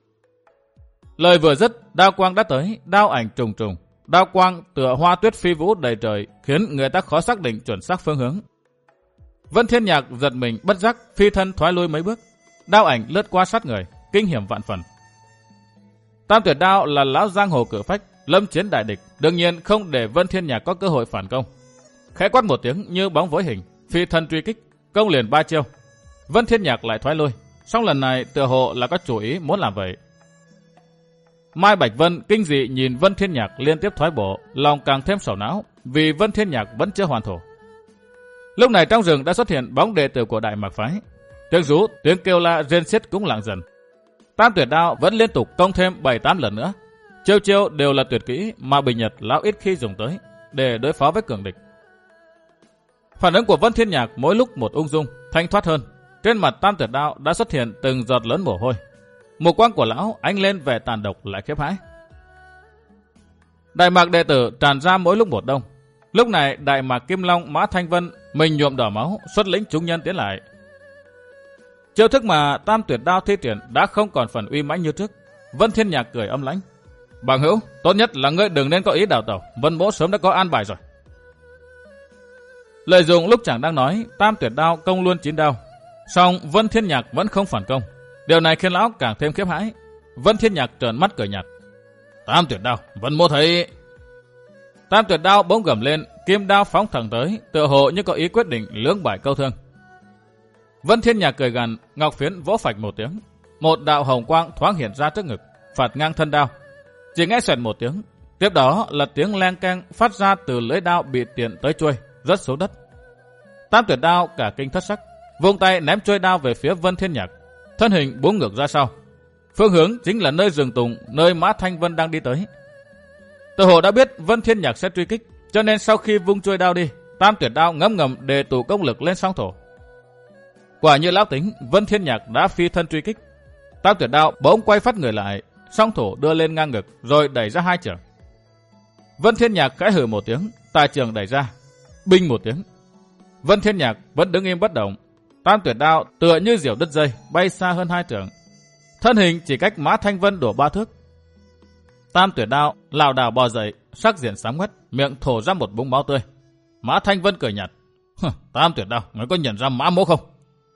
Lời vừa dứt, đao quang đã tới, đao ảnh trùng trùng, đao quang tựa hoa tuyết phi vũ đầy trời, khiến người ta khó xác định chuẩn xác phương hướng. Vân Thiên Nhạc giật mình bất giác, phi thân thoái lui mấy bước, đao ảnh lướt qua sát người, kinh hiểm vạn phần. Tam Tuyệt Đao là lão giang hồ cử phách, lâm chiến đại địch, đương nhiên không để Vân Thiên Nhạc có cơ hội phản công. Khẽ quát một tiếng như bóng với hình, phi thân truy kích, công liền ba chiêu. Vân Thiên Nhạc lại thoái lui, song lần này tựa hồ là có chủ ý muốn làm vậy. Mai Bạch Vân kinh dị nhìn Vân Thiên Nhạc liên tiếp thoái bộ, lòng càng thêm sầu não, vì Vân Thiên Nhạc vẫn chưa hoàn thổ. Lúc này trong rừng đã xuất hiện bóng đệ tử của Đại Mạc phái. Tiếng rú, tiếng kêu la rên xiết cũng lặng dần. Tam tuyệt đao vẫn liên tục công thêm bảy tám lần nữa. Chiêu chiêu đều là tuyệt kỹ mà Bình Nhật lão ít khi dùng tới để đối phó với cường địch. Phản ứng của Vân Thiên Nhạc mỗi lúc một ung dung, thanh thoát hơn. Trên mặt Tam tuyệt đao đã xuất hiện từng giọt lớn mồ hôi. Mục quang của lão ánh lên vẻ tàn độc lại khiếp hãi. Đại Mạc đệ tử tràn ra mỗi lúc một đông. Lúc này Đại Mạc Kim Long Mã Thanh Vân mình nhuộm đỏ máu, xuất lĩnh chúng nhân tiến lại. Chiêu thức mà Tam tuyệt đao thi triển đã không còn phần uy mãnh như trước. Vân Thiên Nhạc cười âm lãnh. Bằng hữu, tốt nhất là ngươi đừng nên có ý đào tẩu. Vân mỗ sớm đã có an bài rồi. Lợi dụng lúc chàng đang nói, Tam tuyệt đao công luôn chín đao. Song Vân Thiên Nhạc vẫn không phản công. Điều này khiến lão càng thêm khiếp hãi. Vân Thiên Nhạc trợn mắt cười nhạt. Tam tuyệt đao, Vân mỗ thấy. Tam tuyệt đao bỗng gầm lên, kim đao phóng thẳng tới, tựa hồ như có ý quyết định lưỡng bại câu thương. Vân Thiên Nhạc cười gằn, ngọc phiến vỗ phạch một tiếng, một đạo hồng quang thoáng hiện ra trước ngực, phạt ngang thân đao. Chỉ nghe xoẹt một tiếng, tiếp đó là tiếng leng keng phát ra từ lưỡi đao bị tiện tới chuôi, rớt xuống đất. Tam tuyệt đao cả kinh thất sắc, vung tay ném chuôi đao về phía Vân Thiên Nhạc, thân hình búng ngược ra sau. Phương hướng chính là nơi rừng tùng, nơi Mã Thanh Vân đang đi tới. Tự hồ đã biết Vân Thiên Nhạc sẽ truy kích, cho nên sau khi vung chuôi đao đi, Tam tuyệt đao ngấm ngầm đề tụ công lực lên song thổ. Quả như lão tính, Vân Thiên Nhạc đã phi thân truy kích. Tam tuyệt đao bỗng quay phát người lại, song thổ đưa lên ngang ngực, rồi đẩy ra hai chưởng. Vân Thiên Nhạc khẽ hừ một tiếng, tài chưởng đẩy ra, binh một tiếng. Vân Thiên Nhạc vẫn đứng im bất động. Tam tuyệt đao tựa như diều đứt dây, bay xa hơn hai trượng. Thân hình chỉ cách Mã Thanh Vân đổ ba thước. Tam tuyệt đao lảo đảo bò dậy, sắc diện sáng quét, miệng thổ ra một búng máu tươi. Mã Thanh Vân cười nhạt. Tam tuyệt đao, ngươi có nhận ra Mã mỗ không?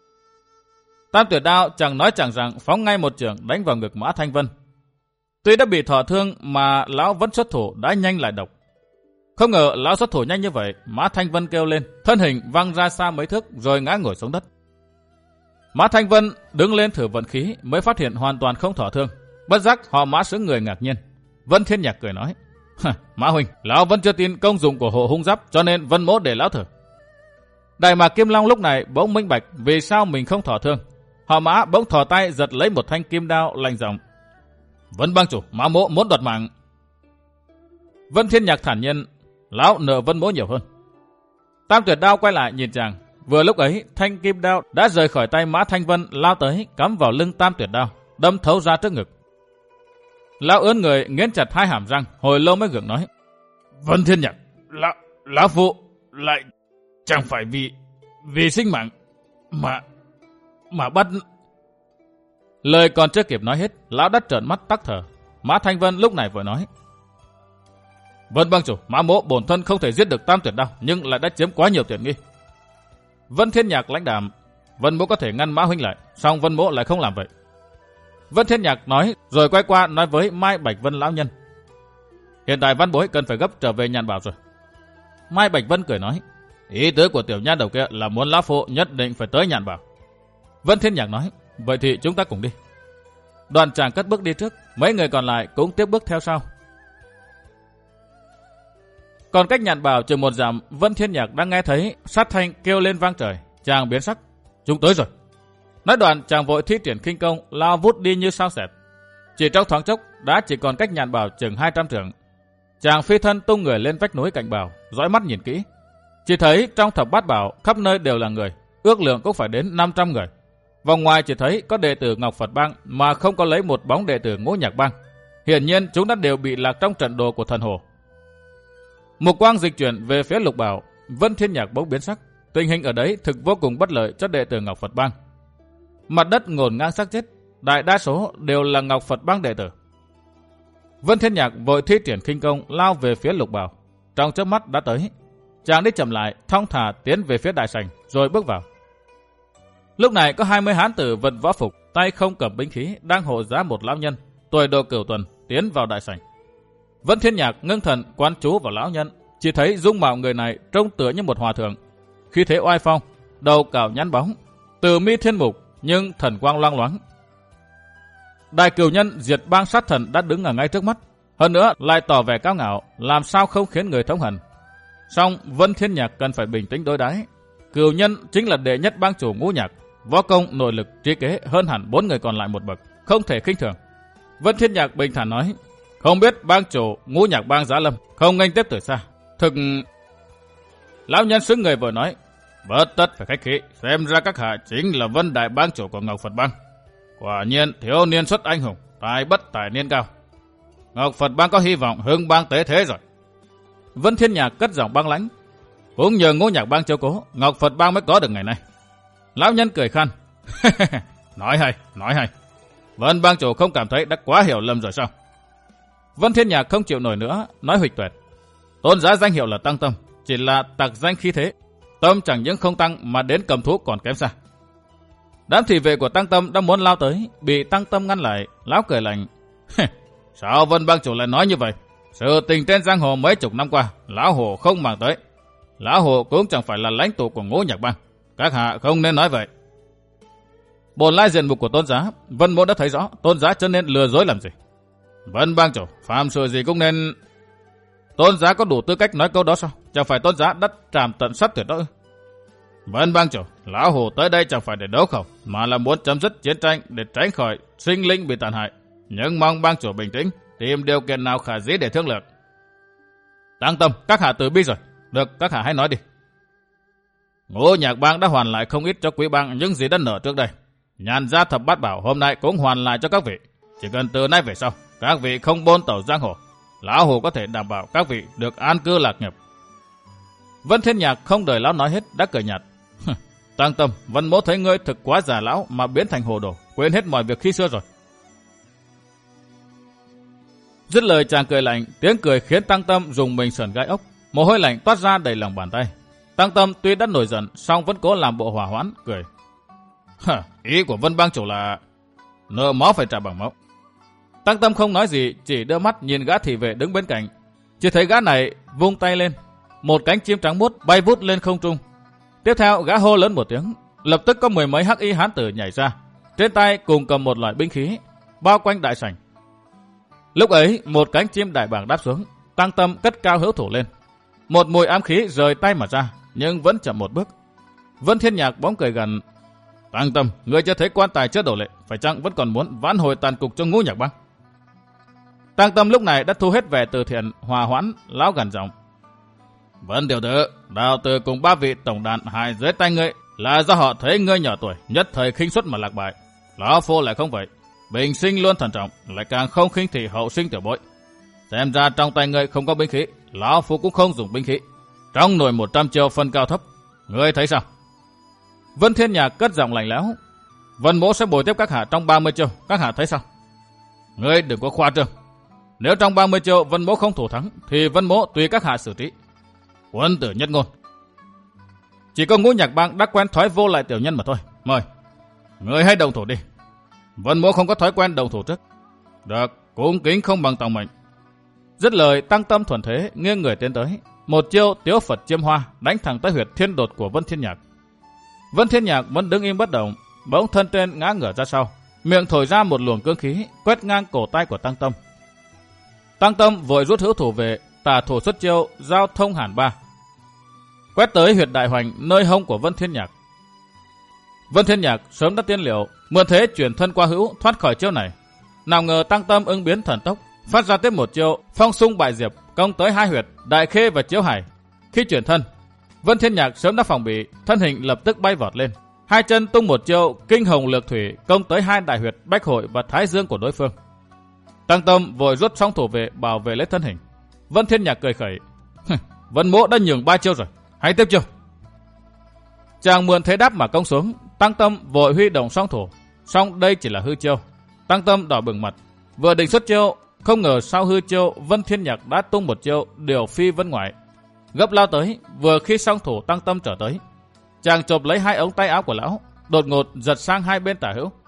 Tam tuyệt đao chẳng nói chẳng rằng phóng ngay một chưởng đánh vào ngực Mã Thanh Vân. Tuy đã bị thọ thương mà lão vẫn xuất thủ đã nhanh lại độc. Không ngờ lão xuất thủ nhanh như vậy, Mã Thanh Vân kêu lên, thân hình văng ra xa mấy thước rồi ngã ngồi xuống đất. Mã Thanh Vân đứng lên thử vận khí mới phát hiện hoàn toàn không thọ thương. Bất giác họ Mã xứ người ngạc nhiên. Vân Thiên Nhạc cười nói, Mã huynh, lão vẫn chưa tin công dụng của hộ hung giáp, cho nên Vân mỗ để lão thử. Đại Mạc Kim Long lúc này bỗng minh bạch vì sao mình không thọ thương. Họ Mã bỗng thò tay giật lấy một thanh kim đao lạnh giọng. Vân bang chủ, Mã mỗ muốn đoạt mạng. Vân Thiên Nhạc thản nhiên, lão nợ Vân mỗ nhiều hơn. Tam tuyệt đao quay lại nhìn chàng. Vừa lúc ấy, thanh kim đao đã rời khỏi tay Mã Thanh Vân lao tới, cắm vào lưng Tam tuyệt đao, đâm thấu ra trước ngực. Lão ướn người nghiến chặt hai hàm răng, hồi lâu mới gượng nói. Vân Thiên Nhạc, lão, lão phụ lại chẳng phải vì vì sinh mạng mà mà bắt. Lời còn chưa kịp nói hết, lão đã trợn mắt tắc thở. Mã Thanh Vân lúc này vừa nói. Vân bang chủ, Mã mỗ bổn thân không thể giết được Tam tuyệt đao, nhưng lại đã chiếm quá nhiều tiện nghi. Vân Thiên Nhạc lãnh đạm. Vân mỗ có thể ngăn Mã huynh lại, song Vân mỗ lại không làm vậy. Vân Thiên Nhạc nói rồi quay qua nói với Mai Bạch Vân lão nhân. Hiện tại văn bối cần phải gấp trở về Nhàn Bảo rồi. Mai Bạch Vân cười nói. Ý tứ của tiểu nha đầu kia là muốn lão phụ nhất định phải tới Nhàn Bảo. Vân Thiên Nhạc nói. Vậy thì chúng ta cùng đi. Đoàn chàng cất bước đi trước, mấy người còn lại cũng tiếp bước theo sau. Còn cách Nhàn Bảo chừng một dặm, Vân Thiên Nhạc đang nghe thấy sát thanh kêu lên vang trời. Chàng biến sắc. Chúng tới rồi. Nói đoạn chàng vội thi triển khinh công lao vút đi như sao xẹt. Chỉ trong thoáng chốc đã chỉ còn cách Nhàn Bảo chừng hai trăm trượng. Chàng phi thân tung người lên vách núi cạnh bảo, dõi mắt nhìn kỹ. Chỉ thấy trong thập bát bảo khắp nơi đều là người, ước lượng cũng phải đến năm trăm người. Vòng ngoài chỉ thấy có đệ tử Ngọc Phật Bang mà không có lấy một bóng đệ tử Ngũ Nhạc Bang. Hiển nhiên chúng đã đều bị lạc trong trận đồ của thần hồ. Mục quang dịch chuyển về phía Lục Bảo, Vân Thiên Nhạc bỗng biến sắc. Tình hình ở đấy thực vô cùng bất lợi cho đệ tử Ngọc Phật Bang. Mặt đất ngổn ngang xác chết, đại đa số đều là Ngọc Phật Bang đệ tử. Vân Thiên Nhạc vội thi triển khinh công lao về phía Lục Bảo. Trong chớp mắt đã tới. Chàng đi chậm lại, thong thả tiến về phía đại sảnh, rồi bước vào. Lúc này có hai mươi hán tử vận võ phục, tay không cầm binh khí, đang hộ giá một lão nhân, tuổi độ cửu tuần, tiến vào đại sảnh. Vân Thiên Nhạc ngưng thần quan chú vào lão nhân, chỉ thấy dung mạo người này trông tựa như một hòa thượng, khí thế oai phong, đầu cạo nhăn bóng, từ mi thiên mục nhưng thần quang loang loáng. Đại cửu nhân diệt bang sát thần đã đứng ở ngay trước mắt, hơn nữa lại tỏ vẻ cao ngạo, làm sao không khiến người thống hận. Song Vân Thiên Nhạc cần phải bình tĩnh đối đãi. Cửu nhân chính là đệ nhất bang chủ Ngũ Nhạc, võ công, nội lực, trí kế hơn hẳn bốn người còn lại một bậc, không thể khinh thường. Vân Thiên Nhạc bình thản nói, không biết bang chủ Ngũ Nhạc bang Giá Lâm không nghênh tiếp từ xa. Thực... Lão nhân xứng người vừa nói, bất tất phải khách khí, xem ra các hạ chính là Vân Đại bang chủ của Ngọc Phật bang. Quả nhiên thiếu niên xuất anh hùng, tài bất tài niên cao. Ngọc Phật bang có hy vọng hưng bang tế thế rồi. Vân Thiên Nhạc cất giọng băng lãnh, cũng nhờ Ngũ Nhạc bang chiếu cố, Ngọc Phật bang mới có được ngày nay. Lão nhân cười khan, nói hay, nói hay. Vân bang chủ không cảm thấy đã quá hiểu lầm rồi sao? Vân Thiên Nhạc không chịu nổi nữa, nói huỵch toẹt, tôn giá danh hiệu là Tăng Tâm, chỉ là tặc danh khí thế, tâm chẳng những không tăng mà đến cầm thú còn kém xa. Đám thị vệ của Tăng Tâm đã muốn lao tới, bị Tăng Tâm ngăn lại. Lão cười lạnh, sao Vân bang chủ lại nói như vậy? Sự tình trên giang hồ mấy chục năm qua, lão hồ không màng tới. Lão hồ cũng chẳng phải là lãnh tụ của Ngũ Nhạc bang, các hạ không nên nói vậy. Bổn lai diện mục của tôn giá, Vân mỗ đã thấy rõ, tôn giá cho nên lừa dối làm gì? Vân bang chủ, phạm sự gì cũng nên... Tôn giá có đủ tư cách nói câu đó sao? Chẳng phải tôn giá đã trảm tận sát tuyệt đó ư? Vân bang chủ, lão hồ tới đây chẳng phải để đấu khẩu, mà là muốn chấm dứt chiến tranh để tránh khỏi sinh linh bị tàn hại. Nhưng mong bang chủ bình tĩnh, tìm điều kiện nào khả dĩ để thương lượng. Tăng Tâm, các hạ từ bi rồi. Được, các hạ hãy nói đi. Ngũ Nhạc bang đã hoàn lại không ít cho quý bang những gì đã nợ trước đây. Nhàn gia thập bát bảo hôm nay cũng hoàn lại cho các vị. Chỉ cần từ nay về sau, các vị không bôn tẩu giang hồ, lão hồ có thể đảm bảo các vị được an cư lạc nghiệp. Vân Thiên Nhạc không đợi lão nói hết đã cười nhạt. Tăng Tâm, Vân mỗ thấy ngươi thực quá già lão mà biến thành hồ đồ, quên hết mọi việc khi xưa rồi. Dứt lời chàng cười lạnh, tiếng cười khiến Tăng Tâm dùng mình sởn gai ốc, mồ hôi lạnh toát ra đầy lòng bàn tay. Tăng Tâm tuy đã nổi giận, song vẫn cố làm bộ hòa hoãn, cười. Hả, ý của Vân bang chủ là nợ máu phải trả bằng máu. Tăng Tâm không nói gì, chỉ đưa mắt nhìn gã thị vệ đứng bên cạnh. Chỉ thấy gã này vung tay lên, một cánh chim trắng muốt bay vút lên không trung. Tiếp theo gã hô lớn một tiếng, lập tức có mười mấy hắc y hán tử nhảy ra, trên tay cùng cầm một loại binh khí, bao quanh đại sảnh. Lúc ấy một cánh chim đại bàng đáp xuống, Tăng Tâm cất cao hữu thủ lên, một mùi ám khí rời tay mà ra, nhưng vẫn chậm một bước. Vân Thiên Nhạc bỗng cười gần, Tăng Tâm, ngươi chưa thấy quan tài chưa đổ lệ, phải chăng vẫn còn muốn vãn hồi tàn cục cho Ngũ Nhạc bang? Tăng Tâm lúc này đã thu hết vẻ từ thiện, hòa hoãn, lão gằn giọng. Vân tiểu tử, đào tử cùng ba vị tổng đàn hại dưới tay ngươi là do họ thấy ngươi nhỏ tuổi, nhất thời khinh suất mà lạc bại. Lão phu lại không vậy, bình sinh luôn thận trọng, lại càng không khinh thị hậu sinh tiểu bối. Xem ra trong tay ngươi không có binh khí, lão phu cũng không dùng binh khí. Trong nồi một trăm chiêu phân cao thấp, ngươi thấy sao? Vân Thiên Nhạc cất giọng lạnh lẽo. Vân mỗ sẽ bồi tiếp các hạ trong ba mươi chiêu, các hạ thấy sao? Ngươi đừng có khoa trương. Nếu trong ba mươi chiêu Vân mỗ không thủ thắng, thì Vân mỗ tùy các hạ xử trí. Quân tử nhất ngôn. Chỉ có Ngũ Nhạc bang đã quen thói vô lại tiểu nhân mà thôi. Mời, ngươi hãy đồng thủ đi. Vân mỗ không có thói quen đồng thủ trước. Được, cung kính không bằng tòng mệnh. Dứt lời, Tăng Tâm thuần thế nghiêng người tiến tới, một chiêu Tiếu Phật chiêm hoa đánh thẳng tới huyệt thiên đột của Vân Thiên Nhạc. Vân Thiên Nhạc vẫn đứng im bất động, bỗng thân trên ngã ngửa ra sau, miệng thổi ra một luồng cương khí quét ngang cổ tay của Tăng Tâm. Tăng Tâm vội rút hữu thủ về, tả thủ xuất chiêu giao thông hàn ba, quét tới huyệt đại hoành nơi hông của Vân Thiên Nhạc. Vân Thiên Nhạc sớm đã tiên liệu, mượn thế chuyển thân qua hữu thoát khỏi chiêu này. Nào ngờ Tăng Tâm ứng biến thần tốc, phát ra tiếp một chiêu phong sung bại diệp công tới hai huyệt đại khê và chiếu hải. Khi chuyển thân, Vân Thiên Nhạc sớm đã phòng bị, thân hình lập tức bay vọt lên, hai chân tung một chiêu kinh hồng lược thủy công tới hai đại huyệt bách hội và thái dương của đối phương. Tăng Tâm vội rút song thủ về bảo vệ lấy thân hình. Vân Thiên Nhạc cười khẩy, Vân mỗ đã nhường ba chiêu rồi, hãy tiếp chiêu. Chàng mượn thế đáp mà công xuống, Tăng Tâm vội huy động song thủ, song đây chỉ là hư chiêu. Tăng Tâm đỏ bừng mặt, vừa định xuất chiêu, không ngờ sau hư chiêu Vân Thiên Nhạc đã tung một chiêu điều phi vân ngoại, gấp lao tới. Vừa khi song thủ Tăng Tâm trở tới, chàng chộp lấy hai ống tay áo của lão, đột ngột giật sang hai bên tả hữu.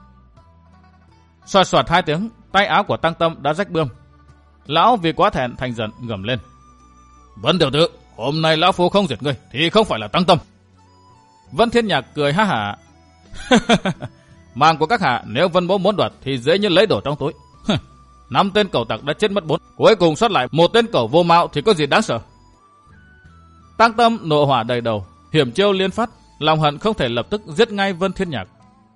Xoạt xoạt hai tiếng, tay áo của Tăng Tâm đã rách bươm. Lão vì quá thẹn thành giận gầm lên, Vân tiểu tử, hôm nay lão phu không diệt ngươi thì không phải là Tăng Tâm. Vân Thiên Nhạc cười ha hả, Mạng của các hạ nếu Vân Mỗ muốn đoạt thì dễ như lấy đổ trong túi. Năm tên cẩu tặc đã chết mất bốn, cuối cùng sót lại một tên cẩu vô mạo thì có gì đáng sợ. Tăng Tâm nộ hỏa đầy đầu, hiểm chiêu liên phát, lòng hận không thể lập tức giết ngay Vân Thiên Nhạc.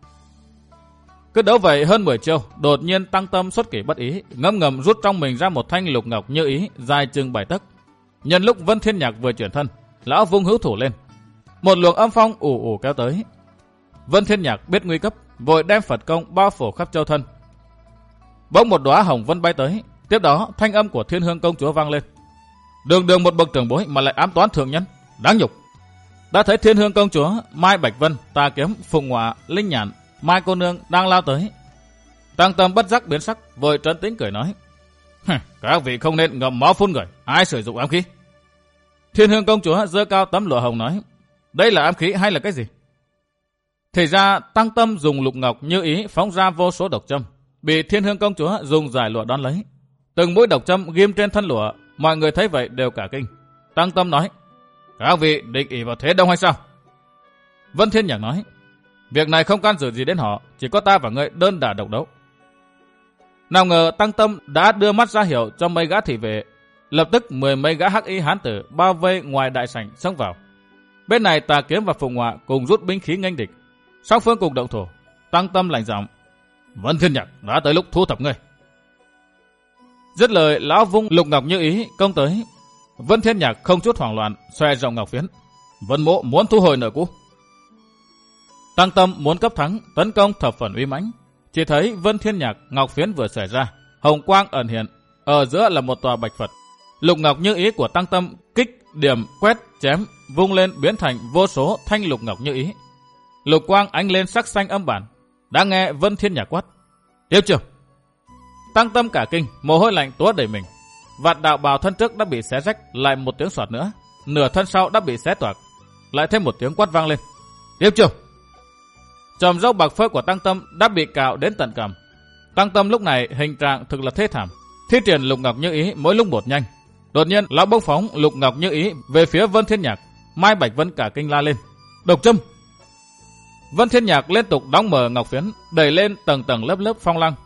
Cứ đấu vậy hơn mười chiêu, đột nhiên Tăng Tâm xuất kỳ bất ý, ngấm ngầm rút trong mình ra một thanh lục ngọc như ý dài chừng bảy tấc. Nhân lúc Vân Thiên Nhạc vừa chuyển thân, lão vung hữu thủ lên, một luồng âm phong ù ù kéo tới. Vân Thiên Nhạc biết nguy cấp, vội đem Phật công bao phủ khắp châu thân. Bỗng một đóa hồng vân bay tới, tiếp đó thanh âm của Thiên Hương công chúa vang lên. Đường đường một bậc trưởng bối mà lại ám toán thượng nhân, đáng nhục. Đã thấy Thiên Hương công chúa, Mai Bạch Vân, Tà Kiếm, Phùng Ngọa, Linh Nhạn, Mai cô nương đang lao tới. Tăng Tâm bất giác biến sắc, vội trấn tĩnh cười nói: các vị không nên ngậm máu phun người, ai sử dụng ám khí? Thiên Hương công chúa giơ cao tấm lụa hồng nói: đây là ám khí hay là cái gì? Thì ra Tăng Tâm dùng lục ngọc như ý phóng ra vô số độc châm, bị Thiên Hương công chúa dùng giải lụa đón lấy. Từng mũi độc châm ghim trên thân lụa, mọi người thấy vậy đều cả kinh. Tăng Tâm nói: các vị định ỷ vào thế đông hay sao? Vân Thiên Nhạc nói: việc này không can dự gì đến họ, chỉ có ta và ngươi đơn đả độc đấu. Nào ngờ Tăng Tâm đã đưa mắt ra hiệu cho mấy gã thị vệ, lập tức mười mấy gã hắc y hán tử bao vây ngoài đại sảnh xông vào. Bên này Tà Kiếm và Phùng Ngọa cùng rút binh khí nghênh địch, song phương cùng động thủ. Tăng Tâm lạnh giọng: Vân Thiên Nhạc, đã tới lúc thu thập ngươi. Dứt lời, lão vung lục ngọc như ý công tới. Vân Thiên Nhạc không chút hoảng loạn, xòe rộng ngọc phiến. Vân Mỗ muốn thu hồi nợ cũ. Tăng Tâm muốn cấp thắng, tấn công thập phần uy mãnh. Chỉ thấy Vân Thiên Nhạc ngọc phiến vừa xòe ra, hồng quang ẩn hiện, ở giữa là một tòa bạch Phật. Lục ngọc như ý của Tăng Tâm kích, điểm, quét, chém, vung lên biến thành vô số thanh lục ngọc như ý. Lục quang ánh lên sắc xanh âm bản. Đã nghe Vân Thiên Nhạc quát: tiếp chiêu. Tăng Tâm cả kinh, mồ hôi lạnh túa đầy mình. Vạt đạo bào thân trước đã bị xé rách, lại một tiếng xoạt nữa, nửa thân sau đã bị xé toạc, lại thêm một tiếng quát vang lên: tiếp chiêu. Chòm râu bạc phơ của Tăng Tâm đã bị cạo đến tận cằm. Tăng Tâm lúc này hình trạng thực là thê thảm, thi triển lục ngọc như ý mỗi lúc một nhanh. Đột nhiên lão bốc phóng lục ngọc như ý về phía Vân Thiên Nhạc. Mai Bạch Vân cả kinh la lên: độc châm. Vân Thiên Nhạc liên tục đóng mở ngọc phiến, đẩy lên tầng tầng lớp lớp phong lăng.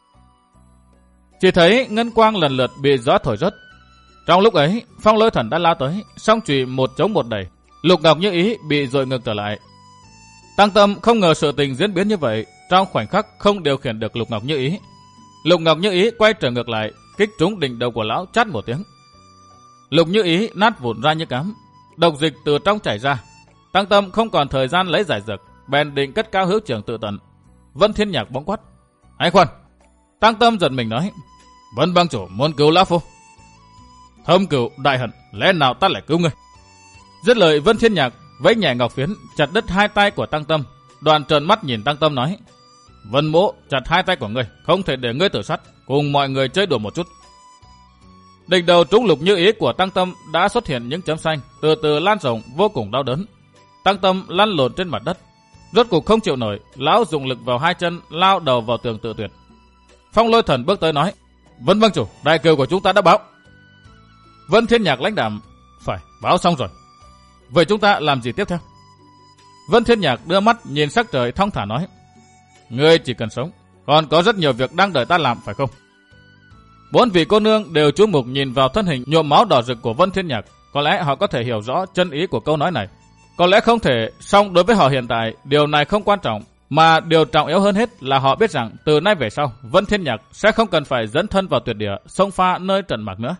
Chỉ thấy ngân quang lần lượt bị gió thổi rớt. Trong lúc ấy, Phong Lôi Thần đã lao tới, song chùy một chống một đẩy, lục ngọc như ý bị dội ngược trở lại. Tăng Tâm không ngờ sự tình diễn biến như vậy, trong khoảnh khắc không điều khiển được lục ngọc như ý. Lục ngọc như ý quay trở ngược lại, kích trúng đỉnh đầu của lão chát một tiếng. Lục như ý nát vụn ra như cám, độc dịch từ trong chảy ra. Tăng Tâm không còn thời gian lấy giải dược, bèn định cất cao hữu trưởng tự tận. Vân Thiên Nhạc bỗng quát: hãy khoan. Tăng Tâm giật mình nói: Vân bang chủ muốn cứu lão phu. Thâm cửu đại hận, lẽ nào ta lại cứu ngươi? Dứt lời, Vân Thiên Nhạc vẫy nhẹ ngọc phiến chặt đứt hai tay của Tăng Tâm, đoạn trợn mắt nhìn Tăng Tâm nói: Vân Mỗ chặt hai tay của ngươi, không thể để ngươi tự sát, cùng mọi người chơi đùa một chút. Đỉnh đầu trúng lục như ý của Tăng Tâm đã xuất hiện những chấm xanh, từ từ lan rộng vô cùng đau đớn. Tăng Tâm lăn lộn trên mặt đất, rốt cuộc không chịu nổi, lão dùng lực vào hai chân, lao đầu vào tường tự tuyệt. Phong Lôi Thần bước tới nói: Vân bang chủ, đại kiều của chúng ta đã báo. Vân Thiên Nhạc lãnh đạm: phải, báo xong rồi. Vậy chúng ta làm gì tiếp theo? Vân Thiên Nhạc đưa mắt nhìn sắc trời thong thả nói: ngươi chỉ cần sống, còn có rất nhiều việc đang đợi ta làm, phải không? Bốn vị cô nương đều chú mục nhìn vào thân hình nhuộm máu đỏ rực của Vân Thiên Nhạc, có lẽ họ có thể hiểu rõ chân ý của câu nói này. Có lẽ không thể, song đối với họ hiện tại, điều này không quan trọng, mà điều trọng yếu hơn hết là họ biết rằng từ nay về sau, Vân Thiên Nhạc sẽ không cần phải dẫn thân vào tuyệt địa, xông pha nơi trận mạc nữa.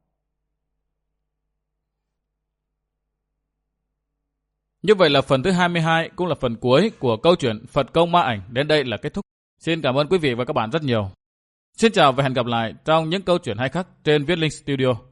Như vậy là phần thứ hai mươi hai, cũng là phần cuối của câu chuyện Phật Công Ma Ảnh đến đây là kết thúc. Xin cảm ơn quý vị và các bạn rất nhiều. Xin chào và hẹn gặp lại trong những câu chuyện hay khác trên Viết Linh Studio.